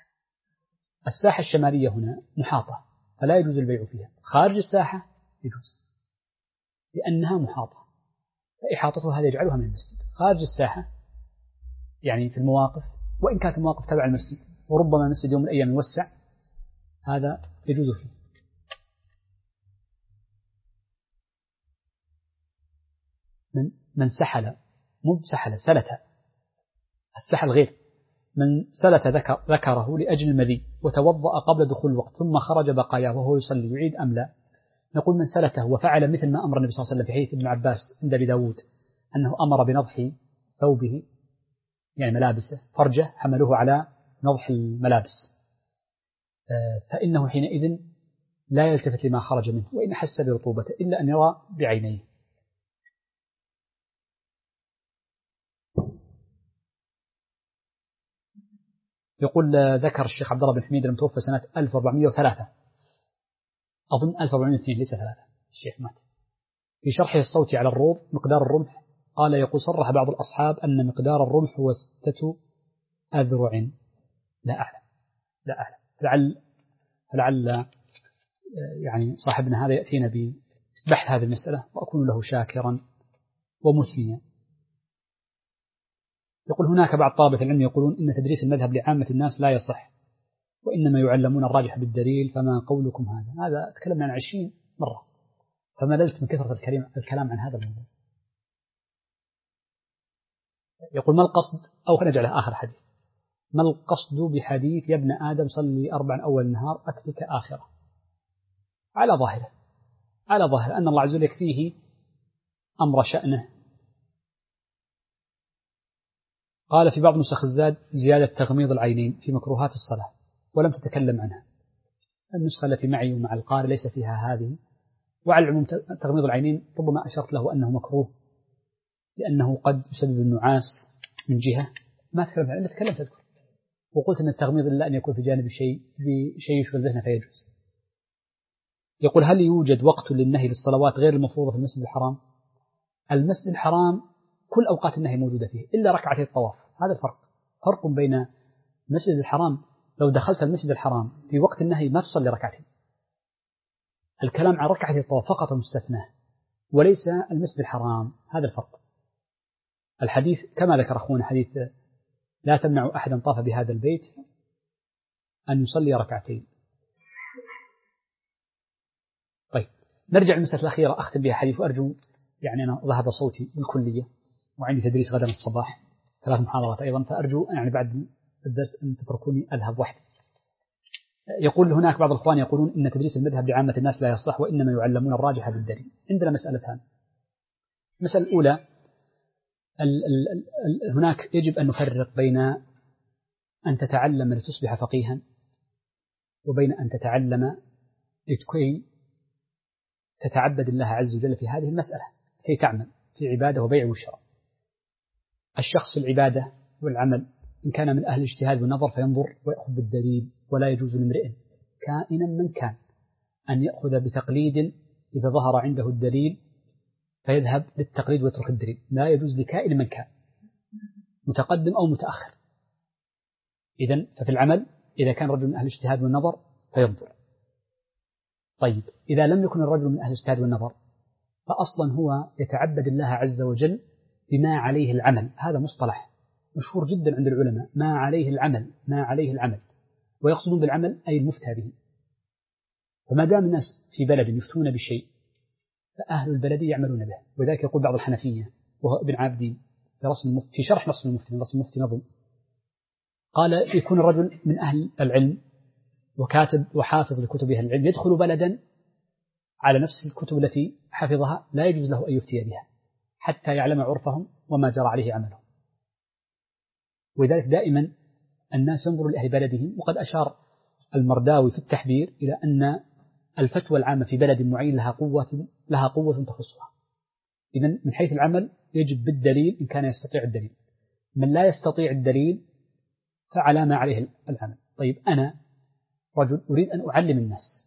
الساحة الشمالية هنا محاطة فلا يجوز البيع فيها، خارج الساحة يجوز لأنها محاطة، فإحاطتها هذا يجعلها من المسجد. خارج الساحة يعني في المواقف، وإن كانت المواقف تبع المسجد وربما المسجد يوم من الأيام يوسع، هذا يجوز فيه. من سحل، مو سحل، سلت. السحل غير من سلت ذكره لأجل المذي وتوضأ قبل دخول الوقت ثم خرج بقاياه وهو يصلي يعيد أم لا؟ نقول من سلته وفعل مثل ما أمر النبي صلى الله عليه وسلم في حديث ابن عباس عند أبي داود أنه أمر بنضح ثوبه يعني ملابسه، فرجه حملوه على نضح الملابس، فإنه حينئذ لا يلتفت لما خرج منه وإن حس برطوبته إلا أن يرى بعينيه. يقول ذكر الشيخ عبد الله بن حميد المتوفى سنة 1403 أظن 1402 ليس 3 الشيخ مات، في شرحه الصوتي على الروض مقدار الرمح قال يقول صرح بعض الأصحاب أن مقدار الرمح هو 6 أذرع. لا أعلم لعل يعني صاحبنا هذا يأتينا ببحث هذه المسألة وأكون له شاكرا ومثنيا. يقول هناك بعض طلبة العلم يقولون إن تدريس المذهب لعامة الناس لا يصح وإنما يعلمون الراجح بالدليل، فما قولكم هذا تكلمنا عن 20 مرة فمللت من كثرة الكلام عن هذا الموضوع. يقول ما القصد، أو خلينا نجعله آخر حديث، ما القصد بحديث يا ابن آدم صلي 4 أول النهار أكفك آخرة؟ على ظاهره أن الله عز وجل يكفيه أمر شأنه. قال في بعض نسخ الزاد زيادة تغميض العينين في مكروهات الصلاة ولم تتكلم عنها. النسخة التي معي ومع القارئ ليس فيها هذه، وعلى العموم تغميض العينين ربما أشرت له أنه مكروه لأنه قد يسبب النعاس من جهة ما تكلمت عنها، تكلمت أذكر وقلت أن التغميض إلا أن يكون في جانب بشيء يشغل ذهنه فيجوز. يقول هل يوجد وقت للنهي للصلوات غير المفروضة في المسجد الحرام؟ المسجد الحرام كل أوقات النهي موجودة فيه إلا ركعتي الطواف، هذا الفرق. فرق بين المسجد الحرام، لو دخلت المسجد الحرام في وقت النهي ما تصلي ركعتين، الكلام عن ركعتي الطواف فقط المستثنى وليس المسجد الحرام، هذا الفرق. الحديث كما ذكر أخونا حديث لا تمنع أحدا طاف بهذا البيت أن يصلي ركعتين. طيب نرجع للمسألة الأخيرة أختم بها حديث، وأرجو يعني أنا ذهب صوتي بالكلية وعندي تدريس غدا الصباح 3 محاضرات أيضا، فأرجو يعني بعد الدرس أن تتركوني أذهب وحدي. يقول هناك بعض الإخوان يقولون إن تدريس المذهب لعامة الناس لا يصح وإنما يعلمون الراجح بالدليل. عندنا مسألتان. المسألة الأولى هناك يجب أن نفرق بين أن تتعلم لتصبح فقيها وبين أن تتعلم لكي تتعبد الله عز وجل في هذه المسألة، كي تعمل في عبادة وبيع وشراء. الشخص العبادة والعمل إن كان من أهل الاجتهاد والنظر فينظر ويأخذ بالدليل، ولا يجوز لامرئ كائنا من كان أن يأخذ بتقليد إذا ظهر عنده الدليل فيذهب للتقليد ويترك الدليل، لا يجوز لكائن من كان متقدم أو متأخر. إذن ففي العمل إذا كان رجل من أهل الاجتهاد والنظر فينظر. طيب إذا لم يكن الرجل من أهل الاجتهاد والنظر فأصلا هو يتعبد الله عز وجل بما عليه العمل، هذا مصطلح مشهور جدا عند العلماء، ما عليه العمل، ويقصدون بالعمل أي المفتى به. فما دام الناس في بلد يفتون بشيء فأهل البلد يعملون به، وذلك يقول بعض الحنفية وهو ابن عابدين في شرح نص المفتي نظم، قال يكون الرجل من أهل العلم وكاتب وحافظ لكتب أهل العلم يدخل بلدا على نفس الكتب التي حفظها لا يجوز له أن يفتي بها حتى يعلم عرفهم وما جرى عليه عملهم. ولذلك دائما الناس ينظروا لأهل بلدهم، وقد أشار المرداوي في التحبير إلى أن الفتوى العامة في بلد معين لها قوة تخصها. إذن من حيث العمل يجب بالدليل إن كان يستطيع الدليل، من لا يستطيع الدليل فعلى ما عليه العمل. طيب أنا رجل أريد أن أعلم الناس،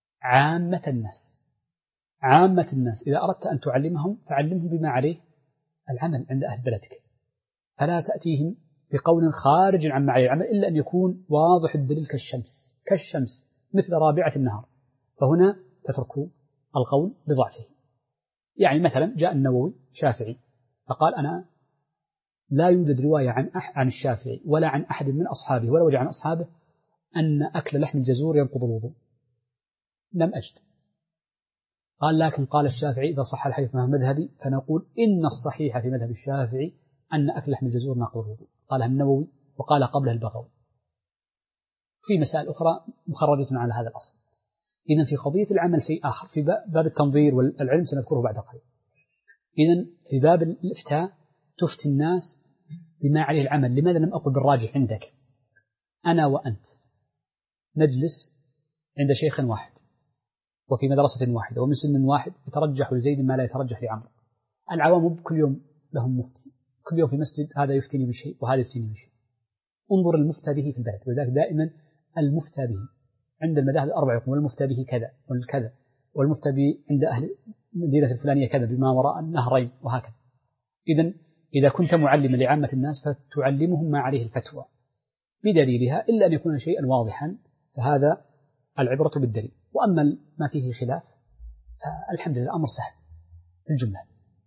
عامة الناس إذا أردت أن تعلمهم فعلمهم بما عليه العمل عند أهل بلدك، فلا تأتيهم بقول خارج عن معايير العمل إلا أن يكون واضح الدليل كالشمس. كالشمس مثل رابعة النهار، فهنا تترك القول بضعفه. يعني مثلا جاء النووي شافعي فقال أنا لا يوجد رواية عن الشافعي ولا عن أحد من أصحابه ولا وجه عن أصحابه أن أكل لحم الجزور ينقض الوضوء، لم أجد. قال لكن قال الشافعي إذا صح الحديث فهو مذهبي، فنقول إن الصحيح في مذهب الشافعي أن أكل لحم الجزور ناقض الوضوء. قالها النووي وقال قبله البغوي. في مسائل أخرى مخرجة على هذا الأصل. إذن في قضية العمل شيء آخر، في باب التنظير والعلم سنذكره بعد قليل. إذن في باب الإفتاء تفتي الناس بما عليه العمل. لماذا لم أقل بالراجح عندك؟ أنا وأنت نجلس عند شيخ واحد وفي مدرسة واحدة ومن سن واحد، يترجح لزيد ما لا يترجح لعمرو. العوام كل يوم لهم مفتي، كل يوم في مسجد هذا يفتني بشيء وهذا يفتني بشيء. انظر المفتى به في البلد، ولذلك دائما المفتى به عند المذاهب الأربعة يقول المفتى به كذا والكذا، والمفتى به عند أهل المدينة الفلانية كذا بما وراء النهرين وهكذا. إذا كنت معلما لعامة الناس فتعلمهم ما عليه الفتوى بدليلها إلا أن يكون شيئا واضحا، فهذا العبرة بالدليل. وأما ما فيه خلاف فالحمد لله أمر سهل في الجملة.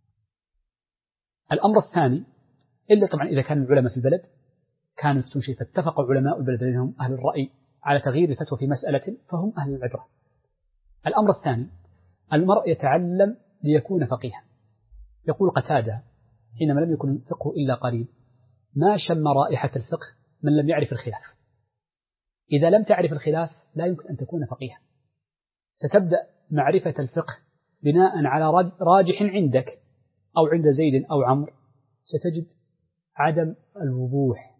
الأمر الثاني، إلا طبعا إذا كان العلماء في البلد كانوا يفتون شيء فاتفق علماء البلد لأنهم أهل الرأي على تغيير الفتوى في مسألة فهم أهل العبرة. الأمر الثاني، المرء يتعلم ليكون فقيها. يقول قتادة حينما لم يكن الفقه إلا قليل ما شم رائحة الفقه من لم يعرف الخلاف. إذا لم تعرف الخلاف لا يمكن أن تكون فقيها. ستبدأ معرفة الفقه بناء على راجح عندك أو عند زيد أو عمرو، ستجد عدم الوضوح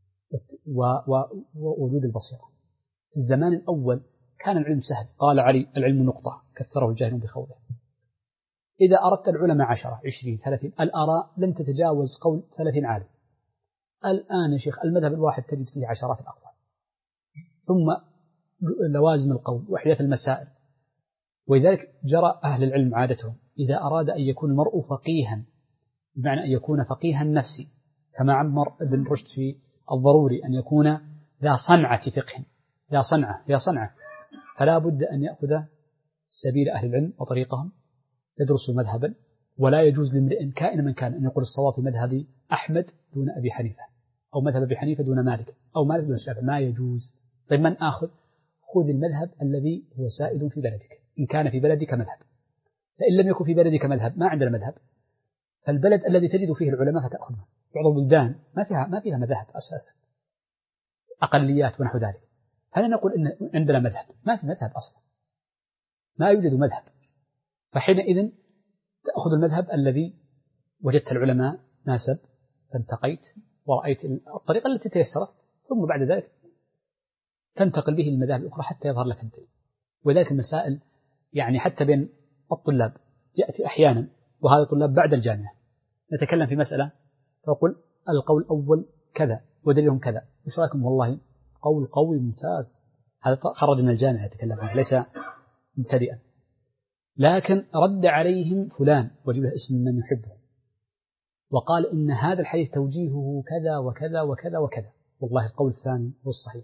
ووجود البصيرة. في الزمان الأول كان العلم سهل، قال علي العلم نقطة كثره الجاهل بخوله. إذا أردت العلماء 10 20 30 الآراء لن تتجاوز قول 30 عالم. الآن يا شيخ المذهب الواحد تجد فيه عشرات الأقوال، ثم لوازم القول وحدة المسائل. ولذلك جرى أهل العلم عادتهم إذا أراد أن يكون المرء فقيها، بمعنى أن يكون فقيها نفسي كما عمر بن رشد في الضروري أن يكون ذا صنعة فقه، ذا صنعة، فلا بد أن يأخذ سبيل أهل العلم وطريقهم، يدرس مذهبا. ولا يجوز لامرئ كائن من كان أن يقول الصواب في مذهب أحمد دون أبي حنيفة، أو مذهب أبي حنيفة دون مالك، أو مالك دون الشافعي، ما يجوز. طيب من آخذ؟ خذ المذهب الذي هو سائد في بلدك إن كان في بلدك مذهب. فإن لم يكن في بلدك مذهب، ما عندنا مذهب، فالبلد الذي تجد فيه العلماء فتأخذها. بعض البلدان ما فيها مذاهب أساسا، أقليات ونحو ذلك، هل نقول إن عندنا مذهب؟ ما في مذهب أصلا، ما يوجد مذهب. فحينئذ تأخذ المذهب الذي وجدت العلماء ناسب فانتقيت ورأيت الطريقة التي تيسرت، ثم بعد ذلك تنتقل به للمذاهب الأخرى حتى يظهر لك الدليل. وذلك المسائل يعني حتى بين الطلاب يأتي أحيانا، وهذا الطلاب بعد الجامعة نتكلم في مسألة فأقول القول الأول كذا ودليلهم كذا، وش رأيكم؟ والله قول قوي ممتاز، هذا خرج من الجامعة يتكلم عنه ليس مبتدئا، لكن رد عليهم فلان وجب له اسم من يحبه وقال إن هذا الحديث توجيهه كذا وكذا وكذا وكذا، والله القول الثاني هو الصحيح.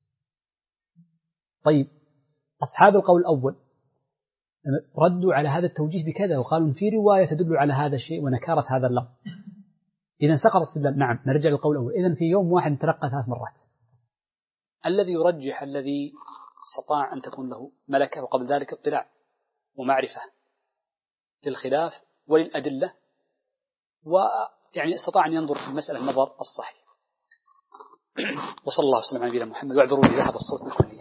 طيب أصحاب القول الأول ردوا على هذا التوجيه بكذا وقالوا في رواية تدل على هذا الشيء ونكرت هذا اللفظ، إذا سقط استدلال. نعم نرجع للقول الأول. إذن في يوم واحد نتلقى 3 مرات. الذي يرجح الذي استطاع أن تكون له ملكة وقبل ذلك اطلاع ومعرفة للخلاف وللأدلة، ويعني استطاع أن ينظر في المسألة النظر الصحيح. وصلى الله وسلم على نبينا محمد. واعذروا لي ذهب الصوت بالكلية.